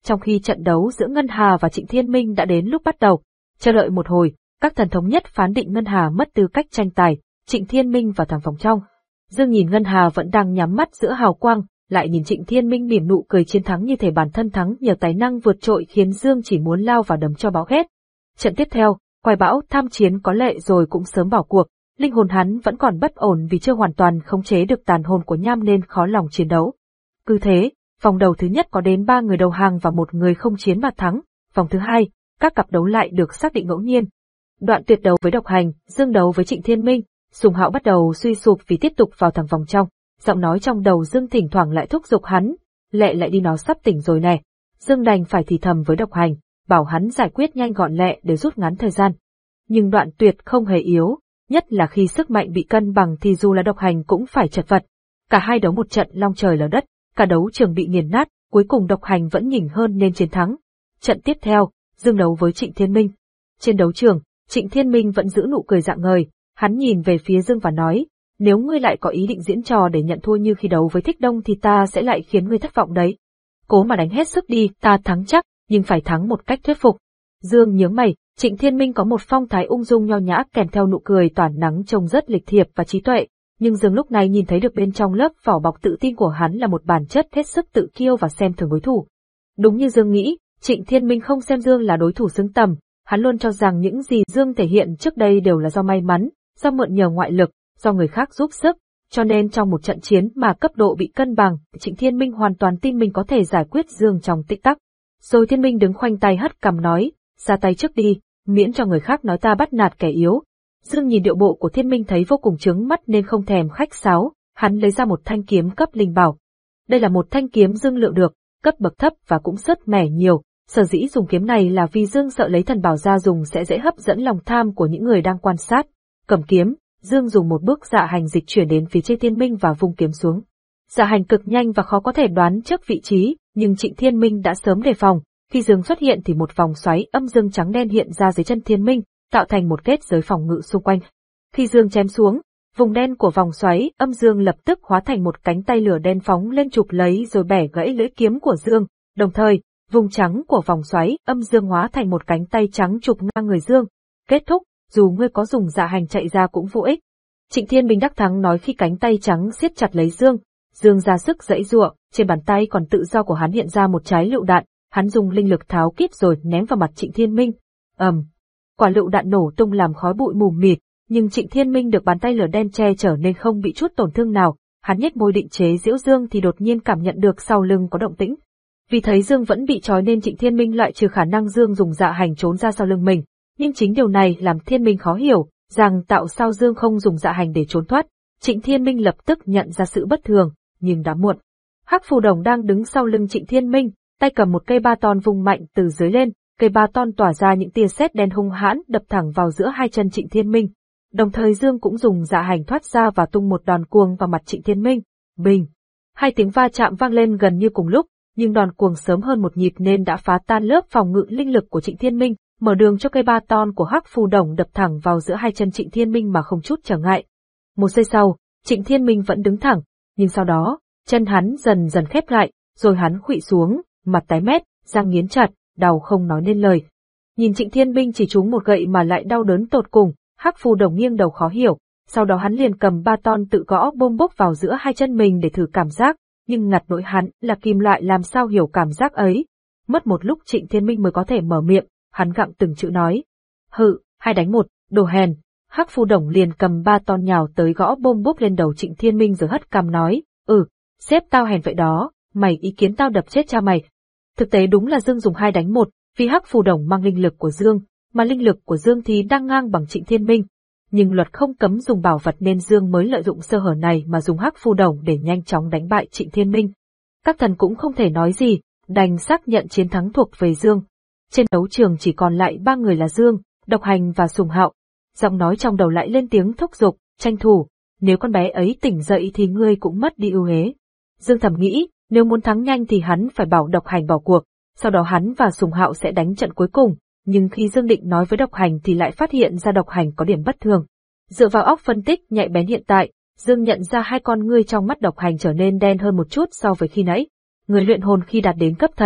trong khi trận đấu giữa Ngân Hà và Trịnh Thiên Minh đã đến lúc bắt đầu. Chờ đợi một hồi, các thần thống nhất phán định Ngân Hà mất tư cách tranh tài, Trịnh Thiên Minh vào thẳng vòng trong. Dương nhìn Ngân Hà vẫn đang nhắm mắt giữa hào quang, lại nhìn Trịnh Thiên Minh mỉm nụ cười chiến thắng như thể bản thân thắng nhờ tài năng vượt trội khiến Dương chỉ muốn lao vào đấm cho báo hết. Trận tiếp theo, Quái Bão tham chiến có lệ rồi cũng sớm bỏ cuộc, linh hồn hắn vẫn còn bất ổn vì chưa hoàn toàn khống chế được tàn hồn của Nham nên khó lòng chiến đấu. Cứ thế, vòng đầu thứ nhất có đến ba người đầu hàng và một người không chiến mà thắng, vòng thứ hai, các cặp đấu lại được xác định ngẫu nhiên. Đoạn Tuyệt đấu với Độc Hành, Dương đấu với Trịnh Thiên Minh, Sùng Hạo bắt đầu suy sụp vì tiếp tục vào thẳng vòng trong. Giọng nói trong đầu Dương thỉnh thoảng lại thúc giục hắn, lẹ lại đi, nó sắp tỉnh rồi nè. Dương đành phải thì thầm với Độc Hành, bảo hắn giải quyết nhanh gọn lẹ để rút ngắn thời gian. Nhưng Đoạn Tuyệt không hề yếu, nhất là khi sức mạnh bị cân bằng thì dù là Độc Hành cũng phải chật vật. Cả hai đấu một trận long trời lở đất, cả đấu trường bị nghiền nát, cuối cùng Độc Hành vẫn nhỉnh hơn nên chiến thắng. Trận tiếp theo, Dương đấu với Trịnh Thiên Minh. Trên đấu trường, Trịnh Thiên Minh vẫn giữ nụ cười rạng ngời, hắn nhìn về phía Dương và nói, nếu ngươi lại có ý định diễn trò để nhận thua như khi đấu với Thích Đông thì ta sẽ lại khiến ngươi thất vọng đấy. Cố mà đánh hết sức đi, ta thắng chắc, nhưng phải thắng một cách thuyết phục. Dương nhướng mày, Trịnh Thiên Minh có một phong thái ung dung nho nhã kèm theo nụ cười tỏa nắng trông rất lịch thiệp và trí tuệ, nhưng Dương lúc này nhìn thấy được bên trong lớp vỏ bọc tự tin của hắn là một bản chất hết sức tự kiêu và xem thường đối thủ. Đúng như Dương nghĩ, Trịnh Thiên Minh không xem Dương là đối thủ xứng tầm, hắn luôn cho rằng những gì Dương thể hiện trước đây đều là do may mắn, do mượn nhờ ngoại lực, do người khác giúp sức, cho nên trong một trận chiến mà cấp độ bị cân bằng, Trịnh Thiên Minh hoàn toàn tin mình có thể giải quyết Dương trong tích tắc. Rồi Thiên Minh đứng khoanh tay hất cằm nói, ra tay trước đi, miễn cho người khác nói ta bắt nạt kẻ yếu. Dương nhìn điệu bộ của Thiên Minh thấy vô cùng chướng mắt nên không thèm khách sáo, hắn lấy ra một thanh kiếm cấp linh bảo. Đây là một thanh kiếm Dương lượng được, cấp bậc thấp và cũng rất mẻ nhiều, sở dĩ dùng kiếm này là vì Dương sợ lấy thần bảo ra dùng sẽ dễ hấp dẫn lòng tham của những người đang quan sát. Cầm kiếm, Dương dùng một bước dạ hành dịch chuyển đến phía trên Thiên Minh và vung kiếm xuống. Dạ hành cực nhanh và khó có thể đoán trước vị trí, nhưng Trịnh Thiên Minh đã sớm đề phòng. Khi Dương xuất hiện thì một vòng xoáy âm dương trắng đen hiện ra dưới chân Thiên Minh, tạo thành một kết giới phòng ngự xung quanh. Khi Dương chém xuống, vùng đen của vòng xoáy âm dương lập tức hóa thành một cánh tay lửa đen phóng lên chụp lấy rồi bẻ gãy lưỡi kiếm của Dương. Đồng thời, vùng trắng của vòng xoáy âm dương hóa thành một cánh tay trắng chụp ngang người Dương. Kết thúc, dù ngươi có dùng dạ hành chạy ra cũng vô ích. Trịnh Thiên Minh đắc thắng nói khi cánh tay trắng siết chặt lấy Dương. Dương ra sức giãy giụa, trên bàn tay còn tự do của hắn hiện ra một trái lựu đạn. Hắn dùng linh lực tháo kíp rồi ném vào mặt Trịnh Thiên Minh. ầm, um, quả lựu đạn nổ tung làm khói bụi mù mịt, nhưng Trịnh Thiên Minh được bàn tay lửa đen che chở nên không bị chút tổn thương nào. Hắn nhếch môi định chế giễu Dương thì đột nhiên cảm nhận được sau lưng có động tĩnh. Vì thấy Dương vẫn bị trói nên Trịnh Thiên Minh loại trừ khả năng Dương dùng dạ hành trốn ra sau lưng mình. Nhưng chính điều này làm Thiên Minh khó hiểu, rằng tạo sao Dương không dùng dạ hành để trốn thoát. Trịnh Thiên Minh lập tức nhận ra sự bất thường, nhưng đã muộn. Hắc Phù Đồng đang đứng sau lưng Trịnh Thiên Minh, tay cầm một cây ba ton vung mạnh từ dưới lên, cây ba ton tỏa ra những tia sét đen hung hãn đập thẳng vào giữa hai chân Trịnh Thiên Minh. Đồng thời Dương cũng dùng dạ hành thoát ra và tung một đòn cuồng vào mặt Trịnh Thiên Minh. Bình! Hai tiếng va chạm vang lên gần như cùng lúc, nhưng đòn cuồng sớm hơn một nhịp nên đã phá tan lớp phòng ngự linh lực của Trịnh Thiên Minh, mở đường cho cây ba ton của Hắc Phù Đồng đập thẳng vào giữa hai chân Trịnh Thiên Minh mà không chút trở ngại. Một giây sau, Trịnh Thiên Minh vẫn đứng thẳng, nhưng sau đó, chân hắn dần dần khép lại, rồi hắn khuỵu xuống, mặt tái mét, răng nghiến chặt, đau không nói nên lời. Nhìn Trịnh Thiên Minh chỉ trúng một gậy mà lại đau đớn tột cùng, Hắc Phù Đồng nghiêng đầu khó hiểu, sau đó hắn liền cầm ba ton tự gõ bôm bốc vào giữa hai chân mình để thử cảm giác, nhưng ngặt nỗi hắn là kim loại làm sao hiểu cảm giác ấy. Mất một lúc Trịnh Thiên Minh mới có thể mở miệng, hắn gặng từng chữ nói. Hự, hai đánh một, đồ hèn. Hắc Phù Đồng liền cầm ba ton nhào tới gõ bôm bốc lên đầu Trịnh Thiên Minh rồi hất cằm nói, ừ, xếp tao hèn vậy đó, mày ý kiến tao đập chết cha mày. Thực tế đúng là Dương dùng hai đánh một, vì Hắc Phù Đồng mang linh lực của Dương, mà linh lực của Dương thì đang ngang bằng Trịnh Thiên Minh. Nhưng luật không cấm dùng bảo vật nên Dương mới lợi dụng sơ hở này mà dùng Hắc Phù Đồng để nhanh chóng đánh bại Trịnh Thiên Minh. Các thần cũng không thể nói gì, đành xác nhận chiến thắng thuộc về Dương. Trên đấu trường chỉ còn lại ba người là Dương, Độc Hành và Sùng Hạo. Giọng nói trong đầu lại lên tiếng thúc giục, tranh thủ, nếu con bé ấy tỉnh dậy thì ngươi cũng mất đi ưu thế. Dương thầm nghĩ, nếu muốn thắng nhanh thì hắn phải bảo Độc Hành bỏ cuộc, sau đó hắn và Sùng Hạo sẽ đánh trận cuối cùng, nhưng khi Dương định nói với Độc Hành thì lại phát hiện ra Độc Hành có điểm bất thường. Dựa vào óc phân tích nhạy bén hiện tại, Dương nhận ra hai con ngươi trong mắt Độc Hành trở nên đen hơn một chút so với khi nãy. Người luyện hồn khi đạt đến cấp thần,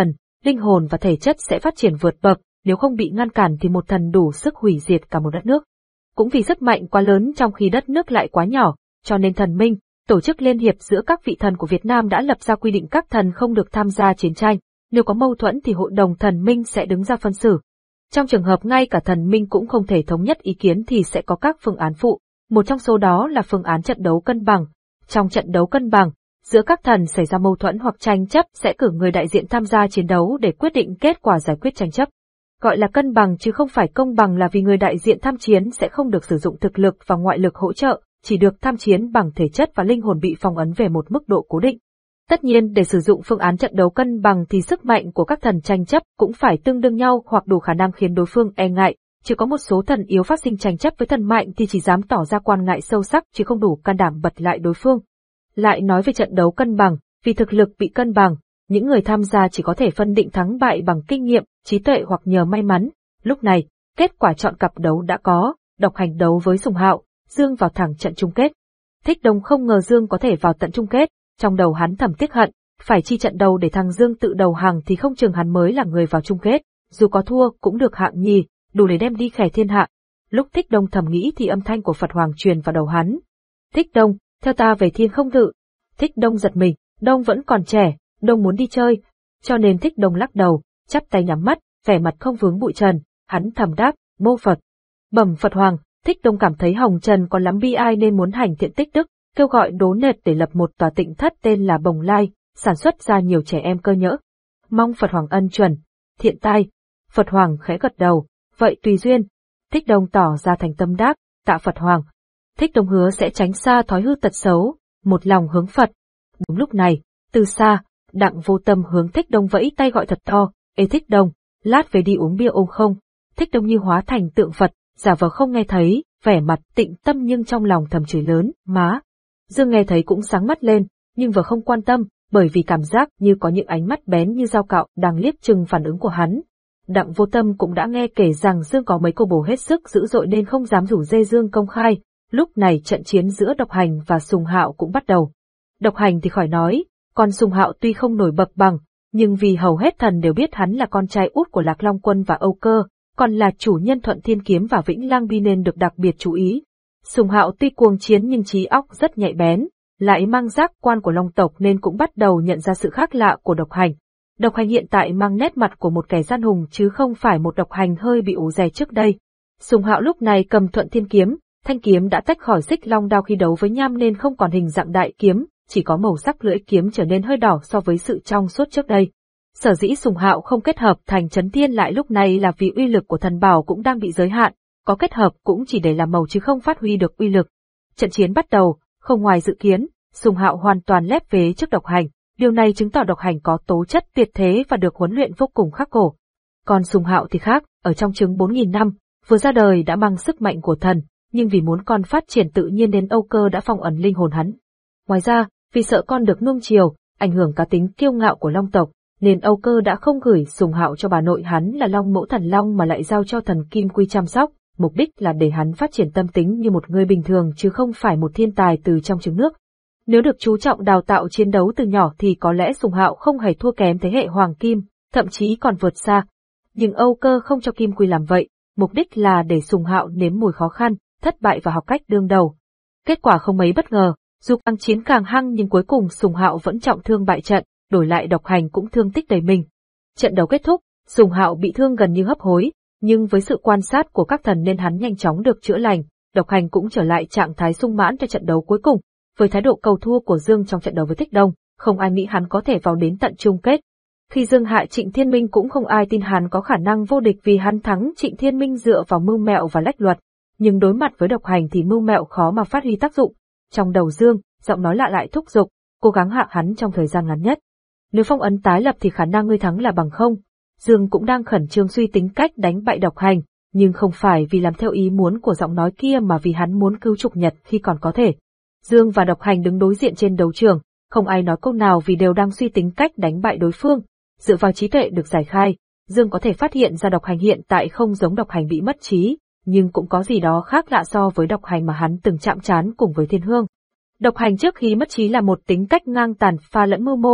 linh hồn và thể chất sẽ phát triển vượt bậc, nếu không bị ngăn cản thì một thần đủ sức hủy diệt cả một đất nước. Cũng vì sức mạnh quá lớn trong khi đất nước lại quá nhỏ, cho nên thần minh, tổ chức liên hiệp giữa các vị thần của Việt Nam đã lập ra quy định các thần không được tham gia chiến tranh, nếu có mâu thuẫn thì hội đồng thần minh sẽ đứng ra phân xử. Trong trường hợp ngay cả thần minh cũng không thể thống nhất ý kiến thì sẽ có các phương án phụ, một trong số đó là phương án trận đấu cân bằng. Trong trận đấu cân bằng, giữa các thần xảy ra mâu thuẫn hoặc tranh chấp sẽ cử người đại diện tham gia chiến đấu để quyết định kết quả giải quyết tranh chấp. Gọi là cân bằng chứ không phải công bằng là vì người đại diện tham chiến sẽ không được sử dụng thực lực và ngoại lực hỗ trợ, chỉ được tham chiến bằng thể chất và linh hồn bị phong ấn về một mức độ cố định. Tất nhiên để sử dụng phương án trận đấu cân bằng thì sức mạnh của các thần tranh chấp cũng phải tương đương nhau hoặc đủ khả năng khiến đối phương e ngại, chỉ có một số thần yếu phát sinh tranh chấp với thần mạnh thì chỉ dám tỏ ra quan ngại sâu sắc chứ không đủ can đảm bật lại đối phương. Lại nói về trận đấu cân bằng, vì thực lực bị cân bằng, những người tham gia chỉ có thể phân định thắng bại bằng kinh nghiệm, trí tuệ hoặc nhờ may mắn. Lúc này, kết quả chọn cặp đấu đã có, Độc Hành đấu với Sùng Hạo, Dương vào thẳng trận chung kết. Thích Đông không ngờ Dương có thể vào tận chung kết, trong đầu hắn thầm tiếc hận, phải chi trận đầu để thằng Dương tự đầu hàng thì không chừng hắn mới là người vào chung kết, dù có thua cũng được hạng nhì, đủ để đem đi khè thiên hạ. Lúc Thích Đông thầm nghĩ thì âm thanh của Phật Hoàng truyền vào đầu hắn. Thích Đông, theo ta về Thiên Không Tự. Thích Đông giật mình, Đông vẫn còn trẻ, Đông muốn đi chơi, cho nên Thích Đông lắc đầu, chắp tay nhắm mắt, vẻ mặt không vướng bụi trần, hắn thầm đáp, mô Phật. Bẩm Phật Hoàng, Thích Đông cảm thấy hồng trần còn lắm bi ai nên muốn hành thiện tích đức, kêu gọi đố nệt để lập một tòa tịnh thất tên là Bồng Lai, sản xuất ra nhiều trẻ em cơ nhỡ. Mong Phật Hoàng ân chuẩn. Thiện tai. Phật Hoàng khẽ gật đầu, vậy tùy duyên. Thích Đông tỏ ra thành tâm đáp, tạ Phật Hoàng. Thích Đông hứa sẽ tránh xa thói hư tật xấu, một lòng hướng Phật. Đúng lúc này, từ xa, Đặng Vô Tâm hướng Thích Đông vẫy tay gọi thật to, ê Thích Đông, lát về đi uống bia ôm không? Thích Đông như hóa thành tượng Phật, giả vờ không nghe thấy, vẻ mặt tịnh tâm nhưng trong lòng thầm chửi lớn, má. Dương nghe thấy cũng sáng mắt lên, nhưng vừa không quan tâm, bởi vì cảm giác như có những ánh mắt bén như dao cạo đang liếc chừng phản ứng của hắn. Đặng Vô Tâm cũng đã nghe kể rằng Dương có mấy cô bồ hết sức dữ dội nên không dám rủ dê Dương công khai. Lúc này trận chiến giữa Độc Hành và Sùng Hạo cũng bắt đầu. Độc Hành thì khỏi nói, còn Sùng Hạo tuy không nổi bậc bằng, nhưng vì hầu hết thần đều biết hắn là con trai út của Lạc Long Quân và Âu Cơ, còn là chủ nhân Thuận Thiên Kiếm và Vĩnh Lăng Bi nên được đặc biệt chú ý. Sùng Hạo tuy cuồng chiến nhưng trí óc rất nhạy bén, lại mang giác quan của Long tộc nên cũng bắt đầu nhận ra sự khác lạ của Độc Hành. Độc Hành hiện tại mang nét mặt của một kẻ gian hùng chứ không phải một Độc Hành hơi bị ủ rè trước đây. Sùng Hạo lúc này cầm Thuận Thiên Kiếm, thanh kiếm đã tách khỏi xích long đao khi đấu với nham nên không còn hình dạng đại kiếm, chỉ có màu sắc lưỡi kiếm trở nên hơi đỏ so với sự trong suốt trước đây. Sở dĩ Sùng Hạo không kết hợp thành Chấn Thiên lại lúc này là vì uy lực của thần bảo cũng đang bị giới hạn, có kết hợp cũng chỉ để làm màu chứ không phát huy được uy lực. Trận chiến bắt đầu, không ngoài dự kiến, Sùng Hạo hoàn toàn lép vế trước Độc Hành, điều này chứng tỏ Độc Hành có tố chất tuyệt thế và được huấn luyện vô cùng khắc khổ. Còn Sùng Hạo thì khác, ở trong trứng bốn nghìn năm, vừa ra đời đã mang sức mạnh của thần, nhưng vì muốn con phát triển tự nhiên nên Âu Cơ đã phong ấn linh hồn hắn. Ngoài ra, vì sợ con được nuông chiều, ảnh hưởng cá tính kiêu ngạo của Long tộc, nên Âu Cơ đã không gửi Sùng Hạo cho bà nội hắn là Long Mẫu Thần Long mà lại giao cho thần Kim Quy chăm sóc, mục đích là để hắn phát triển tâm tính như một người bình thường chứ không phải một thiên tài từ trong trứng nước. Nếu được chú trọng đào tạo chiến đấu từ nhỏ thì có lẽ Sùng Hạo không hề thua kém thế hệ Hoàng Kim, thậm chí còn vượt xa. Nhưng Âu Cơ không cho Kim Quy làm vậy, mục đích là để Sùng Hạo nếm mùi khó khăn, thất bại và học cách đương đầu. Kết quả không mấy bất ngờ, dù càng chiến càng hăng nhưng cuối cùng Sùng Hạo vẫn trọng thương bại trận, đổi lại Độc Hành cũng thương tích đầy mình. Trận đấu kết thúc, Sùng Hạo bị thương gần như hấp hối, nhưng với sự quan sát của các thần nên hắn nhanh chóng được chữa lành. Độc Hành cũng trở lại trạng thái sung mãn cho trận đấu cuối cùng. Với thái độ cầu thua của Dương trong trận đấu với Thích Đông, không ai nghĩ hắn có thể vào đến tận chung kết. Khi Dương hại Trịnh Thiên Minh cũng không ai tin hắn có khả năng vô địch vì hắn thắng Trịnh Thiên Minh dựa vào mưu mẹo và lách luật. Nhưng đối mặt với Độc Hành thì mưu mẹo khó mà phát huy tác dụng. Trong đầu Dương, giọng nói lạ lại thúc giục, cố gắng hạ hắn trong thời gian ngắn nhất. Nếu phong ấn tái lập thì khả năng ngươi thắng là bằng không. Dương cũng đang khẩn trương suy tính cách đánh bại Độc Hành, nhưng không phải vì làm theo ý muốn của giọng nói kia mà vì hắn muốn cứu Trục Nhật khi còn có thể. Dương và Độc Hành đứng đối diện trên đấu trường, không ai nói câu nào vì đều đang suy tính cách đánh bại đối phương. Dựa vào trí tuệ được giải khai, Dương có thể phát hiện ra Độc Hành hiện tại không giống Độc Hành bị mất trí, nhưng cũng có gì đó khác lạ so với Độc Hành mà hắn từng chạm trán cùng với Thiên Hương. Độc Hành trước khi mất trí là một tính cách ngang tàn pha lẫn mưu mô,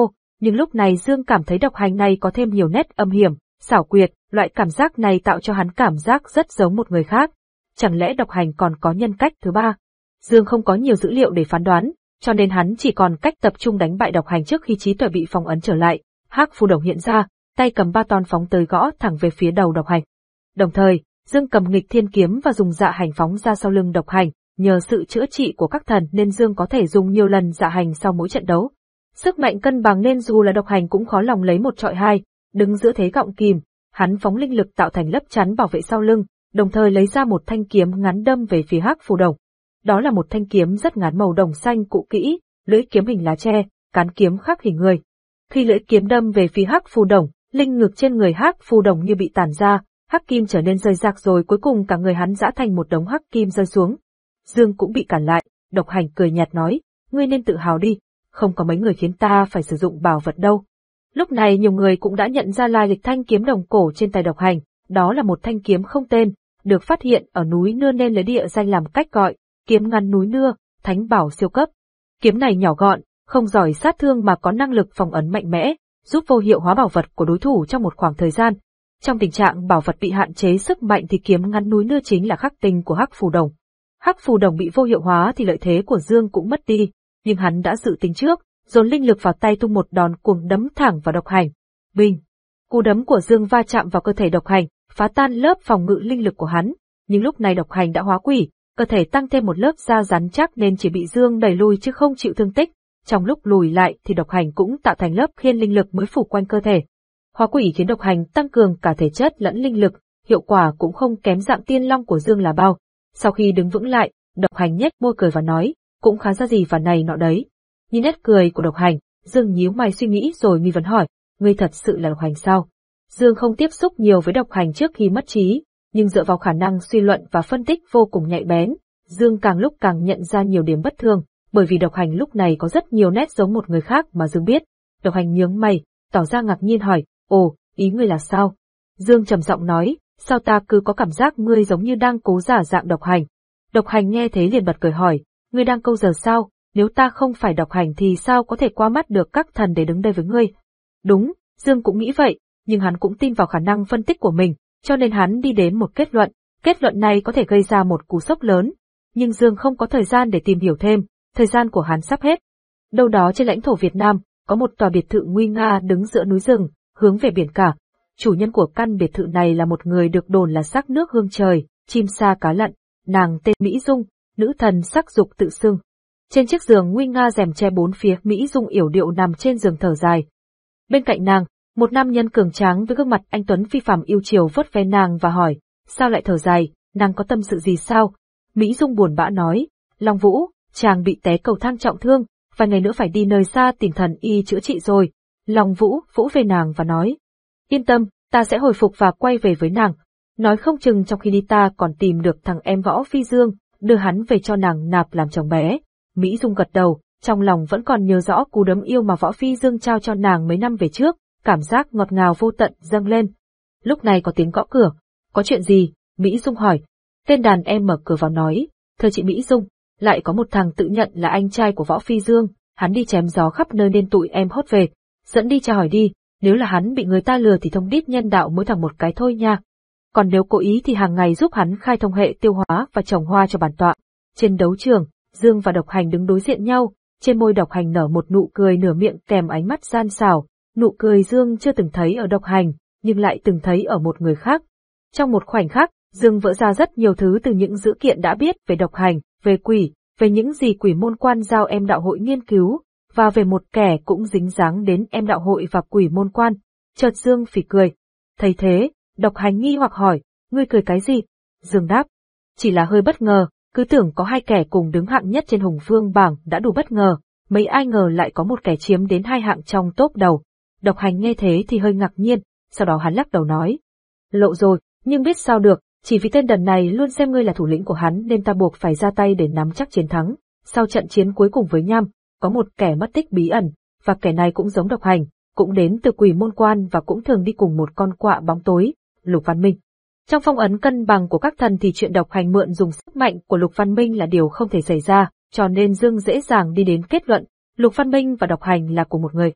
Nhưng lúc này Dương cảm thấy độc hành này có thêm nhiều nét âm hiểm, xảo quyệt, loại cảm giác này tạo cho hắn cảm giác rất giống một người khác. Chẳng lẽ độc hành còn có nhân cách thứ ba? Dương không có nhiều dữ liệu để phán đoán, cho nên hắn chỉ còn cách tập trung đánh bại độc hành trước khi trí tuệ bị phong ấn trở lại. Hắc phù đồng hiện ra, tay cầm ba ton phóng tới gõ thẳng về phía đầu độc hành. Đồng thời, Dương cầm nghịch thiên kiếm và dùng dạ hành phóng ra sau lưng độc hành, nhờ sự chữa trị của các thần nên Dương có thể dùng nhiều lần dạ hành sau mỗi trận đấu. Sức mạnh cân bằng nên dù là độc hành cũng khó lòng lấy một trọi hai, đứng giữa thế gọng kìm, hắn phóng linh lực tạo thành lớp chắn bảo vệ sau lưng, đồng thời lấy ra một thanh kiếm ngắn đâm về phía Hắc phù đồng. Đó là một thanh kiếm rất ngắn màu đồng xanh cũ kỹ, lưỡi kiếm hình lá tre, cán kiếm khắc hình người. Khi lưỡi kiếm đâm về phía Hắc phù đồng, linh lực trên người Hắc phù đồng như bị tản ra, hắc kim trở nên rơi rạc rồi cuối cùng cả người hắn giã thành một đống hắc kim rơi xuống. Dương cũng bị cản lại, độc hành cười nhạt nói, ngươi nên tự hào đi, không có mấy người khiến ta phải sử dụng bảo vật đâu. Lúc này nhiều người cũng đã nhận ra lai lịch thanh kiếm đồng cổ trên tay độc hành, đó là một thanh kiếm không tên, được phát hiện ở núi Nưa nên lấy địa danh làm cách gọi, kiếm ngắn núi Nưa, thánh bảo siêu cấp. Kiếm này nhỏ gọn, không giỏi sát thương mà có năng lực phòng ấn mạnh mẽ, giúp vô hiệu hóa bảo vật của đối thủ trong một khoảng thời gian. Trong tình trạng bảo vật bị hạn chế sức mạnh thì kiếm ngắn núi Nưa chính là khắc tinh của Hắc phù đồng. Hắc phù đồng bị vô hiệu hóa thì lợi thế của Dương cũng mất đi, nhưng hắn đã dự tính trước, dồn linh lực vào tay tung một đòn cuồng đấm thẳng vào độc hành. Bình! Cú đấm của Dương va chạm vào cơ thể độc hành, phá tan lớp phòng ngự linh lực của hắn, nhưng lúc này độc hành đã hóa quỷ, cơ thể tăng thêm một lớp da rắn chắc nên chỉ bị Dương đẩy lùi chứ không chịu thương tích. Trong lúc lùi lại thì độc hành cũng tạo thành lớp khiên linh lực mới phủ quanh cơ thể. Hóa quỷ khiến độc hành tăng cường cả thể chất lẫn linh lực, hiệu quả cũng không kém dạng tiên long của Dương là bao. Sau khi đứng vững lại, độc hành nhếch môi cười và nói, cũng khá ra gì và này nọ đấy. Nhìn nét cười của độc hành, Dương nhíu mày suy nghĩ rồi nghi vấn hỏi, ngươi thật sự là độc hành sao? Dương không tiếp xúc nhiều với độc hành trước khi mất trí, nhưng dựa vào khả năng suy luận và phân tích vô cùng nhạy bén, Dương càng lúc càng nhận ra nhiều điểm bất thường, bởi vì độc hành lúc này có rất nhiều nét giống một người khác mà Dương biết. Độc hành nhướng mày, tỏ ra ngạc nhiên hỏi, ồ, ý ngươi là sao? Dương trầm giọng nói, sao ta cứ có cảm giác ngươi giống như đang cố giả dạng độc hành. Độc hành nghe thế liền bật cười hỏi, ngươi đang câu giờ sao, nếu ta không phải độc hành thì sao có thể qua mắt được các thần để đứng đây với ngươi? Đúng, Dương cũng nghĩ vậy, nhưng hắn cũng tin vào khả năng phân tích của mình, cho nên hắn đi đến một kết luận, kết luận này có thể gây ra một cú sốc lớn. Nhưng Dương không có thời gian để tìm hiểu thêm, thời gian của hắn sắp hết. Đâu đó trên lãnh thổ Việt Nam, có một tòa biệt thự nguy nga đứng giữa núi rừng, hướng về biển cả. Chủ nhân của căn biệt thự này là một người được đồn là sắc nước hương trời, chim sa cá lặn, nàng tên Mỹ Dung, nữ thần sắc dục tự xưng. Trên chiếc giường nguy nga rèm che bốn phía, Mỹ Dung yểu điệu nằm trên giường thở dài. Bên cạnh nàng, một nam nhân cường tráng với gương mặt anh tuấn phi phàm yêu chiều vuốt ve nàng và hỏi, sao lại thở dài, nàng có tâm sự gì sao? Mỹ Dung buồn bã nói, Long Vũ, chàng bị té cầu thang trọng thương, vài ngày nữa phải đi nơi xa tìm thần y chữa trị rồi. Long Vũ vỗ về nàng và nói, yên tâm, ta sẽ hồi phục và quay về với nàng. Nói không chừng trong khi đi ta còn tìm được thằng em Võ Phi Dương, đưa hắn về cho nàng nạp làm chồng bé. Mỹ Dung gật đầu, trong lòng vẫn còn nhớ rõ cú đấm yêu mà Võ Phi Dương trao cho nàng mấy năm về trước, cảm giác ngọt ngào vô tận dâng lên. Lúc này có tiếng gõ cửa, có chuyện gì? Mỹ Dung hỏi. Tên đàn em mở cửa vào nói, thưa chị Mỹ Dung, lại có một thằng tự nhận là anh trai của Võ Phi Dương, hắn đi chém gió khắp nơi nên tụi em hốt về, dẫn đi tra hỏi đi, nếu là hắn bị người ta lừa thì thông đít nhân đạo mỗi thằng một cái thôi nha. Còn nếu cố ý thì hàng ngày giúp hắn khai thông hệ tiêu hóa và trồng hoa cho bản tọa. Trên đấu trường, Dương và Độc Hành đứng đối diện nhau, trên môi Độc Hành nở một nụ cười nửa miệng kèm ánh mắt gian xảo, nụ cười Dương chưa từng thấy ở Độc Hành, nhưng lại từng thấy ở một người khác. Trong một khoảnh khắc, Dương vỡ ra rất nhiều thứ từ những dữ kiện đã biết về Độc Hành, về quỷ, về những gì quỷ môn quan giao em đạo hội nghiên cứu, và về một kẻ cũng dính dáng đến em đạo hội và quỷ môn quan. Chợt Dương phì cười. Thấy thế, Độc Hành nghi hoặc hỏi, ngươi cười cái gì? Dương đáp, chỉ là hơi bất ngờ, cứ tưởng có hai kẻ cùng đứng hạng nhất trên hùng vương bảng đã đủ bất ngờ, mấy ai ngờ lại có một kẻ chiếm đến hai hạng trong top đầu. Độc Hành nghe thế thì hơi ngạc nhiên, sau đó hắn lắc đầu nói, lộ rồi, nhưng biết sao được, chỉ vì tên đần này luôn xem ngươi là thủ lĩnh của hắn nên ta buộc phải ra tay để nắm chắc chiến thắng. Sau trận chiến cuối cùng với Nham, có một kẻ mất tích bí ẩn, và kẻ này cũng giống Độc Hành, cũng đến từ quỷ môn quan và cũng thường đi cùng một con quạ bóng tối, Lục Văn Minh. Trong phong ấn cân bằng của các thần thì chuyện Độc Hành mượn dùng sức mạnh của Lục Văn Minh là điều không thể xảy ra, cho nên Dương dễ dàng đi đến kết luận, Lục Văn Minh và Độc Hành là cùng một người.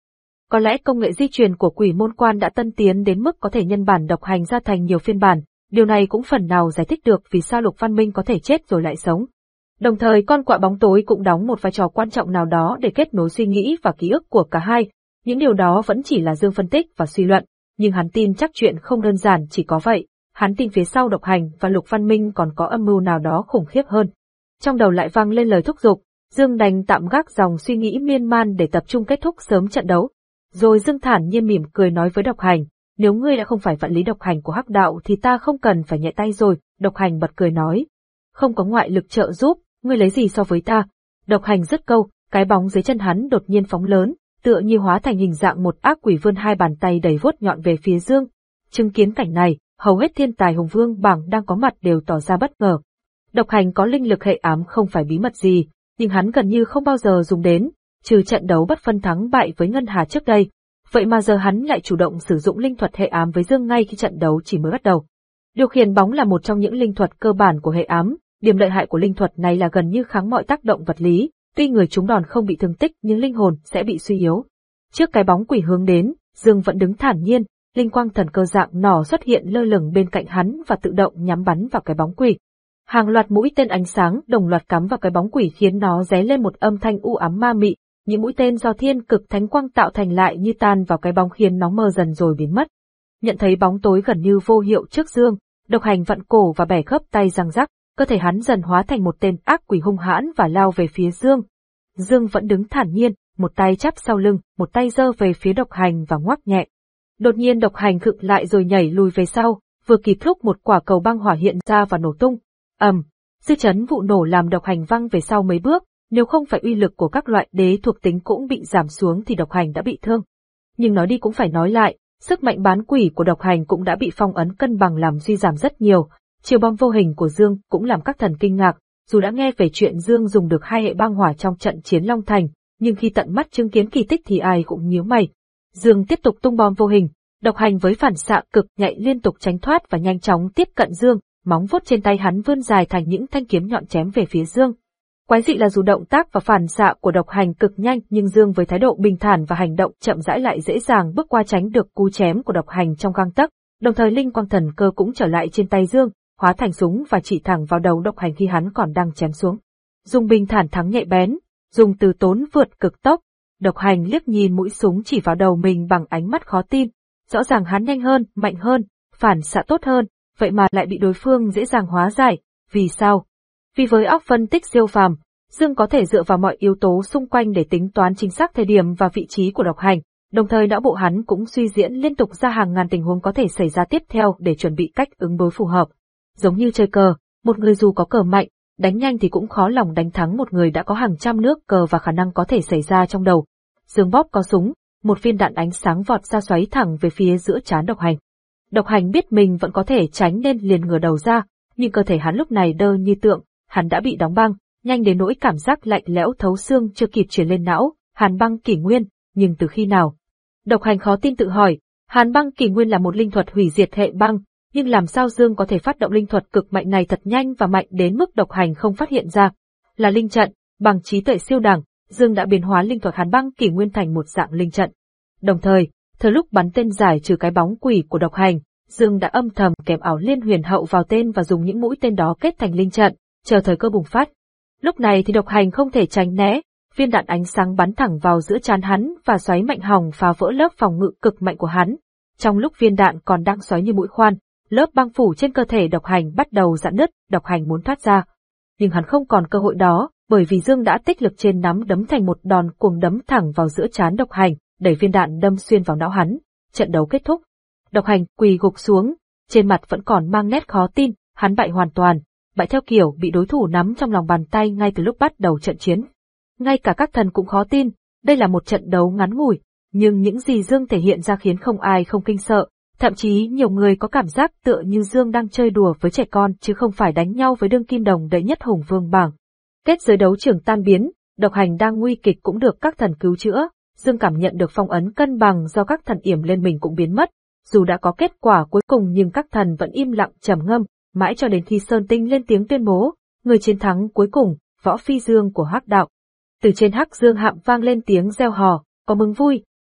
Có lẽ công nghệ di truyền của Quỷ Môn Quan đã tân tiến đến mức có thể nhân bản độc hành ra thành nhiều phiên bản, điều này cũng phần nào giải thích được vì sao Lục Văn Minh có thể chết rồi lại sống. Đồng thời con quạ bóng tối cũng đóng một vai trò quan trọng nào đó để kết nối suy nghĩ và ký ức của cả hai. Những điều đó vẫn chỉ là Dương phân tích và suy luận, nhưng hắn tin chắc chuyện không đơn giản chỉ có vậy. Hắn tin phía sau độc hành và Lục Văn Minh còn có âm mưu nào đó khủng khiếp hơn. Trong đầu lại vang lên lời thúc giục, Dương đành tạm gác dòng suy nghĩ miên man để tập trung kết thúc sớm trận đấu. Rồi Dương thản nhiên mỉm cười nói với độc hành, nếu ngươi đã không phải vạn lý độc hành của Hắc đạo thì ta không cần phải nhẹ tay rồi. Độc hành bật cười nói, không có ngoại lực trợ giúp, ngươi lấy gì so với ta? Độc hành dứt câu, cái bóng dưới chân hắn đột nhiên phóng lớn, tựa như hóa thành hình dạng một ác quỷ vươn hai bàn tay đầy vuốt nhọn về phía Dương. Chứng kiến cảnh này, hầu hết thiên tài hùng vương bảng đang có mặt đều tỏ ra bất ngờ. Độc hành có linh lực hệ ám không phải bí mật gì, nhưng hắn gần như không bao giờ dùng đến, trừ trận đấu bất phân thắng bại với Ngân Hà trước đây. Vậy mà giờ hắn lại chủ động sử dụng linh thuật hệ ám với Dương ngay khi trận đấu chỉ mới bắt đầu. Điều khiển bóng là một trong những linh thuật cơ bản của hệ ám, điểm lợi hại của linh thuật này là gần như kháng mọi tác động vật lý, tuy người trúng đòn không bị thương tích nhưng linh hồn sẽ bị suy yếu. Trước cái bóng quỷ hướng đến, Dương vẫn đứng thản nhiên, linh quang thần cơ dạng nỏ xuất hiện lơ lửng bên cạnh hắn và tự động nhắm bắn vào cái bóng quỷ. Hàng loạt mũi tên ánh sáng đồng loạt cắm vào cái bóng quỷ khiến nó ré lên một âm thanh u ám ma mị, những mũi tên do thiên cực thánh quang tạo thành lại như tan vào cái bóng khiến nó mờ dần rồi biến mất. Nhận thấy bóng tối gần như vô hiệu trước Dương, độc hành vặn cổ và bẻ khớp tay răng rắc, cơ thể hắn dần hóa thành một tên ác quỷ hung hãn và lao về phía Dương. Dương vẫn đứng thản nhiên, một tay chắp sau lưng, một tay giơ về phía độc hành và ngoắc nhẹ. Đột nhiên độc hành khựng lại rồi nhảy lùi về sau, vừa kịp lúc một quả cầu băng hỏa hiện ra và nổ tung. Ầm, dư chấn vụ nổ làm độc hành văng về sau mấy bước, nếu không phải uy lực của các loại đế thuộc tính cũng bị giảm xuống thì độc hành đã bị thương. Nhưng nói đi cũng phải nói lại, sức mạnh bán quỷ của độc hành cũng đã bị phong ấn cân bằng làm suy giảm rất nhiều. Chiều bom vô hình của Dương cũng làm các thần kinh ngạc, dù đã nghe về chuyện Dương dùng được hai hệ băng hỏa trong trận chiến Long Thành, nhưng khi tận mắt chứng kiến kỳ tích thì ai cũng nhíu mày. Dương tiếp tục tung bom vô hình, độc hành với phản xạ cực nhạy liên tục tránh thoát và nhanh chóng tiếp cận Dương, móng vuốt trên tay hắn vươn dài thành những thanh kiếm nhọn chém về phía Dương. Quái dị là dù động tác và phản xạ của độc hành cực nhanh nhưng Dương với thái độ bình thản và hành động chậm rãi lại dễ dàng bước qua tránh được cú chém của độc hành trong gang tấc. Đồng thời linh quang thần cơ cũng trở lại trên tay Dương, hóa thành súng và chỉ thẳng vào đầu độc hành khi hắn còn đang chém xuống. Dùng bình thản thắng nhạy bén, dùng từ tốn vượt cực tốc. Độc hành liếc nhìn mũi súng chỉ vào đầu mình bằng ánh mắt khó tin. Rõ ràng hắn nhanh hơn, mạnh hơn, phản xạ tốt hơn, vậy mà lại bị đối phương dễ dàng hóa giải. Vì sao? Vì với óc phân tích siêu phàm, Dương có thể dựa vào mọi yếu tố xung quanh để tính toán chính xác thời điểm và vị trí của độc hành, đồng thời não bộ hắn cũng suy diễn liên tục ra hàng ngàn tình huống có thể xảy ra tiếp theo để chuẩn bị cách ứng đối phù hợp. Giống như chơi cờ, một người dù có cờ mạnh, đánh nhanh thì cũng khó lòng đánh thắng một người đã có hàng trăm nước cờ và khả năng có thể xảy ra trong đầu. Dương bóp có súng, một viên đạn ánh sáng vọt ra xoáy thẳng về phía giữa trán độc hành. Độc hành biết mình vẫn có thể tránh nên liền ngửa đầu ra, nhưng cơ thể hắn lúc này đơ như tượng, hắn đã bị đóng băng, nhanh đến nỗi cảm giác lạnh lẽo thấu xương chưa kịp truyền lên não. Hàn băng kỷ nguyên, nhưng từ khi nào? Độc hành khó tin tự hỏi, Hàn băng kỷ nguyên là một linh thuật hủy diệt hệ băng, nhưng làm sao Dương có thể phát động linh thuật cực mạnh này thật nhanh và mạnh đến mức độc hành không phát hiện ra? Là linh trận, bằng trí tuệ siêu đẳng, Dương đã biến hóa linh thuật Hàn băng kỷ nguyên thành một dạng linh trận. Đồng thời, thời lúc bắn tên giải trừ cái bóng quỷ của độc hành, Dương đã âm thầm kèm ảo liên huyền hậu vào tên và dùng những mũi tên đó kết thành linh trận, chờ thời cơ bùng phát. Lúc này thì độc hành không thể tránh né, viên đạn ánh sáng bắn thẳng vào giữa trán hắn và xoáy mạnh hòng phá vỡ lớp phòng ngự cực mạnh của hắn. Trong lúc viên đạn còn đang xoáy như mũi khoan, lớp băng phủ trên cơ thể độc hành bắt đầu giãn nứt, độc hành muốn thoát ra. Nhưng hắn không còn cơ hội đó, bởi vì Dương đã tích lực trên nắm đấm thành một đòn cuồng đấm thẳng vào giữa trán độc hành, đẩy viên đạn đâm xuyên vào não hắn. Trận đấu kết thúc. Độc hành quỳ gục xuống, trên mặt vẫn còn mang nét khó tin, hắn bại hoàn toàn, bại theo kiểu bị đối thủ nắm trong lòng bàn tay ngay từ lúc bắt đầu trận chiến. Ngay cả các thần cũng khó tin, đây là một trận đấu ngắn ngủi, nhưng những gì Dương thể hiện ra khiến không ai không kinh sợ, thậm chí nhiều người có cảm giác tựa như Dương đang chơi đùa với trẻ con chứ không phải đánh nhau với đương kim đồng đệ nhất hùng vương bảng. Kết giới đấu trường tan biến, độc hành đang nguy kịch cũng được các thần cứu chữa, Dương cảm nhận được phong ấn cân bằng do các thần yểm lên mình cũng biến mất, dù đã có kết quả cuối cùng nhưng các thần vẫn im lặng trầm ngâm, mãi cho đến khi Sơn Tinh lên tiếng tuyên bố, người chiến thắng cuối cùng, Võ Phi Dương của Hắc đạo. Từ trên Hắc Dương hạm vang lên tiếng reo hò, có mừng vui,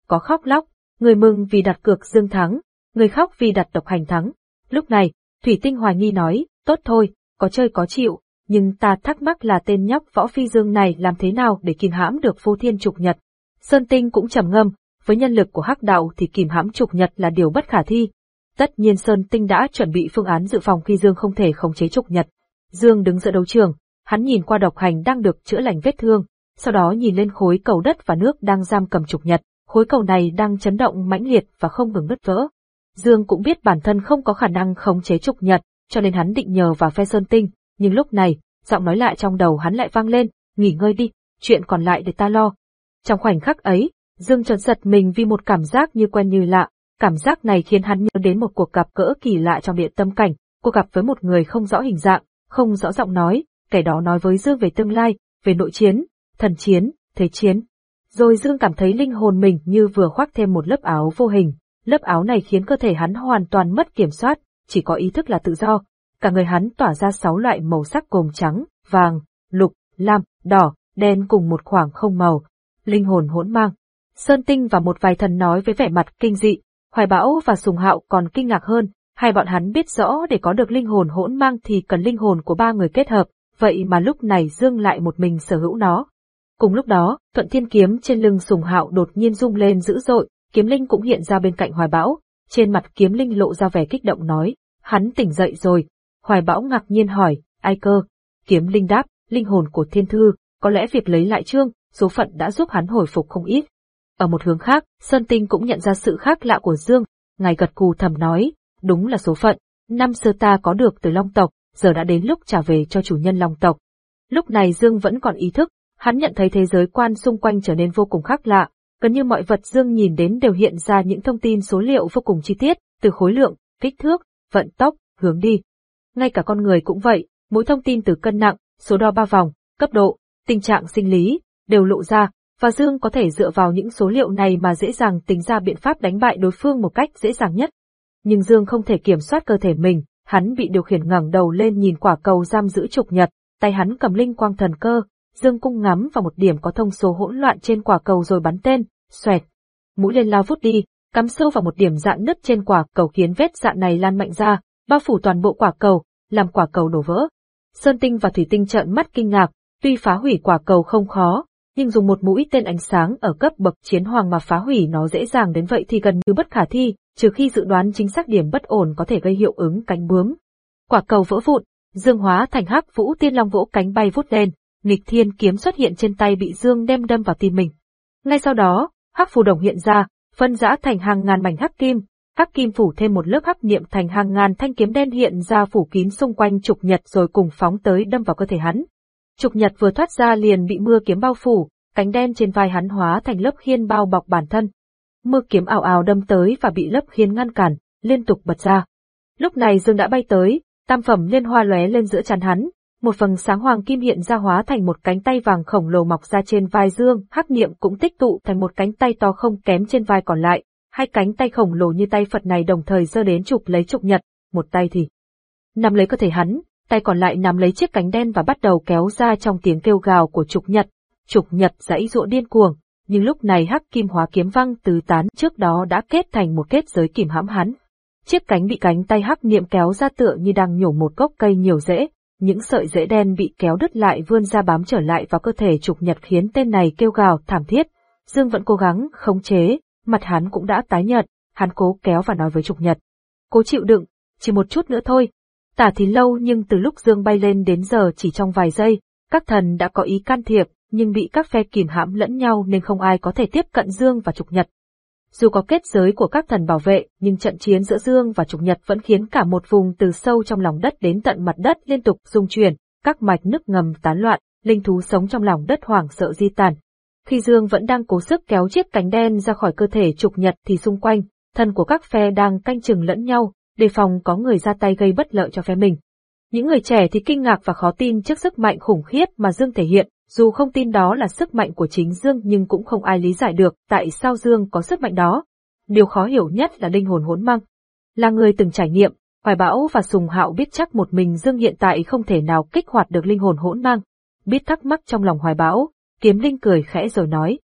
có khóc lóc, người mừng vì đặt cược Dương thắng, người khóc vì đặt độc hành thắng. Lúc này, Thủy Tinh hoài nghi nói, tốt thôi, có chơi có chịu, nhưng ta thắc mắc là tên nhóc Võ Phi Dương này làm thế nào để kìm hãm được Phô Thiên Trục Nhật. Sơn Tinh cũng trầm ngâm, với nhân lực của Hắc Đạo thì kìm hãm Trục Nhật là điều bất khả thi. Tất nhiên Sơn Tinh đã chuẩn bị phương án dự phòng khi Dương không thể khống chế Trục Nhật. Dương đứng giữa đấu trường, hắn nhìn qua độc hành đang được chữa lành vết thương, sau đó nhìn lên khối cầu đất và nước đang giam cầm Trục Nhật, khối cầu này đang chấn động mãnh liệt và không ngừng nứt vỡ. Dương cũng biết bản thân không có khả năng khống chế Trục Nhật, cho nên hắn định nhờ vào phe Sơn Tinh, nhưng lúc này, giọng nói lại trong đầu hắn lại vang lên, nghỉ ngơi đi, chuyện còn lại để ta lo. Trong khoảnh khắc ấy, Dương chợt giật mình vì một cảm giác như quen như lạ, cảm giác này khiến hắn nhớ đến một cuộc gặp cỡ kỳ lạ trong địa tâm cảnh, cuộc gặp với một người không rõ hình dạng, không rõ giọng nói, kẻ đó nói với Dương về tương lai, về nội chiến, thần chiến, thế chiến. Rồi Dương cảm thấy linh hồn mình như vừa khoác thêm một lớp áo vô hình, lớp áo này khiến cơ thể hắn hoàn toàn mất kiểm soát, chỉ có ý thức là tự do. Cả người hắn tỏa ra sáu loại màu sắc gồm trắng, vàng, lục, lam, đỏ, đen cùng một khoảng không màu. Linh hồn hỗn mang. Sơn Tinh và một vài thần nói với vẻ mặt kinh dị, Hoài Bão và Sùng Hạo còn kinh ngạc hơn, hai bọn hắn biết rõ để có được linh hồn hỗn mang thì cần linh hồn của ba người kết hợp, vậy mà lúc này Dương lại một mình sở hữu nó. Cùng lúc đó, Thuận Thiên kiếm trên lưng Sùng Hạo đột nhiên rung lên dữ dội, kiếm linh cũng hiện ra bên cạnh Hoài Bão, trên mặt kiếm linh lộ ra vẻ kích động nói, hắn tỉnh dậy rồi. Hoài Bão ngạc nhiên hỏi, ai cơ? Kiếm linh đáp, linh hồn của Thiên Thư, có lẽ việc lấy lại chương, số phận đã giúp hắn hồi phục không ít. Ở một hướng khác, Sơn Tinh cũng nhận ra sự khác lạ của Dương, ngài gật cù thầm nói, đúng là số phận, năm xưa ta có được từ Long tộc, giờ đã đến lúc trả về cho chủ nhân Long tộc. Lúc này Dương vẫn còn ý thức, hắn nhận thấy thế giới quan xung quanh trở nên vô cùng khác lạ, gần như mọi vật Dương nhìn đến đều hiện ra những thông tin số liệu vô cùng chi tiết, từ khối lượng, kích thước, vận tốc, hướng đi. Ngay cả con người cũng vậy, mỗi thông tin từ cân nặng, số đo ba vòng, cấp độ, tình trạng sinh lý, đều lộ ra, và Dương có thể dựa vào những số liệu này mà dễ dàng tính ra biện pháp đánh bại đối phương một cách dễ dàng nhất. Nhưng Dương không thể kiểm soát cơ thể mình, hắn bị điều khiển ngẩng đầu lên nhìn quả cầu giam giữ Trục Nhật, tay hắn cầm linh quang thần cơ, Dương cung ngắm vào một điểm có thông số hỗn loạn trên quả cầu rồi bắn tên, xoẹt. Mũi tên lao vút đi, cắm sâu vào một điểm rạn nứt trên quả cầu khiến vết rạn này lan mạnh ra, bao phủ toàn bộ quả cầu, làm quả cầu đổ vỡ. Sơn Tinh và Thủy Tinh trợn mắt kinh ngạc, tuy phá hủy quả cầu không khó, nhưng dùng một mũi tên ánh sáng ở cấp bậc chiến hoàng mà phá hủy nó dễ dàng đến vậy thì gần như bất khả thi, trừ khi dự đoán chính xác điểm bất ổn có thể gây hiệu ứng cánh bướm. Quả cầu vỡ vụn, Dương hóa thành Hắc Vũ Tiên Long vỗ cánh bay vút lên, nghịch thiên kiếm xuất hiện trên tay bị Dương đem đâm vào tim mình. Ngay sau đó, Hắc Phù Đồng hiện ra, phân rã thành hàng ngàn mảnh hắc kim, hắc kim phủ thêm một lớp hắc niệm thành hàng ngàn thanh kiếm đen hiện ra phủ kín xung quanh Trục Nhật rồi cùng phóng tới đâm vào cơ thể hắn. Trục Nhật vừa thoát ra liền bị mưa kiếm bao phủ, cánh đen trên vai hắn hóa thành lớp khiên bao bọc bản thân. Mưa kiếm ào ào đâm tới và bị lớp khiên ngăn cản, liên tục bật ra. Lúc này Dương đã bay tới, tam phẩm liên hoa lóe lên giữa trán hắn, một phần sáng hoàng kim hiện ra hóa thành một cánh tay vàng khổng lồ mọc ra trên vai Dương, hắc niệm cũng tích tụ thành một cánh tay to không kém trên vai còn lại. Hai cánh tay khổng lồ như tay Phật này đồng thời giơ đến chụp lấy Trục Nhật, một tay thì nắm lấy cơ thể hắn, tay còn lại nắm lấy chiếc cánh đen và bắt đầu kéo ra trong tiếng kêu gào của Trục Nhật. Trục Nhật giãy giụa điên cuồng, nhưng lúc này hắc kim hóa kiếm văng tứ tán trước đó đã kết thành một kết giới kìm hãm hắn. Chiếc cánh bị cánh tay hắc niệm kéo ra tựa như đang nhổ một gốc cây nhiều rễ, những sợi rễ đen bị kéo đứt lại vươn ra bám trở lại vào cơ thể Trục Nhật khiến tên này kêu gào thảm thiết. Dương vẫn cố gắng khống chế, mặt hắn cũng đã tái nhợt, hắn cố kéo và nói với Trục Nhật. Cố chịu đựng, chỉ một chút nữa thôi. Tả thì lâu nhưng từ lúc Dương bay lên đến giờ chỉ trong vài giây, các thần đã có ý can thiệp, nhưng bị các phe kìm hãm lẫn nhau nên không ai có thể tiếp cận Dương và Trục Nhật. Dù có kết giới của các thần bảo vệ, nhưng trận chiến giữa Dương và Trục Nhật vẫn khiến cả một vùng từ sâu trong lòng đất đến tận mặt đất liên tục rung chuyển, các mạch nước ngầm tán loạn, linh thú sống trong lòng đất hoảng sợ di tản. Khi Dương vẫn đang cố sức kéo chiếc cánh đen ra khỏi cơ thể Trục Nhật thì xung quanh, thần của các phe đang canh chừng lẫn nhau, đề phòng có người ra tay gây bất lợi cho phe mình. Những người trẻ thì kinh ngạc và khó tin trước sức mạnh khủng khiếp mà Dương thể hiện, dù không tin đó là sức mạnh của chính Dương nhưng cũng không ai lý giải được tại sao Dương có sức mạnh đó. Điều khó hiểu nhất là linh hồn hỗn mang. Là người từng trải nghiệm, Hoài Bão và Sùng Hạo biết chắc một mình Dương hiện tại không thể nào kích hoạt được linh hồn hỗn mang. Biết thắc mắc trong lòng Hoài Bão, Kiếm Linh cười khẽ rồi nói.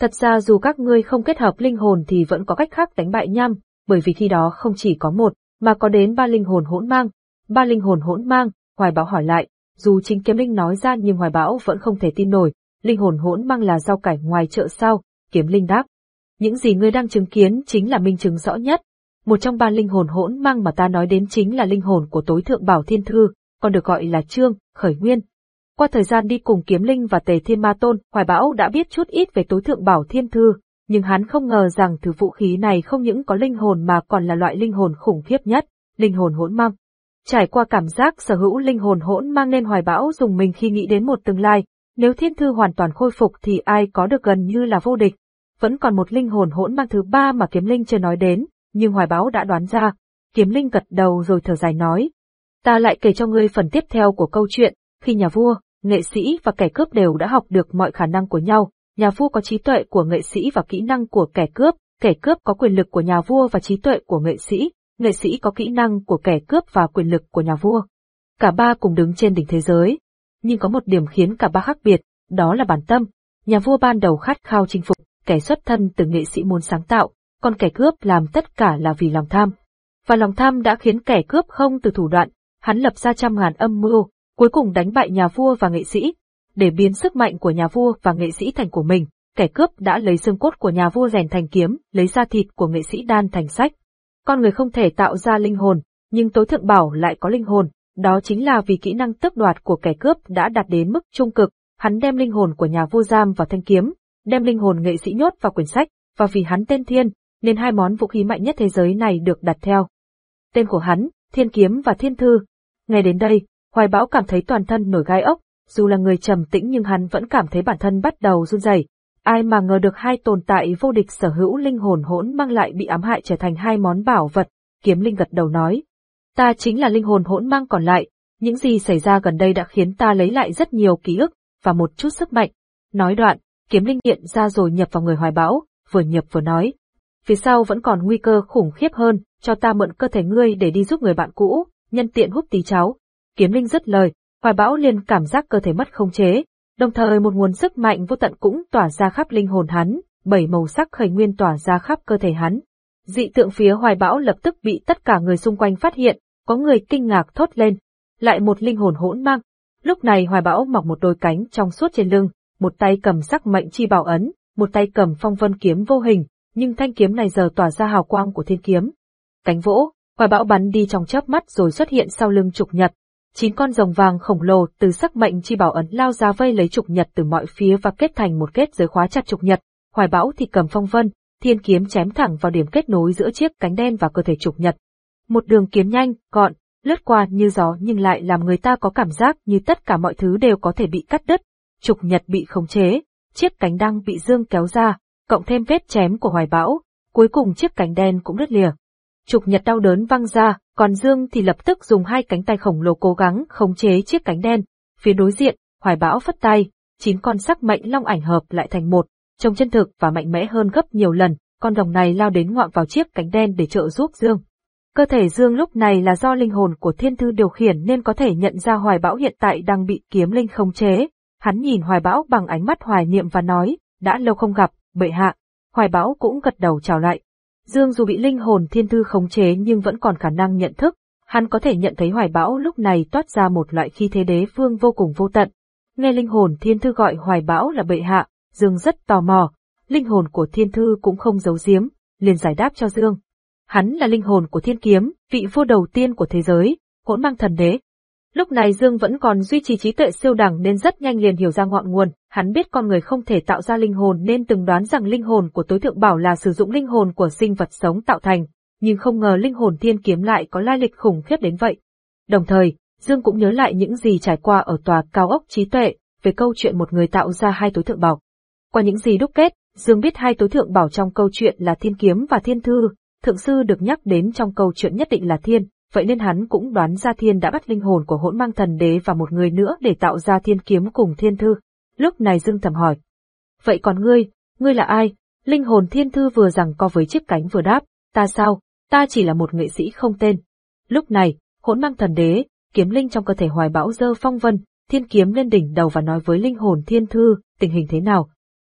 Thật ra dù các ngươi không kết hợp linh hồn thì vẫn có cách khác đánh bại nham, bởi vì khi đó không chỉ có một, mà có đến ba linh hồn hỗn mang. Ba linh hồn hỗn mang, Hoài Bão hỏi lại, dù chính Kiếm Linh nói ra nhưng Hoài Bão vẫn không thể tin nổi, linh hồn hỗn mang là rau cải ngoài chợ sao? Kiếm Linh đáp, những gì ngươi đang chứng kiến chính là minh chứng rõ nhất. Một trong ba linh hồn hỗn mang mà ta nói đến chính là linh hồn của tối thượng bảo thiên thư, còn được gọi là Trương, Khởi Nguyên. Qua thời gian đi cùng Kiếm Linh và Tề Thiên Ma Tôn, Hoài Bão đã biết chút ít về tối thượng bảo thiên thư, nhưng hắn không ngờ rằng thứ vũ khí này không những có linh hồn mà còn là loại linh hồn khủng khiếp nhất, linh hồn hỗn mang. Trải qua cảm giác sở hữu linh hồn hỗn mang nên Hoài Bão dùng mình khi nghĩ đến một tương lai, nếu thiên thư hoàn toàn khôi phục thì ai có được gần như là vô địch. Vẫn còn một linh hồn hỗn mang thứ ba mà Kiếm Linh chưa nói đến, nhưng Hoài Bão đã đoán ra. Kiếm Linh gật đầu rồi thở dài nói, ta lại kể cho ngươi phần tiếp theo của câu chuyện. Khi nhà vua, nghệ sĩ và kẻ cướp đều đã học được mọi khả năng của nhau, nhà vua có trí tuệ của nghệ sĩ và kỹ năng của kẻ cướp, kẻ cướp có quyền lực của nhà vua và trí tuệ của nghệ sĩ, nghệ sĩ có kỹ năng của kẻ cướp và quyền lực của nhà vua. Cả ba cùng đứng trên đỉnh thế giới. Nhưng có một điểm khiến cả ba khác biệt, đó là bản tâm. Nhà vua ban đầu khát khao chinh phục, kẻ xuất thân từ nghệ sĩ muốn sáng tạo, còn kẻ cướp làm tất cả là vì lòng tham. Và lòng tham đã khiến kẻ cướp không từ thủ đoạn, hắn lập ra trăm ngàn âm mưu, cuối cùng đánh bại nhà vua và nghệ sĩ. Để biến sức mạnh của nhà vua và nghệ sĩ thành của mình, kẻ cướp đã lấy xương cốt của nhà vua rèn thành kiếm, lấy da thịt của nghệ sĩ đan thành sách. Con người không thể tạo ra linh hồn, nhưng tối thượng bảo lại có linh hồn, đó chính là vì kỹ năng tước đoạt của kẻ cướp đã đạt đến mức trung cực, hắn đem linh hồn của nhà vua giam vào thanh kiếm, đem linh hồn nghệ sĩ nhốt vào quyển sách, và vì hắn tên Thiên, nên hai món vũ khí mạnh nhất thế giới này được đặt theo tên của hắn, Thiên Kiếm và Thiên Thư. Nghe đến đây, Hoài Bão cảm thấy toàn thân nổi gai ốc, dù là người trầm tĩnh nhưng hắn vẫn cảm thấy bản thân bắt đầu run rẩy. Ai mà ngờ được hai tồn tại vô địch sở hữu linh hồn hỗn mang lại bị ám hại trở thành hai món bảo vật. Kiếm Linh gật đầu nói, ta chính là linh hồn hỗn mang còn lại, những gì xảy ra gần đây đã khiến ta lấy lại rất nhiều ký ức và một chút sức mạnh. Nói đoạn, Kiếm Linh hiện ra rồi nhập vào người Hoài Bão, vừa nhập vừa nói, phía sau vẫn còn nguy cơ khủng khiếp hơn, cho ta mượn cơ thể ngươi để đi giúp người bạn cũ, nhân tiện hút tí cháo. Kiếm Linh dứt lời, Hoài Bão liền cảm giác cơ thể mất khống chế, đồng thời một nguồn sức mạnh vô tận cũng tỏa ra khắp linh hồn hắn, bảy màu sắc khởi nguyên tỏa ra khắp cơ thể hắn. Dị tượng phía Hoài Bão lập tức bị tất cả người xung quanh phát hiện, có người kinh ngạc thốt lên, lại một linh hồn hỗn mang. Lúc này Hoài Bão mặc một đôi cánh trong suốt trên lưng, một tay cầm sắc mệnh chi bảo ấn, một tay cầm phong vân kiếm vô hình, nhưng thanh kiếm này giờ tỏa ra hào quang của thiên kiếm. Cánh vỗ, Hoài Bão bắn đi trong chớp mắt rồi xuất hiện sau lưng Trục Nhật. Chín con rồng vàng khổng lồ từ sắc mệnh chi bảo ấn lao ra vây lấy Trục Nhật từ mọi phía và kết thành một kết giới khóa chặt Trục Nhật. Hoài Bão thì cầm phong vân, thiên kiếm chém thẳng vào điểm kết nối giữa chiếc cánh đen và cơ thể Trục Nhật. Một đường kiếm nhanh, gọn, lướt qua như gió nhưng lại làm người ta có cảm giác như tất cả mọi thứ đều có thể bị cắt đứt. Trục Nhật bị khống chế, chiếc cánh đang bị dương kéo ra, cộng thêm vết chém của Hoài Bão, cuối cùng chiếc cánh đen cũng đứt lìa. Trục Nhật đau đớn văng ra, còn Dương thì lập tức dùng hai cánh tay khổng lồ cố gắng khống chế chiếc cánh đen. Phía đối diện, Hoài Bão phất tay, chín con sắc mệnh long ảnh hợp lại thành một, trông chân thực và mạnh mẽ hơn gấp nhiều lần, con rồng này lao đến ngoạm vào chiếc cánh đen để trợ giúp Dương. Cơ thể Dương lúc này là do linh hồn của Thiên Thư điều khiển nên có thể nhận ra Hoài Bão hiện tại đang bị Kiếm Linh khống chế. Hắn nhìn Hoài Bão bằng ánh mắt hoài niệm và nói, đã lâu không gặp, bệ hạ. Hoài Bão cũng gật đầu chào lại. Dương dù bị linh hồn Thiên Thư khống chế nhưng vẫn còn khả năng nhận thức, hắn có thể nhận thấy Hoài Bão lúc này toát ra một loại khí thế đế vương vô cùng vô tận. Nghe linh hồn Thiên Thư gọi Hoài Bão là bệ hạ, Dương rất tò mò, linh hồn của Thiên Thư cũng không giấu giếm, liền giải đáp cho Dương. Hắn là linh hồn của Thiên Kiếm, vị vua đầu tiên của thế giới, hỗn mang thần đế. Lúc này Dương vẫn còn duy trì trí tuệ siêu đẳng nên rất nhanh liền hiểu ra ngọn nguồn, hắn biết con người không thể tạo ra linh hồn nên từng đoán rằng linh hồn của tối thượng bảo là sử dụng linh hồn của sinh vật sống tạo thành, nhưng không ngờ linh hồn Thiên Kiếm lại có lai lịch khủng khiếp đến vậy. Đồng thời, Dương cũng nhớ lại những gì trải qua ở tòa cao ốc trí tuệ, về câu chuyện một người tạo ra hai tối thượng bảo. Qua những gì đúc kết, Dương biết hai tối thượng bảo trong câu chuyện là Thiên Kiếm và Thiên Thư, thượng sư được nhắc đến trong câu chuyện nhất định là Thiên. Vậy nên hắn cũng đoán ra Thiên đã bắt linh hồn của hỗn mang thần đế và một người nữa để tạo ra Thiên Kiếm cùng Thiên Thư. Lúc này Dương thầm hỏi. Vậy còn ngươi, ngươi là ai? Linh hồn Thiên Thư vừa giằng co với chiếc cánh vừa đáp, ta sao, ta chỉ là một nghệ sĩ không tên. Lúc này, hỗn mang thần đế, kiếm linh trong cơ thể Hoài Bão giơ phong vân, thiên kiếm lên đỉnh đầu và nói với linh hồn Thiên Thư, tình hình thế nào?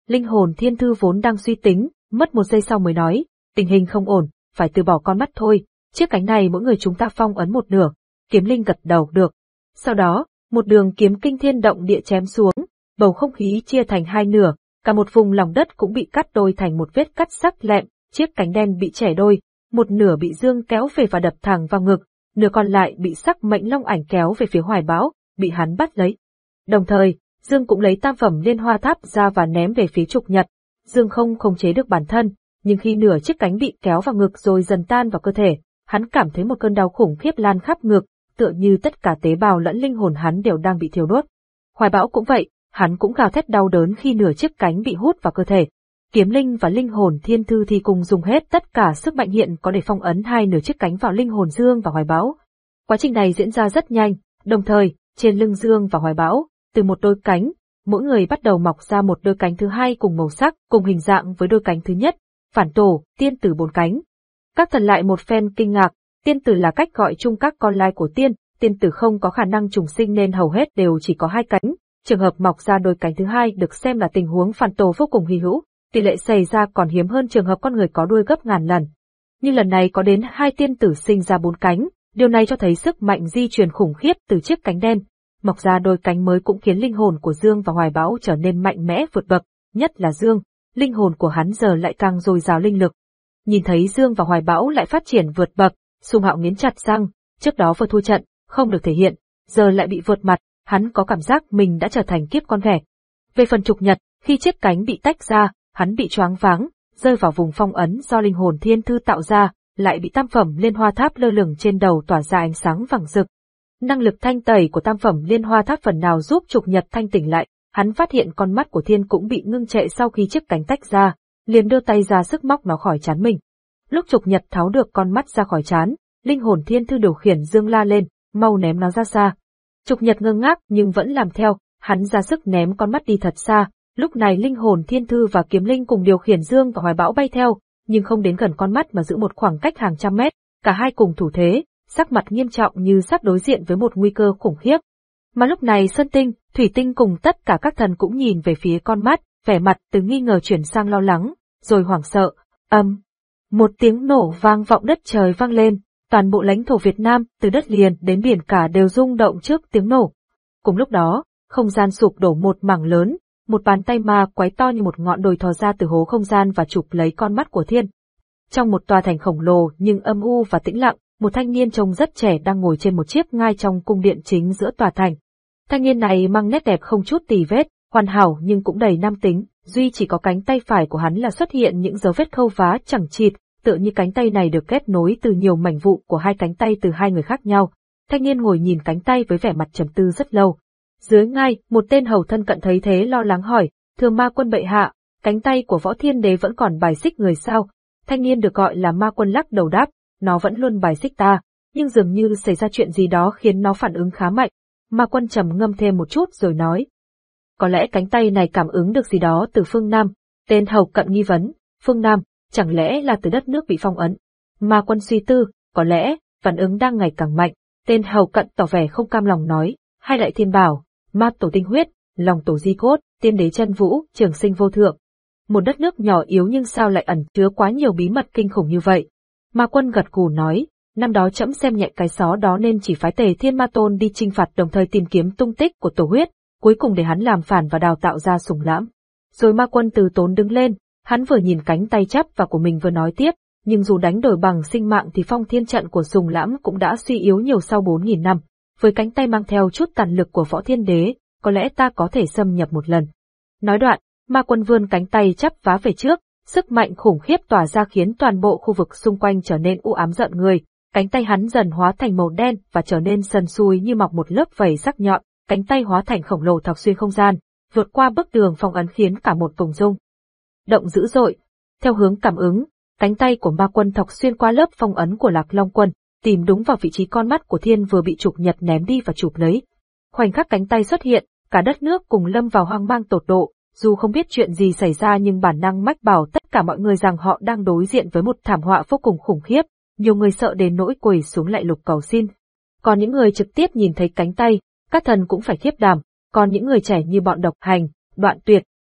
Linh hồn thiên thư vốn đang suy tính, mất một giây sau mới nói, tình hình không ổn, phải từ bỏ con mắt thôi, chiếc cánh này mỗi người chúng ta phong ấn một nửa. Kiếm Linh gật đầu được. Sau đó, một đường kiếm kinh thiên động địa chém xuống, bầu không khí chia thành hai nửa, cả một vùng lòng đất cũng bị cắt đôi thành một vết cắt sắc lẹm, chiếc cánh đen bị chẻ đôi, một nửa bị Dương kéo về và đập thẳng vào ngực, nửa còn lại bị Sắc Mệnh Long Ảnh kéo về phía Hoài Bão, bị hắn bắt lấy. Đồng thời, Dương cũng lấy tam phẩm liên hoa tháp ra và ném về phía Trục Nhật. Dương không khống chế được bản thân, nhưng khi nửa chiếc cánh bị kéo vào ngực rồi dần tan vào cơ thể, hắn cảm thấy một cơn đau khủng khiếp lan khắp ngực, tựa như tất cả tế bào lẫn linh hồn hắn đều đang bị thiêu đốt. Hoài Bão cũng vậy, hắn cũng gào thét đau đớn khi nửa chiếc cánh bị hút vào cơ thể. Kiếm Linh và linh hồn thiên thư thì cùng dùng hết tất cả sức mạnh hiện có để phong ấn hai nửa chiếc cánh vào linh hồn Dương và Hoài Bão. Quá trình này diễn ra rất nhanh, đồng thời, trên lưng Dương và Hoài Bão, từ một đôi cánh, mỗi người bắt đầu mọc ra một đôi cánh thứ hai cùng màu sắc, cùng hình dạng với đôi cánh thứ nhất, phản tổ, tiên tử bốn cánh. Các thần lại một phen kinh ngạc, tiên tử là cách gọi chung các con lai của tiên, tiên tử không có khả năng trùng sinh nên hầu hết đều chỉ có hai cánh, trường hợp mọc ra đôi cánh thứ hai được xem là tình huống phản tổ vô cùng hy hữu, tỷ lệ xảy ra còn hiếm hơn trường hợp con người có đuôi gấp ngàn lần. Nhưng lần này có đến hai tiên tử sinh ra bốn cánh, điều này cho thấy sức mạnh di truyền khủng khiếp từ chiếc cánh đen. Mọc ra đôi cánh mới cũng khiến linh hồn của Dương và Hoài Bão trở nên mạnh mẽ vượt bậc, nhất là Dương, linh hồn của hắn giờ lại càng dồi dào linh lực. Nhìn thấy Dương và Hoài Bão lại phát triển vượt bậc, Sung Hạo nghiến chặt răng, trước đó vừa thua trận, không được thể hiện, giờ lại bị vượt mặt, hắn có cảm giác mình đã trở thành kiếp con ghẻ. Về phần Trục Nhật, khi chiếc cánh bị tách ra, hắn bị choáng váng, rơi vào vùng phong ấn do linh hồn thiên thư tạo ra, lại bị tam phẩm liên hoa tháp lơ lửng trên đầu tỏa ra ánh sáng vàng rực. Năng lực thanh tẩy của tam phẩm liên hoa tháp phần nào giúp Trục Nhật thanh tỉnh lại, hắn phát hiện con mắt của Thiên cũng bị ngưng trệ sau khi chiếc cánh tách ra, liền đưa tay ra sức móc nó khỏi trán mình. Lúc Trục Nhật tháo được con mắt ra khỏi trán, linh hồn thiên thư điều khiển Dương la lên, mau ném nó ra xa. Trục Nhật ngơ ngác nhưng vẫn làm theo, hắn ra sức ném con mắt đi thật xa. Lúc này linh hồn thiên thư và kiếm linh cùng điều khiển Dương và Hoài Bão bay theo, nhưng không đến gần con mắt mà giữ một khoảng cách hàng trăm mét, cả hai cùng thủ thế, sắc mặt nghiêm trọng như sắp đối diện với một nguy cơ khủng khiếp. Mà lúc này Sơn Tinh, Thủy Tinh cùng tất cả các thần cũng nhìn về phía con mắt, vẻ mặt từ nghi ngờ chuyển sang lo lắng, rồi hoảng sợ. Âm, um, một tiếng nổ vang vọng đất trời vang lên, toàn bộ lãnh thổ Việt Nam, từ đất liền đến biển cả đều rung động trước tiếng nổ. Cùng lúc đó, không gian sụp đổ một mảng lớn, một bàn tay ma quái to như một ngọn đồi thò ra từ hố không gian và chụp lấy con mắt của Thiên. Trong một tòa thành khổng lồ nhưng âm u và tĩnh lặng, một thanh niên trông rất trẻ đang ngồi trên một chiếc ngai trong cung điện chính giữa tòa thành. Thanh niên này mang nét đẹp không chút tì vết, hoàn hảo nhưng cũng đầy nam tính, duy chỉ có cánh tay phải của hắn là xuất hiện những dấu vết khâu vá chẳng chịt, tựa như cánh tay này được ghép nối từ nhiều mảnh vụn của hai cánh tay từ hai người khác nhau. Thanh niên ngồi nhìn cánh tay với vẻ mặt trầm tư rất lâu. Dưới ngai, một tên hầu thân cận thấy thế lo lắng hỏi, thưa ma quân bệ hạ, cánh tay của Võ Thiên Đế vẫn còn bài xích người sao? Thanh niên được gọi là ma quân lắc đầu đáp, nó vẫn luôn bài xích ta, nhưng dường như xảy ra chuyện gì đó khiến nó phản ứng khá mạnh. Ma quân trầm ngâm thêm một chút rồi nói, có lẽ cánh tay này cảm ứng được gì đó từ phương Nam. Tên hầu cận nghi vấn, phương Nam, chẳng lẽ là từ đất nước bị phong ấn? Ma quân suy tư, có lẽ, phản ứng đang ngày càng mạnh. Tên hầu cận tỏ vẻ không cam lòng nói, hai đại thiên bảo, ma tổ tinh huyết, lòng tổ di cốt, tiên đế chân vũ, trường sinh vô thượng. Một đất nước nhỏ yếu nhưng sao lại ẩn chứa quá nhiều bí mật kinh khủng như vậy? Ma quân gật gù nói, năm đó trẫm xem nhẹ cái xó đó nên chỉ phái Tề Thiên Ma Tôn đi chinh phạt đồng thời tìm kiếm tung tích của tổ huyết, cuối cùng để hắn làm phản và đào tạo ra Sùng Lãm. Rồi ma quân từ tốn đứng lên, hắn vừa nhìn cánh tay chắp và của mình vừa nói tiếp, nhưng dù đánh đổi bằng sinh mạng thì phong thiên trận của Sùng Lãm cũng đã suy yếu nhiều sau bốn nghìn năm. Với cánh tay mang theo chút tàn lực của Võ Thiên Đế, có lẽ ta có thể xâm nhập một lần. Nói đoạn, ma quân vươn cánh tay chắp vá về trước, sức mạnh khủng khiếp tỏa ra khiến toàn bộ khu vực xung quanh trở nên u ám rợn người. Cánh tay hắn dần hóa thành màu đen và trở nên sần sùi như mọc một lớp vảy sắc nhọn, cánh tay hóa thành khổng lồ thọc xuyên không gian, vượt qua bức tường phong ấn khiến cả một vùng rung động dữ dội. Theo hướng cảm ứng, cánh tay của ma quân thọc xuyên qua lớp phong ấn của Lạc Long Quân, tìm đúng vào vị trí con mắt của Thiên vừa bị Trục Nhật ném đi và chụp lấy. Khoảnh khắc cánh tay xuất hiện, cả đất nước cùng lâm vào hoang mang tột độ, dù không biết chuyện gì xảy ra nhưng bản năng mách bảo tất cả mọi người rằng họ đang đối diện với một thảm họa vô cùng khủng khiếp, nhiều người sợ đến nỗi quỳ xuống lạy lục cầu xin. Còn những người trực tiếp nhìn thấy cánh tay, các thần cũng phải khiếp đảm, còn những người trẻ như bọn Độc Hành, Đoạn Tuyệt,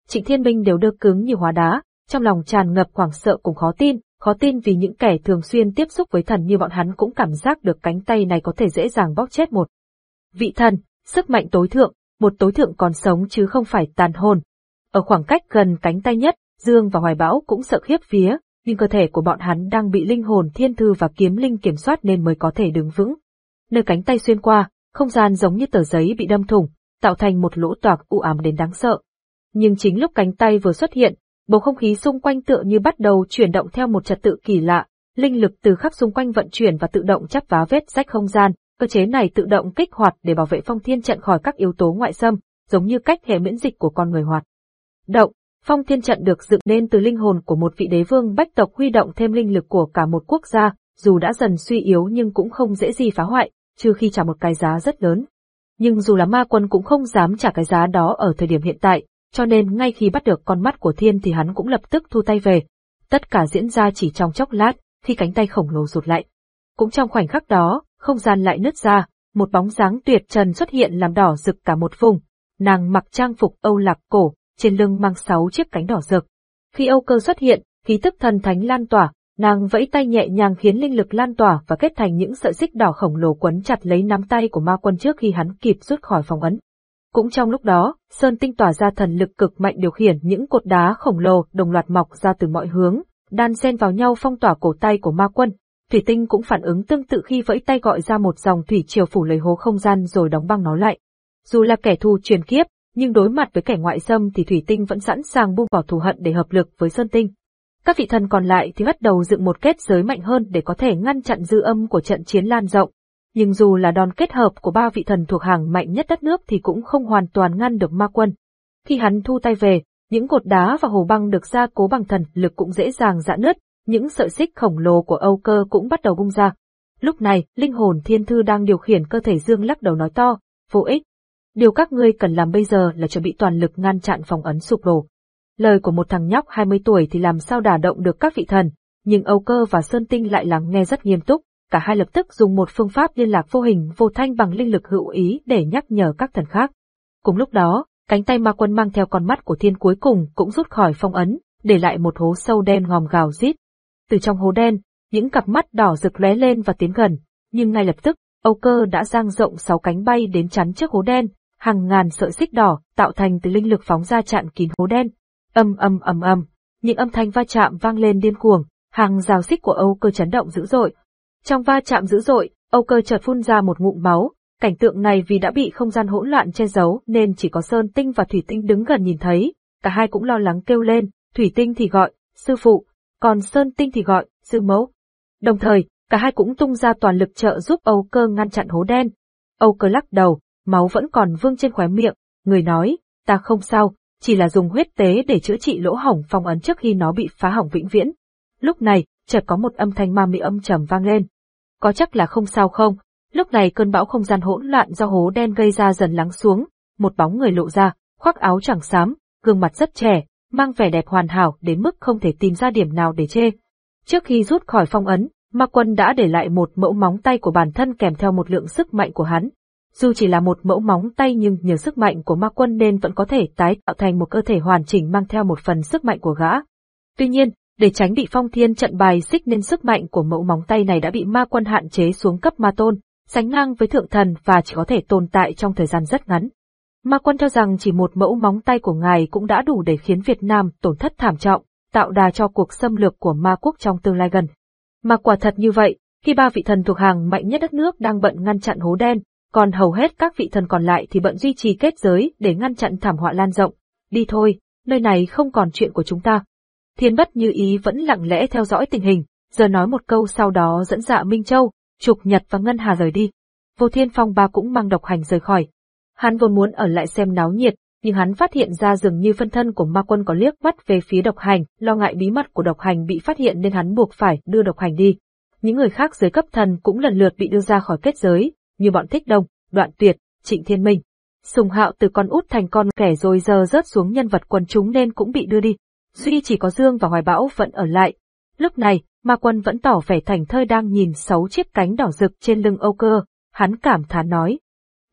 Trịnh Thiên Minh đều đơ cứng như hóa đá, trong lòng tràn ngập hoảng sợ cùng khó tin, khó tin vì những kẻ thường xuyên tiếp xúc với thần như bọn hắn cũng cảm giác được cánh tay này có thể dễ dàng bóp chết một vị thần, sức mạnh tối thượng, một tối thượng còn sống chứ không phải tàn hồn. Ở khoảng cách gần cánh tay nhất, Dương và Hoài Bão cũng sợ khiếp vía, nhưng cơ thể của bọn hắn đang bị linh hồn thiên thư và kiếm linh kiểm soát nên mới có thể đứng vững. Nơi cánh tay xuyên qua, không gian giống như tờ giấy bị đâm thủng, tạo thành một lỗ toạc u ám đến đáng sợ. Nhưng chính lúc cánh tay vừa xuất hiện, bầu không khí xung quanh tựa như bắt đầu chuyển động theo một trật tự kỳ lạ, linh lực từ khắp xung quanh vận chuyển và tự động chắp vá vết rách không gian, cơ chế này tự động kích hoạt để bảo vệ Phong Thiên Trận khỏi các yếu tố ngoại xâm, giống như cách hệ miễn dịch của con người hoạt động. Phong Thiên Trận được dựng nên từ linh hồn của một vị đế vương bách tộc huy động thêm linh lực của cả một quốc gia, dù đã dần suy yếu nhưng cũng không dễ gì phá hoại, trừ khi trả một cái giá rất lớn. Nhưng dù là ma quân cũng không dám trả cái giá đó ở thời điểm hiện tại, cho nên ngay khi bắt được con mắt của Thiên thì hắn cũng lập tức thu tay về. Tất cả diễn ra chỉ trong chốc lát, khi cánh tay khổng lồ rụt lại. Cũng trong khoảnh khắc đó, không gian lại nứt ra, một bóng dáng tuyệt trần xuất hiện làm đỏ rực cả một vùng. Nàng mặc trang phục Âu Lạc cổ, trên lưng mang sáu chiếc cánh đỏ rực. Khi Âu Cơ xuất hiện, khí tức thần thánh lan tỏa, nàng vẫy tay nhẹ nhàng khiến linh lực lan tỏa và kết thành những sợi xích đỏ khổng lồ quấn chặt lấy nắm tay của ma quân trước khi hắn kịp rút khỏi phong ấn. Cũng trong lúc đó, Sơn Tinh tỏa ra thần lực cực mạnh điều khiển những cột đá khổng lồ đồng loạt mọc ra từ mọi hướng, đan xen vào nhau phong tỏa cổ tay của ma quân. Thủy Tinh cũng phản ứng tương tự khi vẫy tay gọi ra một dòng thủy triều phủ lấy hố không gian rồi đóng băng nó lại. Dù là kẻ thù truyền kiếp, nhưng đối mặt với kẻ ngoại xâm thì Thủy Tinh vẫn sẵn sàng buông bỏ thù hận để hợp lực với Sơn Tinh. Các vị thần còn lại thì bắt đầu dựng một kết giới mạnh hơn để có thể ngăn chặn dư âm của trận chiến lan rộng. Nhưng dù là đòn kết hợp của ba vị thần thuộc hàng mạnh nhất đất nước thì cũng không hoàn toàn ngăn được ma quân. Khi hắn thu tay về, những cột đá và hồ băng được gia cố bằng thần lực cũng dễ dàng rã nứt, những sợi xích khổng lồ của Âu Cơ cũng bắt đầu bung ra. Lúc này, linh hồn thiên thư đang điều khiển cơ thể Dương lắc đầu nói to, vô ích. Điều các ngươi cần làm bây giờ là chuẩn bị toàn lực ngăn chặn phong ấn sụp đổ. Lời của một thằng nhóc hai mươi tuổi thì làm sao đả động được các vị thần, nhưng Âu Cơ và Sơn Tinh lại lắng nghe rất nghiêm túc, cả hai lập tức dùng một phương pháp liên lạc vô hình vô thanh bằng linh lực hữu ý để nhắc nhở các thần khác. Cùng lúc đó, cánh tay ma quân mang theo con mắt của Thiên cuối cùng cũng rút khỏi phong ấn, để lại một hố sâu đen ngòm gào rít. Từ trong hố đen, những cặp mắt đỏ rực lóe lên và tiến gần, nhưng ngay lập tức, Âu Cơ đã dang rộng sáu cánh bay đến chắn trước hố đen, hàng ngàn sợi xích đỏ tạo thành từ linh lực phóng ra chặn kín hố đen. Âm ầm ầm ầm, những âm thanh va chạm vang lên điên cuồng, hàng rào xích của Âu Cơ chấn động dữ dội. Trong va chạm dữ dội, Âu Cơ chợt phun ra một ngụm máu. Cảnh tượng này vì đã bị không gian hỗn loạn che giấu nên chỉ có Sơn Tinh và Thủy Tinh đứng gần nhìn thấy. Cả hai cũng lo lắng kêu lên, Thủy Tinh thì gọi sư phụ, còn Sơn Tinh thì gọi sư mẫu. Đồng thời, cả hai cũng tung ra toàn lực trợ giúp Âu Cơ ngăn chặn hố đen. Âu Cơ lắc đầu, máu vẫn còn vương trên khóe miệng, người nói, ta không sao, chỉ là dùng huyết tế để chữa trị lỗ hổng phong ấn trước khi nó bị phá hỏng vĩnh viễn. Lúc này, chợt có một âm thanh ma mị âm trầm vang lên. Có chắc là không sao không? Lúc này cơn bão không gian hỗn loạn do hố đen gây ra dần lắng xuống, một bóng người lộ ra, khoác áo choàng xám, gương mặt rất trẻ, mang vẻ đẹp hoàn hảo đến mức không thể tìm ra điểm nào để chê. Trước khi rút khỏi phong ấn, ma quân đã để lại một mẫu móng tay của bản thân kèm theo một lượng sức mạnh của hắn. Dù chỉ là một mẫu móng tay nhưng nhờ sức mạnh của ma quân nên vẫn có thể tái tạo thành một cơ thể hoàn chỉnh mang theo một phần sức mạnh của gã. Tuy nhiên, để tránh bị Phong Thiên Trận bài xích nên sức mạnh của mẫu móng tay này đã bị ma quân hạn chế xuống cấp ma tôn, sánh ngang với thượng thần và chỉ có thể tồn tại trong thời gian rất ngắn. Ma quân cho rằng chỉ một mẫu móng tay của ngài cũng đã đủ để khiến Việt Nam tổn thất thảm trọng, tạo đà cho cuộc xâm lược của ma quốc trong tương lai gần. Mà quả thật như vậy, khi ba vị thần thuộc hàng mạnh nhất đất nước đang bận ngăn chặn hố đen, còn hầu hết các vị thần còn lại thì bận duy trì kết giới để ngăn chặn thảm họa lan rộng. Đi thôi, nơi này không còn chuyện của chúng ta. Thiên Bất Như Ý vẫn lặng lẽ theo dõi tình hình, giờ nói một câu sau đó dẫn Dạ Minh Châu, Trục Nhật và Ngân Hà rời đi. Vô Thiên Phong Ba cũng mang Độc Hành rời khỏi. Hắn vốn muốn ở lại xem náo nhiệt, nhưng hắn phát hiện ra dường như phân thân của ma quân có liếc mắt về phía Độc Hành, lo ngại bí mật của Độc Hành bị phát hiện nên hắn buộc phải đưa Độc Hành đi. Những người khác dưới cấp thần cũng lần lượt bị đưa ra khỏi kết giới, như bọn Thích Đông, Đoạn Tuyệt, Trịnh Thiên Minh. Sùng Hạo từ con út thành con kẻ rồi giờ rớt xuống nhân vật quần chúng nên cũng bị đưa đi. Duy chỉ có Dương và Hoài Bão vẫn ở lại. Lúc này, ma quân vẫn tỏ vẻ thảnh thơi đang nhìn sáu chiếc cánh đỏ rực trên lưng Âu Cơ, hắn cảm thán nói.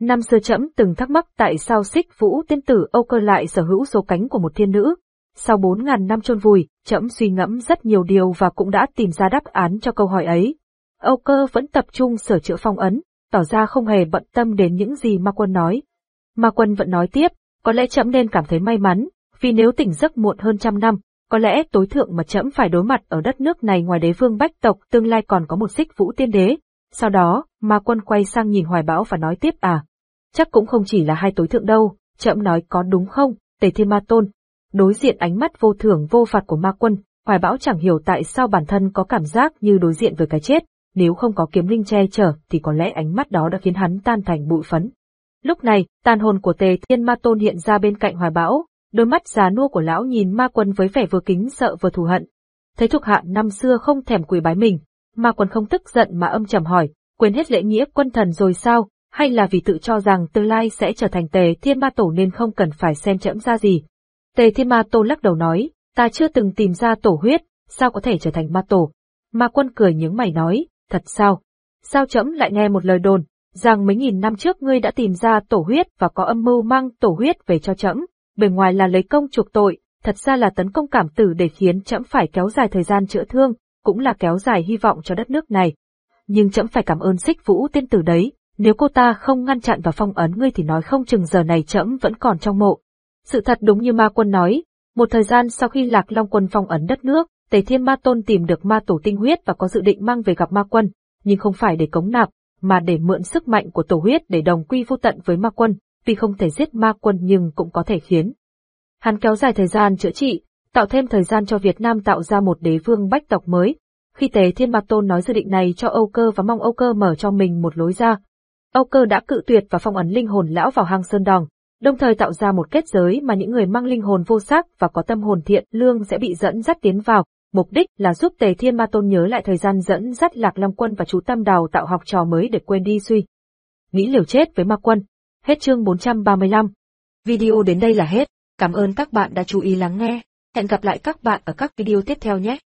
Năm xưa trẫm từng thắc mắc tại sao Xích Vũ tiên tử Âu Cơ lại sở hữu số cánh của một thiên nữ. Sau bốn ngàn năm chôn vùi, trẫm suy ngẫm rất nhiều điều và cũng đã tìm ra đáp án cho câu hỏi ấy. Âu Cơ vẫn tập trung sửa chữa phong ấn, tỏ ra không hề bận tâm đến những gì Ma Quân nói. Ma Quân vẫn nói tiếp, có lẽ trẫm nên cảm thấy may mắn, vì nếu tỉnh giấc muộn hơn trăm năm, có lẽ tối thượng mà trẫm phải đối mặt ở đất nước này ngoài đế vương bách tộc tương lai còn có một Xích Vũ tiên đế. Sau đó, Ma Quân quay sang nhìn Hoài Bão và nói tiếp à, chắc cũng không chỉ là hai tối thượng đâu, trẫm nói có đúng không, Tề Thiên Ma Tôn. Đối diện ánh mắt vô thưởng vô phạt của Ma Quân, Hoài Bão chẳng hiểu tại sao bản thân có cảm giác như đối diện với cái chết, nếu không có kiếm linh che chở thì có lẽ ánh mắt đó đã khiến hắn tan thành bụi phấn. Lúc này, tàn hồn của Tề Thiên Ma Tôn hiện ra bên cạnh Hoài Bão, đôi mắt già nua của lão nhìn Ma Quân với vẻ vừa kính sợ vừa thù hận. Thấy thuộc hạ năm xưa không thèm quỳ bái mình, Ma Quân không tức giận mà âm trầm hỏi, quên hết lễ nghĩa quân thần rồi sao, hay là vì tự cho rằng tương lai sẽ trở thành Tề Thiên Ma Tổ nên không cần phải xem trẫm ra gì. Tề Thiên Ma Tôn lắc đầu nói, ta chưa từng tìm ra tổ huyết, sao có thể trở thành ma tổ. Ma Quân cười nhướng mày nói, thật sao? Sao trẫm lại nghe một lời đồn, rằng mấy nghìn năm trước ngươi đã tìm ra tổ huyết và có âm mưu mang tổ huyết về cho trẫm, bề ngoài là lấy công chuộc tội, thật ra là tấn công cảm tử để khiến trẫm phải kéo dài thời gian chữa thương, cũng là kéo dài hy vọng cho đất nước này. Nhưng trẫm phải cảm ơn Xích Vũ tiên tử đấy, nếu cô ta không ngăn chặn và phong ấn ngươi thì nói không chừng giờ này trẫm vẫn còn trong mộ. Sự thật đúng như Ma Quân nói, một thời gian sau khi Lạc Long Quân phong ấn đất nước, Tề Thiên Ma Tôn tìm được ma tổ tinh huyết và có dự định mang về gặp Ma Quân, nhưng không phải để cống nạp, mà để mượn sức mạnh của tổ huyết để đồng quy vô tận với Ma Quân, vì không thể giết Ma Quân nhưng cũng có thể khiến hắn kéo dài thời gian chữa trị, tạo thêm thời gian cho Việt Nam tạo ra một đế vương bách tộc mới. Khi Tề Thiên Ma Tôn nói dự định này cho Âu Cơ và mong Âu Cơ mở cho mình một lối ra, Âu Cơ đã cự tuyệt và phong ấn linh hồn lão vào hang Sơn Đòng, đồng thời tạo ra một kết giới mà những người mang linh hồn vô sắc và có tâm hồn thiện lương sẽ bị dẫn dắt tiến vào, mục đích là giúp Tề Thiên Ma Tôn nhớ lại thời gian dẫn dắt Lạc Long Quân và chú Tâm đào tạo học trò mới để quên đi suy nghĩ liều chết với Ma Quân. Hết chương bốn trăm ba mươi lăm. Video đến đây là hết. Cảm ơn các bạn đã chú ý lắng nghe. Hẹn gặp lại các bạn ở các video tiếp theo nhé.